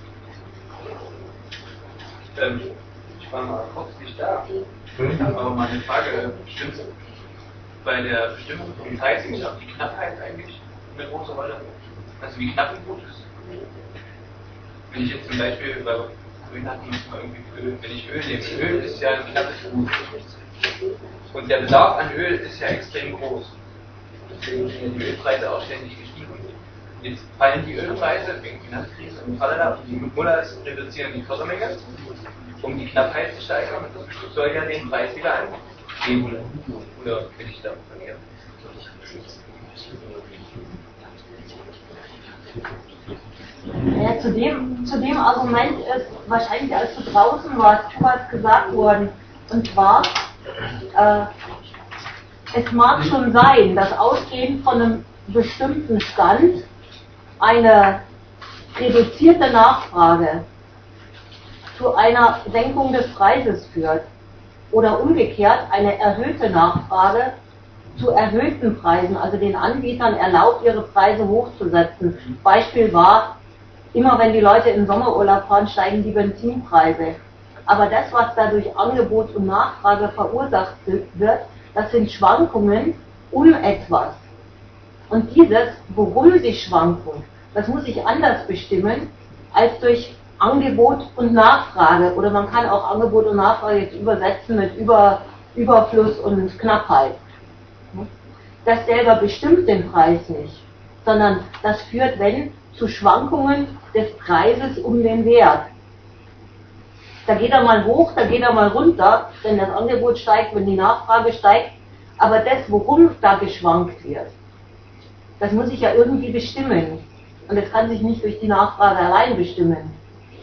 Ich war mal kurz nicht da, aber meine Frage, stimmt bei der Bestimmung vom Pricing auch die Knappheit eigentlich eine große Rolle? Also wie knapp ein Gut ist? Wenn ich jetzt zum Beispiel, weil vorhin hatten wir es mal irgendwie Öl, wenn ich Öl nehme, Öl ist ja ein knappes Gut. Und der Bedarf an Öl ist ja extrem groß. Deswegen sind ja die Ölpreise auch ständig gestiegen. Jetzt fallen die Ölpreise wegen Finanzkrise und Tralala und die Mullahs reduzieren die Fördermenge, um die Knappheit zu steigern. Und das soll ja den Preis wieder angeben. Oder bin ich da verkehrt? Ja, zu dem Argument ist wahrscheinlich, als du draußen warst, was gesagt worden. Und zwar, es mag schon sein, dass ausgehend von einem bestimmten Stand eine reduzierte Nachfrage zu einer Senkung des Preises führt oder umgekehrt eine erhöhte Nachfrage zu erhöhten Preisen, also den Anbietern erlaubt, ihre Preise hochzusetzen. Beispiel war, immer wenn die Leute in Sommerurlaub fahren, steigen die Benzinpreise. Aber das, was dadurch Angebot und Nachfrage verursacht wird, das sind Schwankungen um etwas. Und dieses, worum sie schwanken, das muss sich anders bestimmen als durch Angebot und Nachfrage. Oder man kann auch Angebot und Nachfrage jetzt übersetzen mit Überfluss und Knappheit. Das selber bestimmt den Preis nicht, sondern das führt, wenn, zu Schwankungen des Preises um den Wert. Da geht er mal hoch, da geht er mal runter, wenn das Angebot steigt, wenn die Nachfrage steigt. Aber das, worum da geschwankt wird, das muss sich ja irgendwie bestimmen. Und das kann sich nicht durch die Nachfrage allein bestimmen.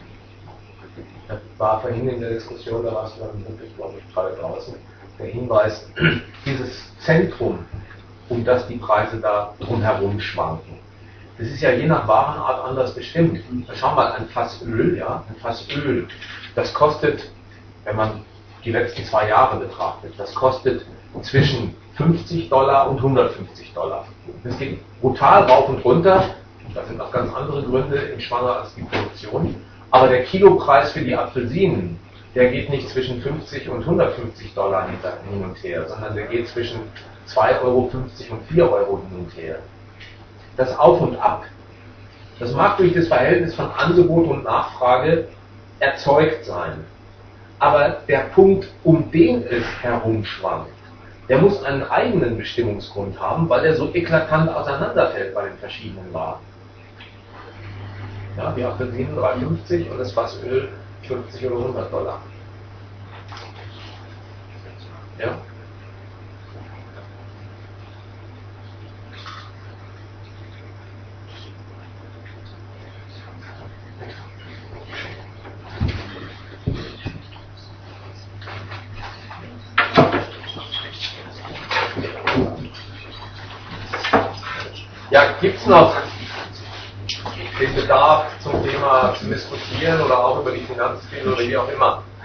Das war vorhin in der Diskussion, da warst du dann wirklich, glaube ich, gerade draußen, der Hinweis, dieses Zentrum, um das die Preise da drumherum schwanken. Das ist ja je nach Warenart anders bestimmt. Schau mal, ein Fass Öl, ja, ein Fass Öl, das kostet, wenn man die letzten 2 Jahre betrachtet, das kostet zwischen $50 und $150. Das geht brutal rauf und runter, das sind auch ganz andere Gründe im Schwanger als die Produktion, aber der Kilopreis für die Apfelsinen, der geht nicht zwischen 50 und $150 hin und her, sondern der geht zwischen 2,50 € und 4 € hin und her. Das Auf und Ab, das mag durch das Verhältnis von Angebot und Nachfrage erzeugt sein. Aber der Punkt, um den es herumschwankt, der muss einen eigenen Bestimmungsgrund haben, weil er so eklatant auseinanderfällt bei den verschiedenen Waren. Ja, die Apfelsinen 3,50 und das Fass Öl 50 oder $100. Ja? Ja, gibt es noch den Bedarf zum Thema zu diskutieren oder auch über die Finanzkrise oder wie auch immer?